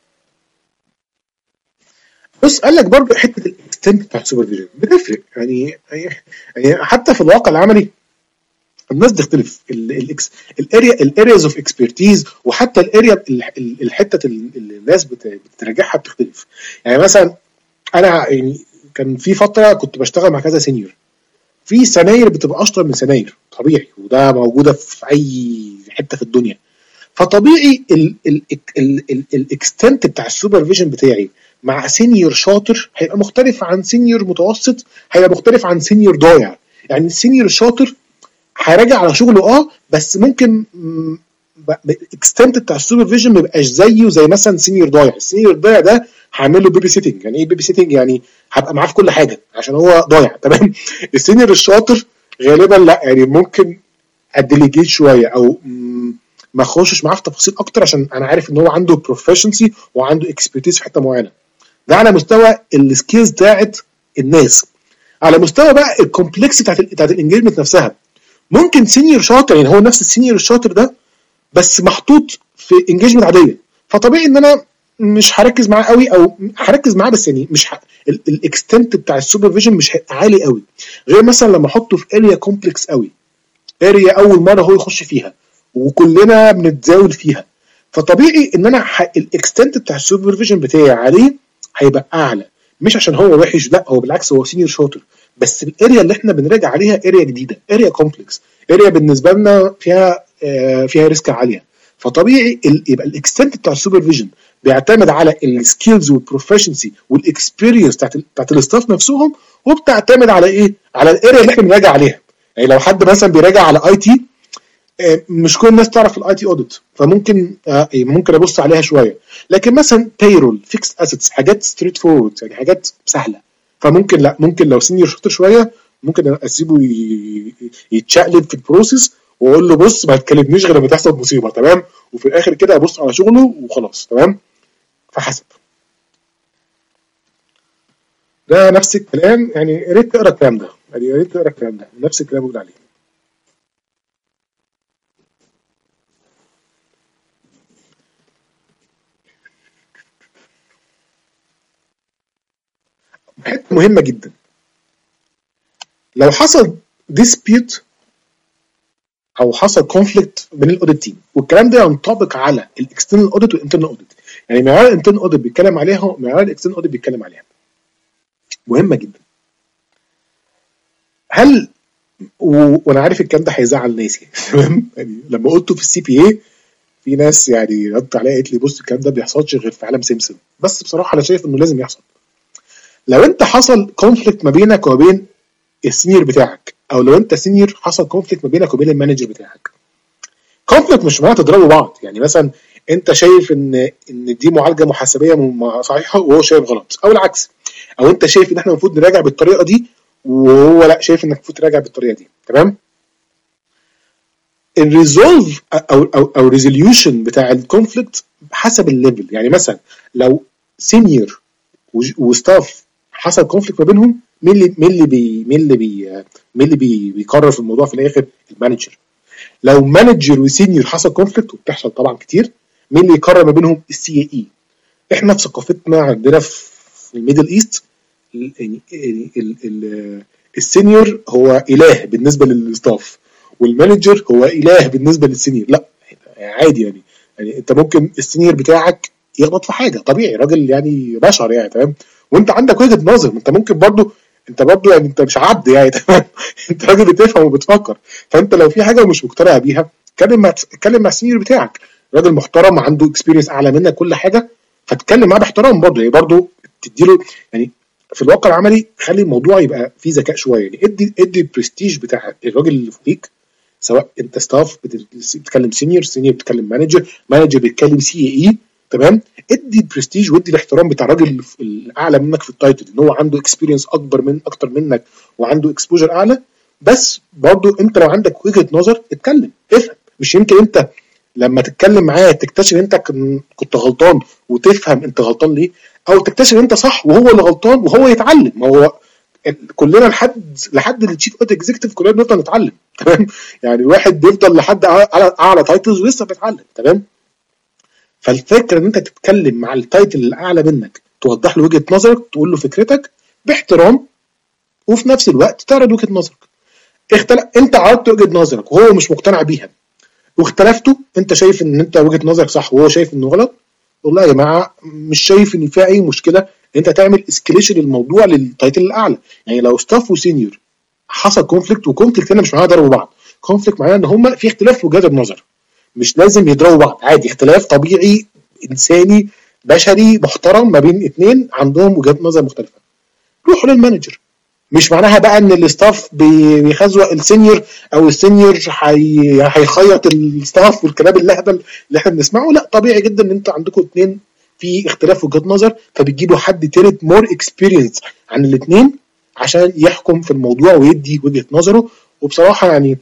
[SPEAKER 1] بص قال لك برضه حته الاكستنت بتاع السوبرفيجن بتفرق، يعني يعني حتى في الواقع العملي الناس بتختلف، الاريا الارياز اوف اكسبرتيز وحتى الاريا الحته اللي الناس بتراجعها بتختلف. يعني مثلا انا يعني كان في فتره كنت بشتغل مع كذا سينيور، في سناير بتبقى اشطر من سناير طبيعي، وده موجوده في اي حته في الدنيا. فطبيعي الاكستنت بتاع السوبرفيجن بتاعي مع سينيور شاطر هيبقى مختلف عن سينيور متوسط، هيبقى مختلف عن سينيور ضايع. يعني السينيور الشاطر هيراجع على شغله اه، بس ممكن الاكستنت بتاع السوبرفيجن ما يبقاش زيه زي مثلا سينيور ضايع. السينيور الضايع ده هعمل له بيبي سيتنج. يعني ايه بيبي سيتنج؟ يعني هبقى معاه في كل حاجه عشان هو ضايع، تمام؟ السينيور الشاطر غالبا لا، يعني ممكن اديليجيت شويه او ما اخشش معاه في تفاصيل اكتر عشان انا عارف ان هو عنده بروفيشنسي وعنده اكسبرتيز في حته معينه. ده على مستوى السكيلز بتاعت الناس. على مستوى بقى الكومبلكس بتاعت بتاعت الانجيجمنت نفسها، ممكن سينيور شاطر يعني هو نفس السينيور الشاطر ده بس محطوط في انجيجمنت عاديه، فطبيعي ان انا مش هركز معاه قوي، او هركز معاه بس يعني مش ه... الاكستنت بتاع السوبرفيجن مش هيبقى عالي قوي، غير مثلا لما احطه في اريا كومبلكس قوي، اريا اول مره هو يخش فيها وكلنا بنتزاول فيها، فطبيعي ان انا ح... الاكستنت بتاع السوبرفيجن بتاعي عليه هيبقى اعلى. مش عشان هو وحش، لا، هو بالعكس هو سينيور شاطر، بس الاريا اللي احنا بنراجع عليها اريا جديده، اريا كومبلكس، اريا بالنسبه لنا فيها آه فيها ريسك عاليه. فطبيعي يبقى الاكستنت بتاع السوبرفيجن بيعتمد على السكيلز والبروفيشنسي والاكسبيرينس بتاعت بتاعت الاستاف نفسهم، وبتعتمد على ايه؟ على الاريا اللي احنا بنراجع عليها. يعني لو حد مثلا بيراجع على اي تي مش كل الناس تعرف الاي تي اوديت، فممكن آه ممكن ابص عليها شويه. لكن مثلا بايرول، فيكس اسيتس، حاجات ستريت فورورد، يعني حاجات سهله، فممكن لا، ممكن لو سينيور شاطر شويه ممكن اسيبه يتشقلب في البروسيس واقول له بص ما تكلمنيش غير لما تحصل مصيبه، تمام، وفي الاخر كده ابص على شغله وخلاص، تمام. فحسب. ده نفس الكلام، يعني يا ريت تقرا الكلام ده، يعني يا ريت تقرا الكلام ده، نفس الكلام بقول عليه. حته مهمه جدا، لو حصل ديسبيوت او حصل كونفليكت بين الاوديت تيم، والكلام ده ينطبق على الاكسترنال اوديت والانترنال اوديت، يعني معيار الانترنال اوديت بيتكلم عليها ومعيار الاكسترنال اوديت بيتكلم عليها، مهمه جدا. هل و... وانا عارف الكلام ده هيزعل ناس تمام، يعني لما قلته في السي بي اي في ناس يعني ردت عليا قالت لي بص الكلام ده ما بيحصلش غير في عالم سمسم، بس بصراحه انا شايف انه لازم يحصل. لو انت حصل كونفليكت ما بينك وما بين السينيور بتاعك، او لو انت سينيور حصل كونفليكت ما بينك وبين المانجر بتاعك، كونفليكت مش معناها تضربوا بعض، يعني مثلا انت شايف ان ان دي معالجه محاسبيه صحيحه وهو شايف غلط، او العكس، او انت شايف ان احنا المفروض نراجع بالطريقه دي وهو لا شايف انك المفروض تراجع بالطريقه دي، تمام. الريزولف او او او ريزوليوشن بتاع الكونفليكت حسب الليفل، يعني مثلا لو سينيور وستاف حصل كونفليكت ما بينهم، مين اللي مين اللي بي مين اللي بي مين اللي بي بيقرر في الموضوع في الاخر؟ المانجر. لو مانجر وسينيور حصل كونفليكت، وبتحصل طبعا كتير، مين اللي يقرر ما بينهم؟ السي اي. احنا في ثقافتنا عندنا في الميدل ايست السينيور هو اله بالنسبه للستاف، والمانجر هو اله بالنسبه للسينيور. لا عادي، يعني يعني انت ممكن السينيور بتاعك يغلط في حاجه، طبيعي، راجل يعني بشر يعني، تمام، وانت عندك وجهه نظر، انت ممكن برضو انت برضو يعني انت مش عبد يعني، تمام، انت راجل بتفهم وبتفكر، فانت لو في حاجه مش مقتنع بيها اتكلم مع اتكلم مع السينيور بتاعك، راجل محترم عنده اكسبيرينس اعلى منك كل حاجه، فاتكلم معاه باحترام برضو، يعني برضو تديله يعني في الواقع العملي خلي الموضوع يبقى فيه ذكاء شويه، يعني ادي ادي البرستيج بتاع الراجل اللي فوقيك، سواء انت ستاف بتتكلم سينيور، سينيور بتتكلم مانجر، مانجر بيتكلم سي اي، تمام، ادي البرستيج وادي الاحترام بتاع الراجل الاعلى منك في التايتل، ان هو عنده اكسبيرينس اكبر من اكتر منك وعنده اكسبوجر اعلى، بس برضو انت لو عندك وجهه نظر اتكلم افهم، مش يمكن انت لما تتكلم معاه تكتشف انت كنت غلطان وتفهم انت غلطان ليه، او تكتشف انت صح وهو اللي غلطان وهو يتعلم. ما هو كلنا لحد لحد التشيف اوت اكزيكتيف كلنا بنفضل نتعلم، تمام، يعني الواحد بيفضل لحد اعلى اعلى تايتلز ولسه بيتعلم، تمام. فالفكره ان انت تتكلم مع التايتل الاعلى منك، توضح له وجهه نظرك، تقول له فكرتك باحترام، وفي نفس الوقت تعرض وجهه نظرك. اختلف انت عرضت وجهه نظرك وهو مش مقتنع بيها، واختلفتوا، انت شايف ان انت وجهه نظرك صح وهو شايف انه غلط، والله يا جماعه مش شايف ان فيها اي مشكله انت تعمل اسكليشن للموضوع للتايتل الاعلى. يعني لو ستاف وسينيور حصل كونفليكت، وكونفليكت هنا مش معناها ضربوا بعض، كونفليكت معناها ان هم في اختلاف في وجهات النظر، مش لازم يضربوا بعض، عادي، اختلاف طبيعي انساني بشري محترم ما بين اتنين عندهم وجهات نظر مختلفه، روحوا للمانجر. مش معناها بقى ان الاستاف بيخزوق السينيور او السينيور هيخيط الستاف والكلام اللهبل اللي احنا بنسمعه، لا، طبيعي جدا ان انتوا عندكم اتنين في اختلاف وجهات نظر، فبتجيبوا حد تالت مور اكسبيرينس عن الاتنين عشان يحكم في الموضوع ويدي وجهة نظره. وبصراحة يعني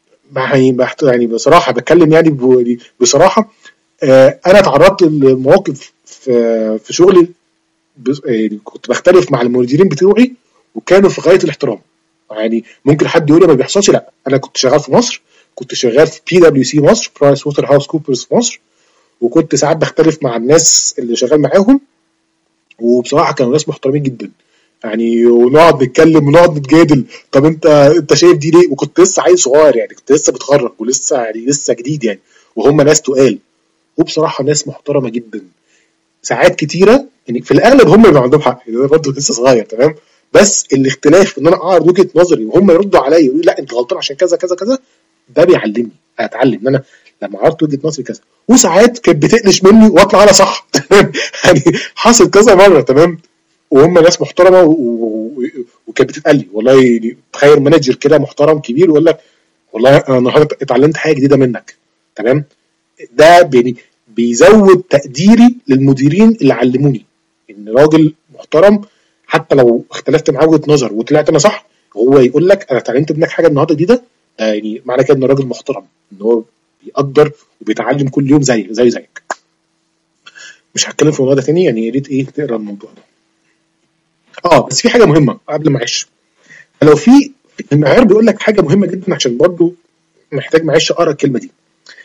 [SPEAKER 1] يعني بصراحة بتكلم يعني بصراحة، آه انا تعرضت لمواقف في في شغلي، يعني كنت بختلف مع المديرين بتوعي وكانوا في غاية الاحترام. يعني ممكن حد يقول لي ما بيحصلش، لا، انا كنت شغال في مصر، كنت شغال في بي دبليو سي مصر، برايس ووتر هاوس كوبرز في مصر، وكنت ساعات بختلف مع الناس اللي شغال معاهم، وبصراحه كانوا ناس محترمين جدا يعني، ونقعد نتكلم ونقعد نتجادل، طب انت انت شايف دي ليه؟ وكنت لسه عيل صغير يعني، كنت لسه بتخرج ولسه يعني لسه جديد يعني، وهم ناس تقال، وبصراحه ناس محترمه جدا. ساعات كتيره يعني في الاغلب هم اللي عندهم حق، يعني انا برضه لسه صغير، تمام، بس الاختلاف ان انا اعرض وجهه نظري وهم يردوا عليا يقولوا لا انت غلطان عشان كذا كذا كذا، ده بيعلمني اتعلم ان انا لما عرضت وجهه نظري كذا. وساعات كانت بتقلش مني واطلع انا صح يعني حصل كذا مره، تمام، وهم ناس محترمه وكانت بتتقال لي والله، تخيل مانجر كده محترم كبير يقول لك والله انا النهارده اتعلمت حاجه جديده منك. تمام. ده يعني بيزود تقديري للمديرين اللي علموني ان راجل محترم حتى لو اختلفت معاه وجهه نظر وطلعت انا صح، هو يقول لك انا اتعلمت منك حاجه النهارده جديده. ده يعني معنى كده ان راجل محترم، ان هو بيقدر وبيتعلم كل يوم زي زي زيك. مش هتكلم في الموضوع ده تاني، يعني يا ريت ايه تقرا الموضوع ده. اه بس في حاجه مهمه قبل ما اعيش، لو في المعيار بيقول لك حاجه مهمه جدا عشان برضو محتاج معلش اقرا الكلمه دي.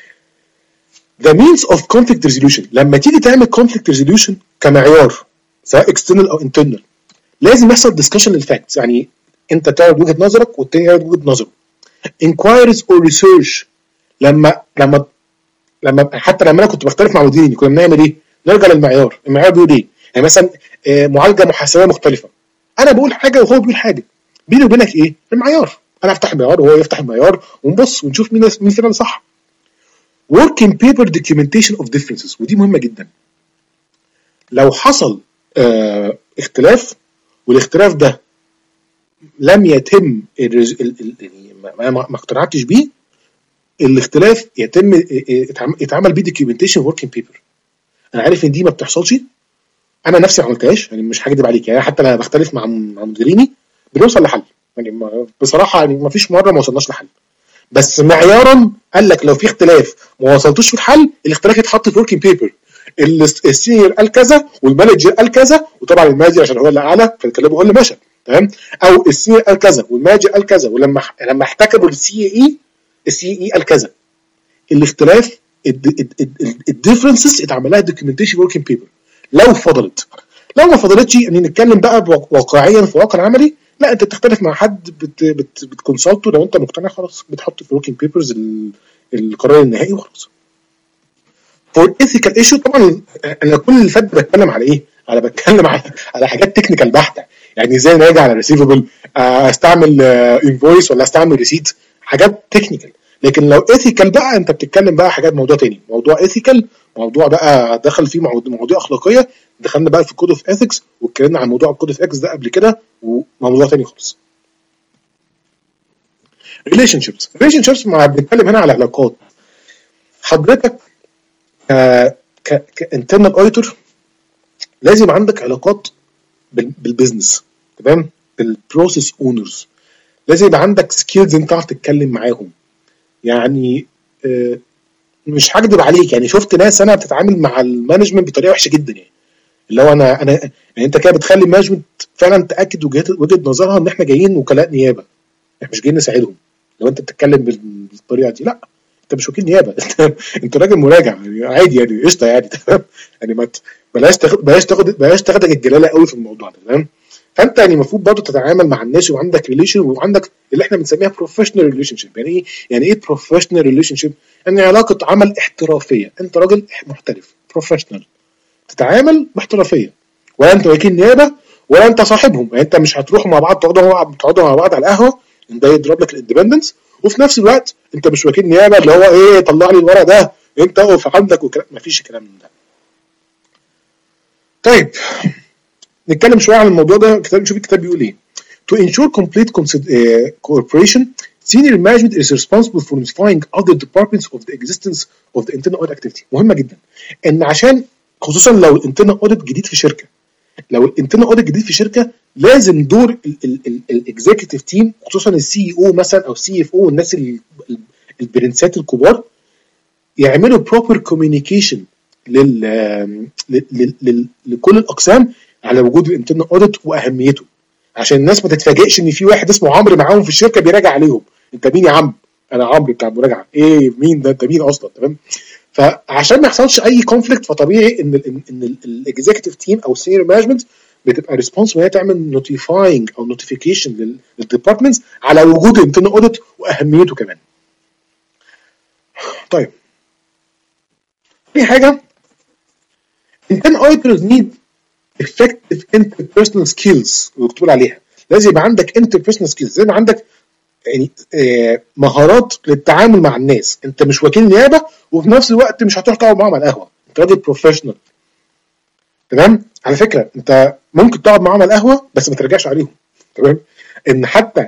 [SPEAKER 1] The means of conflict resolution. لما تيجي تعمل conflict resolution كمعيار سواء external او internal لازم يحصل discussion للفاكتس، يعني انت تعرض وجهه نظرك والتاني يعرض وجهه نظره. inquiries or research. لما لما لما حتى لما انا كنت بختلف مع مديري كنا بنعمل ايه؟ نرجع للمعيار، المعيار بيقول ايه؟ يعني مثلا معالجه محاسبيه مختلفه، انا بقول حاجه وهو بيقول حاجه، بيني وبينك ايه؟ المعيار. انا افتح المعيار وهو يفتح المعيار ونبص ونشوف مين مين فينا صح. working paper documentation of differences، ودي مهمه جدا. لو حصل اه اختلاف والاختلاف ده لم يتم ما اقتنعتش بيه، الاختلاف يتم يتعمل بيه دوكيومنتيشن وركينج بيبر. انا عارف ان دي ما بتحصلش، انا نفسي ما عملتهاش، يعني مش هكدب عليك، يعني حتى انا بختلف مع مع مديريني بنوصل لحل، يعني بصراحه يعني ما فيش مره ما وصلناش لحل، بس معيارا قال لك لو في اختلاف ما وصلتوش في الحل الاختلاف يتحط في وركينج بيبر. السينيور قال كذا والمانجر قال كذا، وطبعا المانجر عشان هو اللي اعلى فالكلام هو اللي ماشي تمام، او السينيور قال كذا والمانجر قال كذا، ولما لما احتكموا السي اي السي اي قال كذا. الاختلاف الديفرنسز اتعمل لها دوكيومنتيشن وركينج بيبر لو فضلت. لو ما فضلتش يعني نتكلم بقى واقعيا في الواقع العملي، لا انت بتختلف مع حد بت بت بتكونسلته، لو انت مقتنع خلاص بتحط في وركينج بيبرز القرار النهائي وخلاص. فور ايثيكال ايشو طبعا انا كل اللي فات بتكلم على ايه؟ على بتكلم على على حاجات تكنيكال بحته، يعني ازاي نراجع على ريسيفبل، استعمل انفويس ولا استعمل ريسيت، حاجات تكنيكال. لكن لو ايثيكال بقى انت بتتكلم بقى حاجات موضوع تاني، موضوع ايثيكال موضوع بقى دخل فيه مواضيع اخلاقيه، دخلنا بقى في كود اوف اثكس واتكلمنا عن موضوع الكود اوف اثكس ده قبل كده وموضوع تاني خالص. ريليشن شيبس ريليشن شيبس ما بنتكلم هنا على علاقات. حضرتك ك كانترنال اوديتور لازم يبقى عندك علاقات بالبيزنس، تمام، بالبروسيس اونرز، لازم يبقى عندك سكيلز انت تعرف تتكلم معاهم. يعني آه مش هكدب عليك، يعني شفت ناس انا بتتعامل مع المانجمنت بطريقه وحشه جدا، يعني اللي هو انا انا يعني انت كده بتخلي المانجمنت فعلا تاكد وجهه نظرها ان احنا جايين وكلاء نيابه، احنا مش جايين نساعدهم. لو انت بتتكلم بالطريقه دي لا انت مش وكيل نيابه انت انت راجل مراجع يعني عادي، يعني قشطه يعني تمام، يعني ما بلاش تاخد بلاش تاخد بلاش تاخدك الجلاله قوي في الموضوع ده، تمام. فانت يعني المفروض برضه تتعامل مع الناس وعندك ريليشن وعندك اللي احنا بنسميها بروفيشنال ريليشن شيب. يعني ايه يعني ايه بروفيشنال ريليشن شيب؟ يعني علاقه عمل احترافيه، انت راجل محترف بروفيشنال تتعامل باحترافيه، ولا انت وكيل نيابه ولا انت صاحبهم، يعني انت مش هتروحوا مع بعض تقعدوا تقعدوا مع بعض على القهوه ده يضرب لك الاندبندنس، وفي نفس الوقت انت مش وكيل نيابه اللي هو ايه طلع لي الورق ده انت اقف عندك وكلام، مفيش الكلام ده. طيب نتكلم شويه عن الموضوع ده، كتاب نشوف الكتاب بيقول ايه. To ensure complete uh, cooperation, senior management is responsible for notifying other departments of the existence of the internal audit activity. مهمه جدا ان عشان خصوصا لو الانترنال اوديت جديد في شركه، لو الانترنال اوديت جديد في شركه لازم دور الاكزيكتيف تيم خصوصا السي او مثلا او السي اف او والناس البرنسات الكبار يعملوا بروبر كوميونيكيشن لل لكل الاقسام على وجود الانترنال اوديت واهميته، عشان الناس ما تتفاجئش ان في واحد اسمه عمرو معاهم في الشركه بيراجع عليهم. انت مين يا عم؟ انا عمرو بتاع المراجعه. ايه مين ده؟ انت مين اصلا؟ تمام. فعشان ما يحصلش اي كونفليكت فطبيعي ان ان الاكزيكتيف تيم او السينيور مانجمنت بتبقى ريسبونسبل ان هي تعمل نوتيفاينج او نوتيفيكيشن للديبارتمنتس على وجود الانترنال اوديت واهميته كمان. طيب في حاجه internal auditors need effective interpersonal skills مكتوب عليها، لازم يبقى عندك interpersonal skills، لازم يبقى عندك يعني آه مهارات للتعامل مع الناس. انت مش وكيل نيابه وفي نفس الوقت مش هتروح تقعد معاهم على القهوه، انت راجل بروفيشنال، تمام. على فكره انت ممكن تقعد معاهم على القهوه بس ما ترجعش عليهم، تمام. ان حتى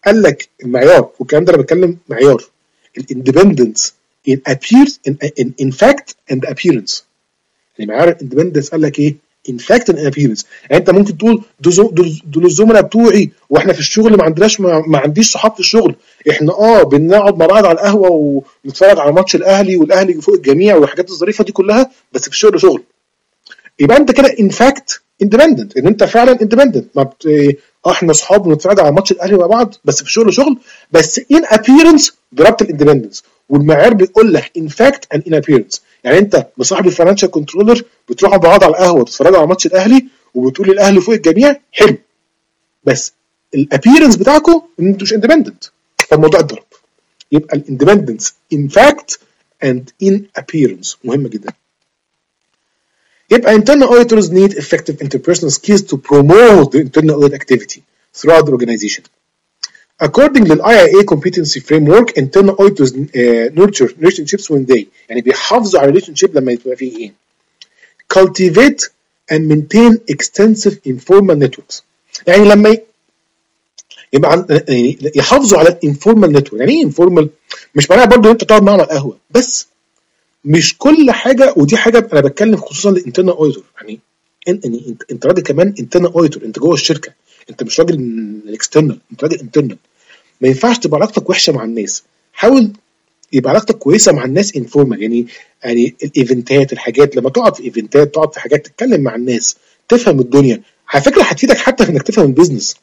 [SPEAKER 1] قال لك المعيار، والكلام ده انا بتكلم معيار الاندبندنس in appears in, in, in fact and appearance. يعني معيار الاندبندنس قال لك ايه؟ in fact and appearance. يعني انت ممكن تقول دول دول الزملاء بتوعي واحنا في الشغل ما عندناش ما, ما عنديش صحاب في الشغل، احنا اه بنقعد مع بعض على القهوه ونتفرج على ماتش الاهلي والاهلي فوق الجميع والحاجات الظريفه دي كلها، بس في الشغل شغل. يبقى انت كده in fact independent، ان انت فعلا independent. ما بت... اه احنا اصحاب ونتفرج على ماتش الاهلي مع بعض بس في الشغل شغل، بس in appearance ضربت الاندبندنس. والمعيار بيقول لك in fact and in appearance. يعني انت مصاحب الفاينانشال كنترولر بتروحوا مع بعض على القهوه تتفرجوا على ماتش الاهلي وبتقول الاهلي فوق الجميع، حلو، بس الابييرنس بتاعكم ان انتوا مش اندبندنت، فالموضوع اتضرب. يبقى الاندبندنس in fact and in appearance مهمه جدا. يبقى internal auditors need effective interpersonal skills to promote the internal audit activity throughout the organization. According to the I I A competency framework, internal auditors uh, nurture relationships when they يعني بيحافظوا على relationship لما يبقى فيه ايه؟ cultivate and maintain extensive informal networks. يعني لما يبقى يعني يحافظوا على informal network. يعني ايه informal؟ مش معناها برضه انت تقعد معاهم على القهوه، بس مش كل حاجه، ودي حاجه انا بتكلم خصوصا للانترنال اوديتور. يعني انت انت, انت راجل كمان انترنال اوديتور، انت جوه الشركه، انت مش راجل الاكسترنال، انت راجل انترنال. ما ينفعش تبقى علاقتك وحشه مع الناس، حاول يبقى علاقتك كويسه مع الناس انفورمال. يعني يعني الايفنتات، الحاجات لما تقعد في ايفنتات، تقعد في حاجات، تتكلم مع الناس، تفهم الدنيا. على فكره هتفيدك حتى في انك تفهم البيزنس.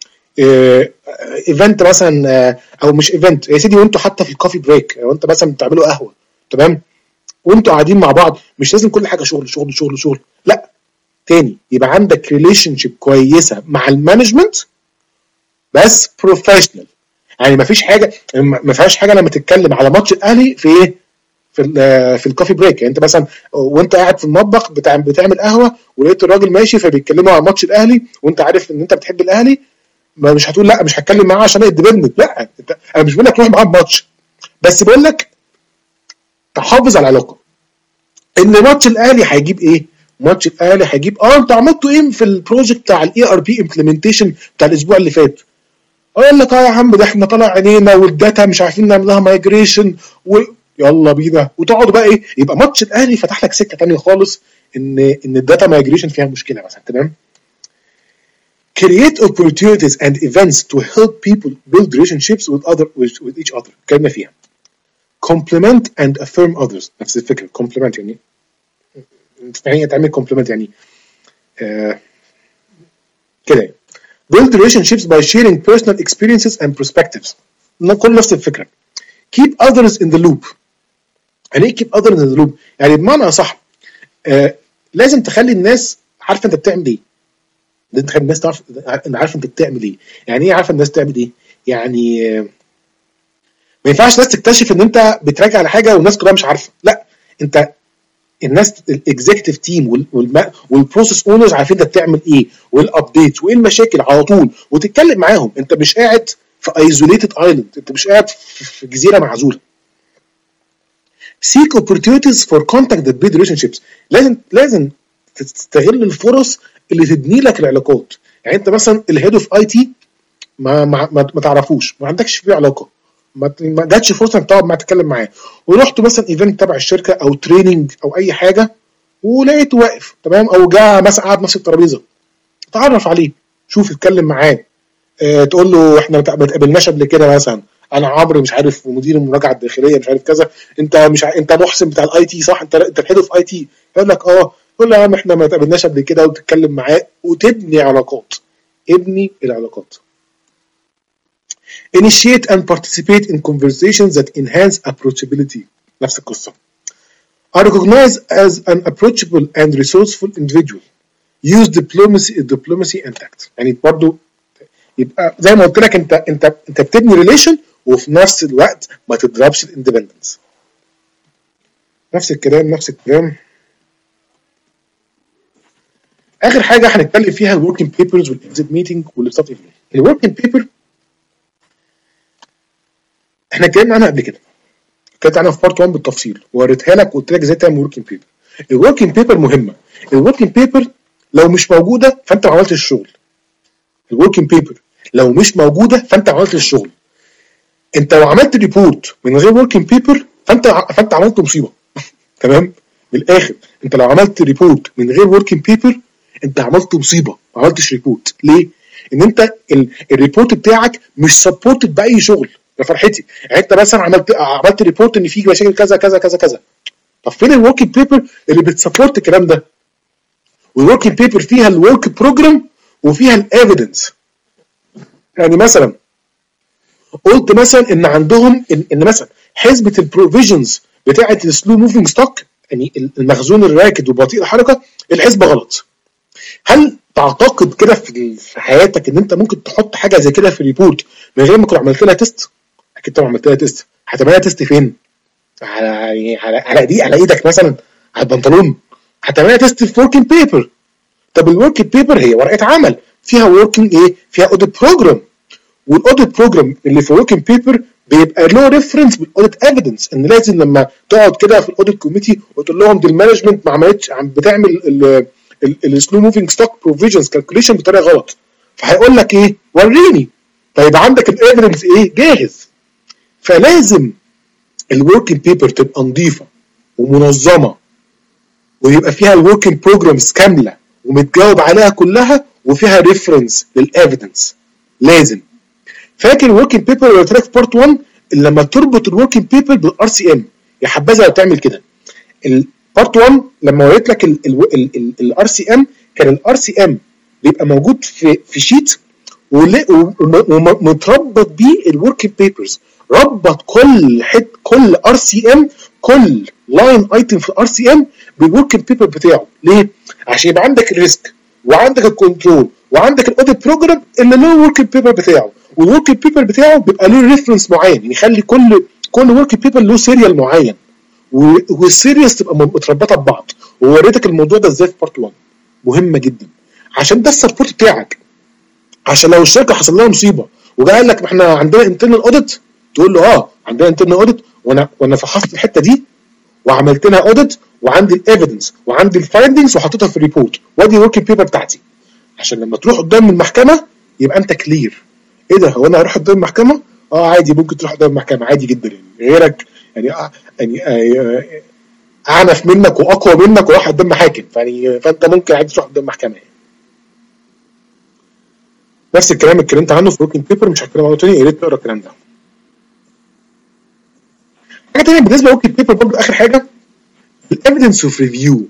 [SPEAKER 1] ايفنت مثلا او مش ايفنت يا سيدي، وانتوا حتى في الكوفي بريك او انت مثلا بتعملوا قهوه، تمام، وانتوا قاعدين مع بعض، مش لازم كل حاجه شغل شغل شغل شغل، لا، تاني يبقى عندك ريليشن شيب كويسه مع المانجمنت بس بروفيشنال. يعني مفيش حاجه، ما فيهاش حاجه لما تتكلم على ماتش الاهلي في ايه، في في الكوفي بريك. يعني انت مثلا وانت قاعد في المطبخ بتاع بتعمل قهوه ولقيت الراجل ماشي فبيتكلموا على ماتش الاهلي وانت عارف ان انت بتحب الاهلي، ما مش هتقول لا مش هتكلم معاه عشان اندبندنت، لا، انا مش بقول لك روح معاه ماتش، بس بقول لك تحافظ على العلاقه. ان ماتش الاهلي هيجيب ايه؟ ماتش الاهلي هيجيب اه انتوا عملتوا ايه في البروجكت بتاع الاي ار بي امبلمنتيشن بتاع الاسبوع اللي فات؟ اقول لك اه يا عم ده احنا طلع عينينا والداتا مش عارفين نعمل لها مايجريشن ويلا بينا، وتقعدوا بقى ايه، يبقى ماتش الاهلي فتح لك سكه ثانيه خالص ان ان الداتا مايجريشن فيها مشكله مثلا، تمام؟ create opportunities and events to help people build relationships with other with, with each other. كلمه فيها compliment and affirm others. نفس الفكره، compliment يعني يعني تعمل compliment يعني آه كده. build relationships by sharing personal experiences and perspectives. كل نفس الفكره. keep others in the loop. يعني ايه keep others in the loop؟ يعني بمعنى صح آه لازم تخلي الناس عارفه انت بتعمل ايه. لازم تخلي الناس تعرف ان عارفه انت بتعمل ايه. يعني ايه عارفه الناس تعمل ايه؟ يعني آه ما ينفعش ناس تكتشف ان انت بتراجع على حاجه والناس كلها مش عارفه، لا، انت الناس الاكزيكتيف تيم والبروسيس اونرز عارفين انت بتعمل ايه والابديت وايه المشاكل على طول، وتتكلم معاهم. انت مش قاعد في ايزوليتد ايلاند، انت مش قاعد في جزيره معزوله. seek opportunities for contact that build relationships. لازم لازم تستغل الفرص اللي تبني لك العلاقات. يعني انت مثلا الهيد اوف اي تي ما ما, ما, ما تعرفوش، ما عندكش فيه علاقه، ما جاتش فرصه انك تقعد معاه تتكلم معاه، ورحت مثلا ايفنت تبع الشركه او تريننج او اي حاجه ولقيته واقف، تمام، او جاء مثلا قاعد نفس الترابيزه، تعرف عليه، شوف اتكلم معاه، اه تقول له احنا ما اتقابلناش قبل كده، مثلا انا عمرو مش عارف مدير المراجعه الداخليه مش عارف كذا، انت مش ع... انت محسن بتاع الاي تي صح؟ انت انت الهيد اوف اي تي. يقول لك اه، قول له يا عم احنا ما اتقابلناش قبل كده، وتتكلم معاه وتبني علاقات. ابني العلاقات. initiate and participate in conversations that enhance approachability. نفس القصة. are recognized as an approachable and resourceful individual. use diplomacy diplomacy and tact. يعني برضو يبقى زي ما قلت لك انت انت انت بتبني ريليشن وفي نفس الوقت ما تضربش الاندبندنس. نفس الكلام نفس الكلام. اخر حاجه هنتكلم فيها الوركينج بيبرز والاكزيت ميتنج والستاف ايفنت. الوركينج بيبر احنا اتكلمنا عنها قبل كده، اتكلمت عنها في بارت واحد بالتفصيل ووريتها لك وقلت لك ازاي تعمل وركينج بيبر. الوركينج بيبر مهمه. الوركينج بيبر لو مش موجوده فانت ما عملتش الشغل. الوركينج بيبر لو مش موجوده فانت عملت الشغل. انت لو عملت ريبورت من غير وركينج بيبر فانت فانت عملت مصيبه. تمام؟ من الاخر انت لو عملت ريبورت من غير وركينج بيبر انت عملت مصيبه، ما عملتش ريبورت. ليه؟ ان انت الريبورت بتاعك مش سبورتد باي شغل. يا فرحتي، يعني انت مثلا عملت عملت ريبورت ان في مشاكل كذا كذا كذا كذا، طب فين الوركينج بيبر اللي بتسبورت الكلام ده؟ والوركينج بيبر فيها الورك بروجرام وفيها الايفيدنس. يعني مثلا قلت مثلا ان عندهم ان, إن مثلا حسبه البروفيجنز بتاعه السلو موفينج ستوك، يعني المخزون الراكد وبطيء الحركه، الحسبه غلط. هل تعتقد كده في حياتك ان انت ممكن تحط حاجه زي كده في ريبورت من غير ما تكون عملت لها تيست؟ اكيد طبعا عملت لها تيست. هتعملها تيست فين؟ على على على دي على ايدك مثلا، على البنطلون؟ هتعملها تيست في وركينج بيبر. طب الوركينج بيبر هي ورقه عمل فيها وركينج ايه؟ فيها اوديت بروجرام، والاوديت بروجرام اللي في الوركينج بيبر بيبقى له ريفرنس بالاوديت ايفيدنس. ان لازم لما تقعد كده في الاوديت كوميتي وتقول لهم دي المانجمنت ما عملتش، عم بتعمل السلو موفينج ستوك بروفيجنز كالكوليشن بطريقه غلط، فهيقول لك ايه؟ وريني. فيبقى عندك الايفيدنس ايه؟ جاهز. فلازم الوركينج بيبر تبقى نظيفه ومنظمه ويبقى فيها الوركينج بروجرامز كامله ومتجاوب عليها كلها وفيها ريفرنس للايفيدنس. لازم. فاكر الوركينج بيبر اللي قلت لك في بارت واحد لما تربط الوركينج بيبر بالار سي ام؟ يا حبذا لو تعمل كده. البارت واحد لما وريت لك الار سي ام، كان الار سي ام بيبقى موجود في في شيت ومتربط بيه الوركينج بيبرز. ربط كل حت كل ار سي ام، كل لاين ايتم في الار سي ام بالوركينج بيبر بتاعه. ليه؟ عشان يبقى عندك الريسك وعندك الكنترول وعندك الاوديت بروجرام اللي له الوركينج بيبر بتاعه، والوركينج بيبر بتاعه بيبقى له ريفرنس معين، يعني يخلي كل كل وركينج بيبر له سيريال معين والسيريس تبقى متربطه ببعض. ووريتك الموضوع ده ازاي في بارت واحد. مهمه جدا عشان ده السبورت بتاعك. عشان لو الشركه حصل لها مصيبه وجاي قال لك احنا عندنا انترنال اوديت، تقول له اه عندنا انترنال اوديت وانا وانا فحصت الحته دي وعملت لها اوديت وعندي الايفيدنس وعندي الفايندنجز وحطيتها في الريبورت وادي الوركينج بيبر بتاعتي، عشان لما تروح قدام المحكمه يبقى انت كلير. ايه ده؟ هو انا هروح قدام المحكمه؟ اه عادي، ممكن تروح قدام المحكمه عادي جدا. يعني غيرك يعني آه يعني آه اعنف منك واقوى منك وراح قدام محاكم، فيعني فانت ممكن عادي تروح قدام محكمه. يعني نفس الكلام اللي اتكلمت عنه في وركينج بيبر، مش هتكلم عنه تاني، يا ريت تقرا الكلام ده. حاجه تانيه بالنسبه لوركينج بيبر برضه، اخر حاجه الايفيدنس اوف ريفيو.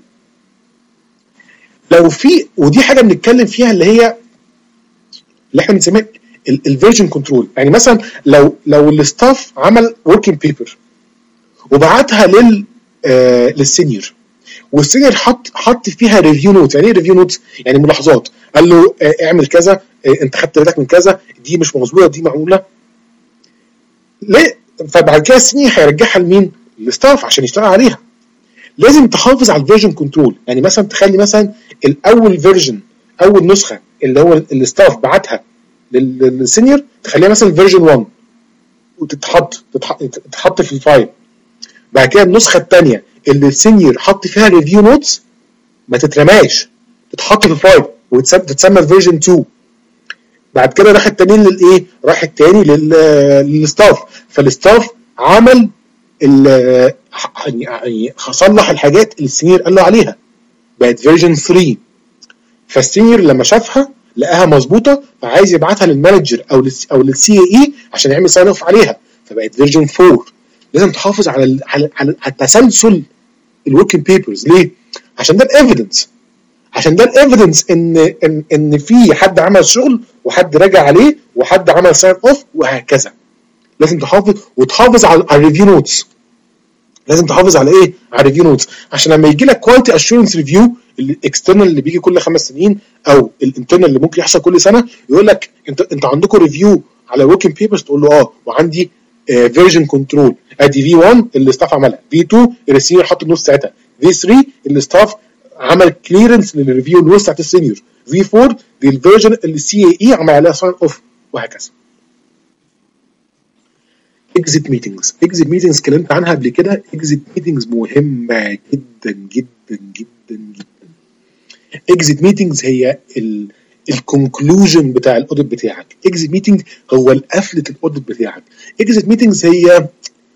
[SPEAKER 1] لو في، ودي حاجه بنتكلم فيها اللي هي اللي احنا بنسميها الفيرجن كنترول. يعني مثلا لو لو الستاف عمل وركينج بيبر وبعتها لل آه للسينيور، والسينيور حط حط فيها ريفيو نوت. يعني ايه ريفيو نوت؟ يعني ملاحظات. قال له آه اعمل كذا، آه انت خدت بالك من كذا، دي مش مظبوطه، دي معموله ليه؟ فبعد كده السينيور هيرجعها لمين؟ للستاف عشان يشتغل عليها. لازم تحافظ على الفيرجن كنترول. يعني مثلا تخلي مثلا الاول فيرجن، اول نسخه اللي هو الستاف بعتها للسينيور، تخليها مثلا فيرجن واحد وتتحط تتحط في الفايل. بعد كده النسخه الثانيه اللي السينيور حط فيها ريفيو نوتس ما تترماش، تتحط في الفايل وتتسمى فيرجن اتنين. بعد كده راح التاني للايه؟ راح التاني للستاف، فالستاف عمل يعني صلح الحاجات اللي السينيور قال له عليها، بقت فيرجن تلاتة. فالسينيور لما شافها لقاها مظبوطه فعايز يبعتها للمانجر او للسي او للسي اي عشان يعمل ساين اوف عليها، فبقت فيرجن اربعة. لازم تحافظ على على على التسلسل الوركينج بيبرز. ليه؟ عشان ده الايفيدنس، عشان ده الايفيدنس ان ان ان في حد عمل شغل وحد راجع عليه وحد عمل ساين اوف وهكذا. لازم تحافظ وتحافظ على الريفيو نوتس. لازم تحافظ على ايه؟ على الريفيو نوتس، عشان لما يجي لك كواليتي اشورنس ريفيو الاكسترنال اللي بيجي كل خمس سنين او الانترنال اللي ممكن يحصل كل سنه، يقول لك انت انت عندكم ريفيو على وركينج بيبرز، تقول له اه وعندي فيرجن كنترول. ادي في واحد اللي ستاف عملها، في اتنين اللي السينيور حط النص ساعتها، في تلاتة اللي ستاف عمل كليرنس للريفيو النص بتاعت السينيور، في اربعة دي الفيرجن اللي السي اي اي عمل عليها ساين اوف وهكذا. اكزيت ميتنجز. اكزيت ميتنجز اتكلمت عنها قبل كده. اكزيت ميتنجز مهمه جدا جدا جدا جدا. اكزيت ميتنجز هي ال الكونكلوجن بتاع الاوديت بتاعك. اكزيت ميتنج هو القفله الاوديت بتاعك. اكزيت ميتنجز هي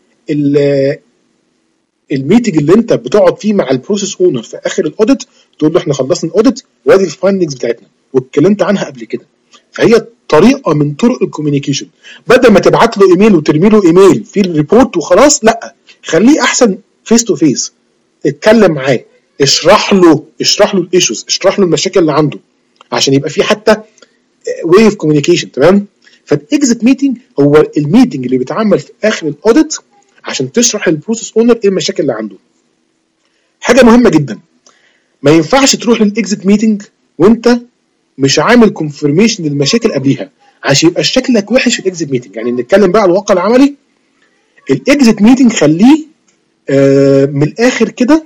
[SPEAKER 1] الميتنج اللي انت بتقعد فيه مع البروسيس اونر في اخر الاوديت، تقول له احنا خلصنا الاوديت وادي الفايندنجز بتاعتنا واتكلمت عنها قبل كده. فهي طريقه من طرق الكوميونيكيشن، بدل ما تبعت له ايميل وترمي له ايميل في الريبورت وخلاص، لا، خليه احسن فيس تو فيس، اتكلم معاه، اشرح له اشرح له الايشوز، اشرح له المشاكل اللي عنده، عشان يبقى في حتى واي اوف كوميونيكيشن. تمام. فالاكزيت ميتنج هو الميتنج اللي بيتعمل في اخر الاوديت عشان تشرح للبروسيس اونر ايه المشاكل اللي عنده. حاجه مهمه جدا، ما ينفعش تروح للاكزيت ميتنج وانت مش عامل كونفirmation للمشاكل قبليها، عشان يبقى شكلك وحش في الاكزيت ميتنج. يعني نتكلم بقى على الواقع العملي، الاكزيت ميتنج خليه آه من الاخر كده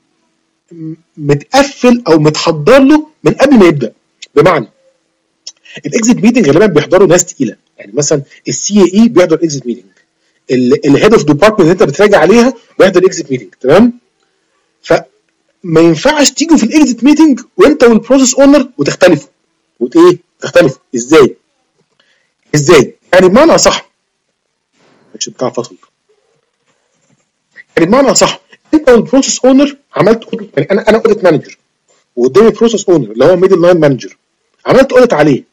[SPEAKER 1] متقفل او متحضر له من قبل ما يبدا. بمعنى الاكزيت ميتنج غالبا بيحضروا ناس تقيله، يعني مثلا السي اي بيحضر اكزيت ميتنج، الهيد اوف ديبارتمنت اللي انت بتراجع عليها بيحضر اكزيت ميتنج. تمام. فما ينفعش تيجوا في الاكزيت ميتنج وانت والبروسيس اونر وتختلفوا وت ايه تختلفوا. ازاي ازاي يعني بمعنى صح مش بتاع فصل. يعني بمعنى صح انت والبروسيس اونر عملت اوديت، يعني انا انا اوديت مانجر وقدامي بروسيس اونر اللي هو ميدل لاين مانجر، عملت اوديت عليه.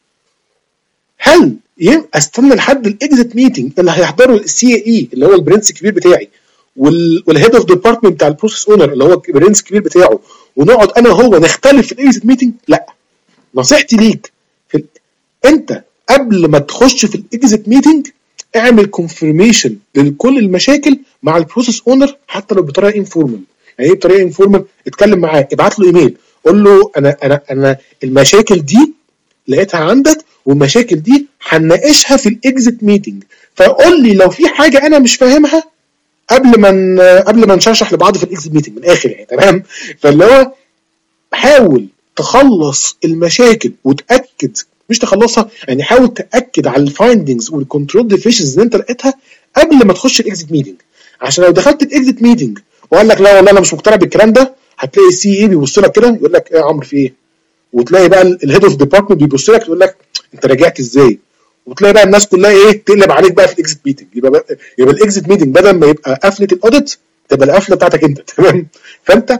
[SPEAKER 1] هل يبقى استنى لحد الاكزيت ميتنج اللي هيحضره السي اي اللي هو البرنس الكبير بتاعي والهيد اوف ديبارتمنت بتاع البروسيس اونر اللي هو البرنس الكبير بتاعه ونقعد انا وهو نختلف في الاكزيت ميتنج؟ لا. نصيحتي ليك في انت قبل ما تخش في الاكزيت ميتنج اعمل كونفirmation لكل المشاكل مع البروسيس اونر، حتى لو بطريقه انفورمال. يعني ايه بطريقه انفورمال؟ اتكلم معاه، ابعت له ايميل، قول له انا انا انا المشاكل دي لقيتها عندك والمشاكل دي هنناقشها في الاكزيت ميتنج، فقول لي لو في حاجه انا مش فاهمها قبل ما قبل ما نشرح لبعض في الاكزيت ميتنج من الاخر يعني. تمام. فاللي هو حاول تخلص المشاكل وتاكد، مش تخلصها يعني، حاول تاكد على الفايندنجز والكنترول ديفيشنز اللي انت لقيتها قبل ما تخش الاكزيت ميتنج، عشان لو دخلت الاكزيت ميتنج وقال لك لا والله انا مش مقتنع بالكلام ده، هتلاقي السي اي بيبص لك كده يقول لك ايه يا عمرو في ايه، وتلاقي بقى الهيد اوف ديبارتمنت بيبص لك يقول لك انت راجعت ازاي، وتلاقي بقى الناس كلها ايه تقلب عليك بقى في الاكزيت ميتنج. يبقى يبقى الاكزيت ميتنج بدل ما يبقى قفله الاوديت تبقى القفله بتاعتك انت. تمام. فانت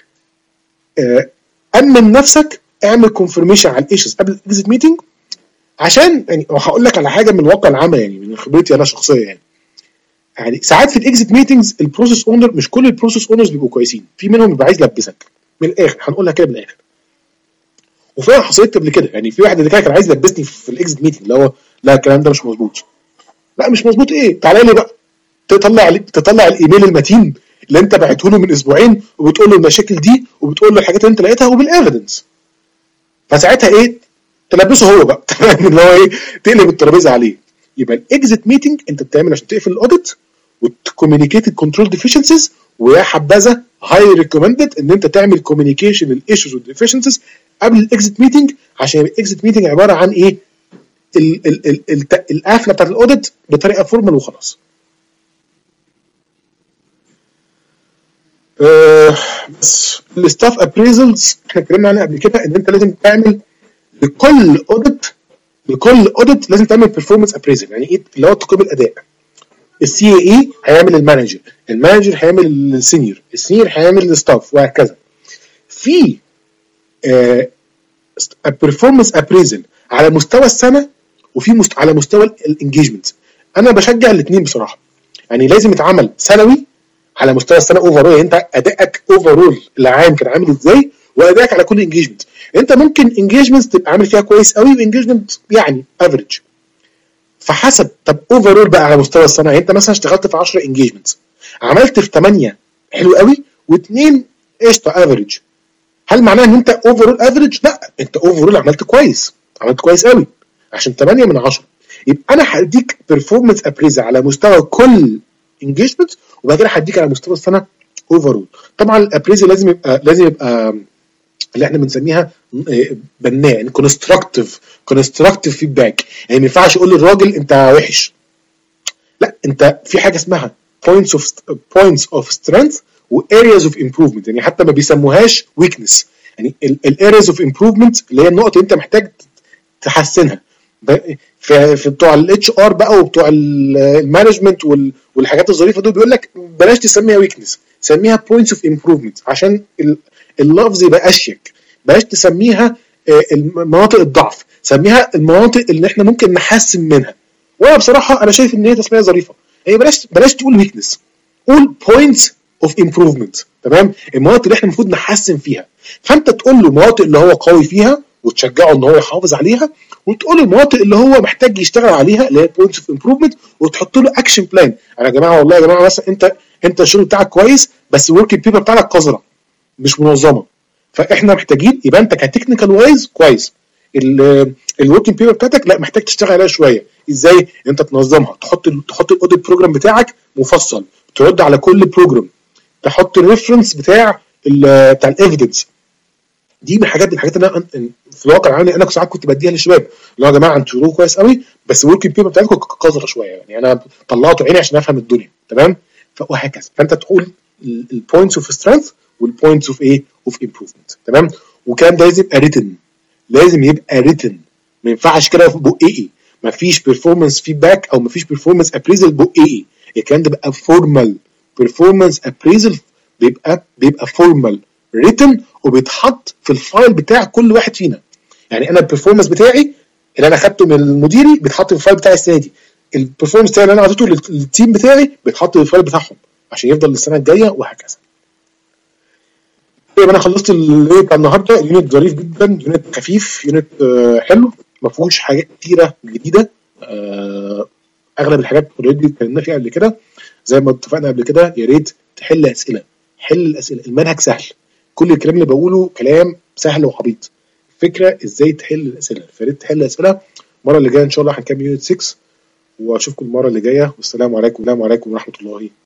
[SPEAKER 1] آه امن نفسك، اعمل كونفirmation على الايشوز قبل الاكزيت ميتنج، عشان يعني هقول لك على حاجه من الواقع العملي يعني من خبرتي انا شخصيه يعني. يعني ساعات في الاكزيت ميتنجز البروسيس اونر، مش كل البروسيس اونرز بيبقوا كويسين، في منهم بيبقى عايز يلبسك من الاخر، هنقولها كده من الاخر. وفعلا حصلت قبل كده، يعني في واحد اللي كان عايز يلبسني في الاكزيت ميتنج اللي هو لا الكلام ده مش مظبوط. لا مش مظبوط ايه؟ تعالى لي بقى تطلع تطلع الايميل المتين اللي انت بعته له من اسبوعين وبتقول له المشاكل دي وبتقول له الحاجات اللي انت لقيتها وبالافيدنس. فساعتها ايه؟ تلبسه هو بقى. تمام. اللي هو ايه؟ تقلب الترابيزه عليه. يبقى الاكزيت ميتنج انت بتعمل عشان تقفل الاوديت وتكوميونيكيت الكنترول ديفيشنسيز، ويا حبذا هاي ريكومندد ان انت تعمل كوميونيكيشن للايشوز والديفيشنسيز قبل الاكزيت ميتنج، عشان الاكزيت ميتنج عباره عن ايه؟ القفله بتاعت الاوديت بطريقه فورمال وخلاص. أه بس الستاف ابريزلز احنا اتكلمنا عنها قبل كده، ان انت لازم تعمل لكل اوديت لكل اوديت لازم تعمل بيرفورمانس ابريزل. يعني ايه؟ اللي هو تقييم الاداء. السي اي هيعمل المانجر، المانجر هيعمل السينيور، السينيور هيعمل الستاف، وهكذا. في بيرفورمانس ابريزل على مستوى السنه وفي مست... على مستوى الانجيجمنت. انا بشجع الاثنين بصراحه، يعني لازم يتعمل سنوي على مستوى السنه اوفرول، يعني انت ادائك اوفرول العام كان عامل ازاي وادائك على كل انجيجمنت. انت ممكن انجيجمنت تبقى عامل فيها كويس قوي وانجيجمنت يعني افريج، فحسب. طب اوفرول بقى على مستوى السنه، يعني انت مثلا اشتغلت في عشرة انجيجمنت، عملت في ثمانية حلو قوي واثنين قشطه افريج، هل معناه ان انت اوفرول افريج؟ لا، انت اوفرول عملت كويس، عملت كويس قوي عشان ثمانية من عشرة. يبقى انا هديك بيرفورمانس ابريز على مستوى كل انجيجمنت، وبعد كده هديك على مستوى السنه اوفرول. طبعا الابريز لازم يبقى لازم يبقى اللي احنا بنسميها بناء، يعني كونستراكتيف كونستراكتيف فيدباك. يعني ما ينفعش اقول للراجل انت وحش، لا، انت في حاجه اسمها points of points of strength و areas of improvement، يعني حتى ما بيسموهاش weakness، يعني ال areas of improvement اللي هي النقط اللي انت محتاج تحسنها. في في بتوع الاتش ار بقى وبتوع المانجمنت والحاجات الظريفه دول بيقول لك بلاش تسميها ويكنس، سميها بوينتس اوف امبروفمنت عشان اللفظ يبقى اشيك. بلاش تسميها مناطق الضعف، سميها المناطق اللي احنا ممكن نحسن منها. وانا بصراحه انا شايف ان هي تسميه ظريفه. هي بلاش بلاش تقول ويكنس، قول بوينتس اوف امبروفمنت. تمام؟ المناطق اللي احنا المفروض نحسن فيها. فانت تقول له المناطق اللي هو قوي فيها وتشجعه ان هو يحافظ عليها، وتقول له المناطق اللي هو محتاج يشتغل عليها اللي هي بوينتس اوف امبروفمنت، وتحط له اكشن بلان. انا يا جماعه والله يا جماعه مثلا انت انت الشغل بتاعك كويس بس الورك بيبر بتاعك قذره مش منظمه، فاحنا محتاجين يبقى انت كتكنيكال وايز كويس، الوركينج بيبر بتاعتك لا محتاج تشتغل عليها شويه. ازاي؟ انت تنظمها، تحط ال تحط الاوديت بروجرام بتاعك مفصل، ترد على كل بروجرام، تحط الريفرنس بتاع ال بتاع الايفيدنس. دي من الحاجات الحاجات اللي انا في الواقع العملي انا ساعات كنت بديها للشباب، اللي هو يا جماعه انتوا شغلكم كويس قوي بس الوركينج بيبر بتاعتكم قذره شويه، يعني انا طلعت عيني عشان افهم الدنيا. تمام؟ وهكذا. فانت تقول البوينتس اوف سترينث والبوينتس اوف ايه؟ اوف امبروفمنت. تمام؟ والكلام ده لازم يبقى ريتن، لازم يبقى ريتن، ما ينفعش كده بقيقي، ما فيش بيرفورمانس فيدباك او ما فيش بيرفورمانس ابريزل بقيقي. الكلام ده بيبقى فورمال، بيرفورمانس ابريزل بيبقى بيبقى فورمال ريتن وبيتحط في الفايل بتاع كل واحد فينا. يعني انا البيرفورمانس بتاعي اللي انا اخدته من مديري بيتحط في الفايل بتاعي السنه دي، البيرفورمانس بتاعي اللي انا عطيته للتيم بتاعي بيتحط في الفايل بتاعهم عشان يفضل للسنه الجايه وهكذا. طيب انا خلصت الليل بتاع النهارده. اليونت ظريف جدا، يونت خفيف، يونت آه حلو، ما فيهوش حاجات كتيره جديده. آه اغلب الحاجات اوريدي اتكلمنا فيها قبل كده زي ما اتفقنا قبل كده. يا ريت تحل اسئله، حل الاسئله، المنهج سهل، كل الكلام اللي بقوله كلام سهل وعبيط، الفكره ازاي تحل الاسئله. فيا ريت تحل الاسئله. المره اللي جايه ان شاء الله هنكمل يونت ستة، واشوفكم المره اللي جايه، والسلام عليكم. السلام عليكم ورحمه الله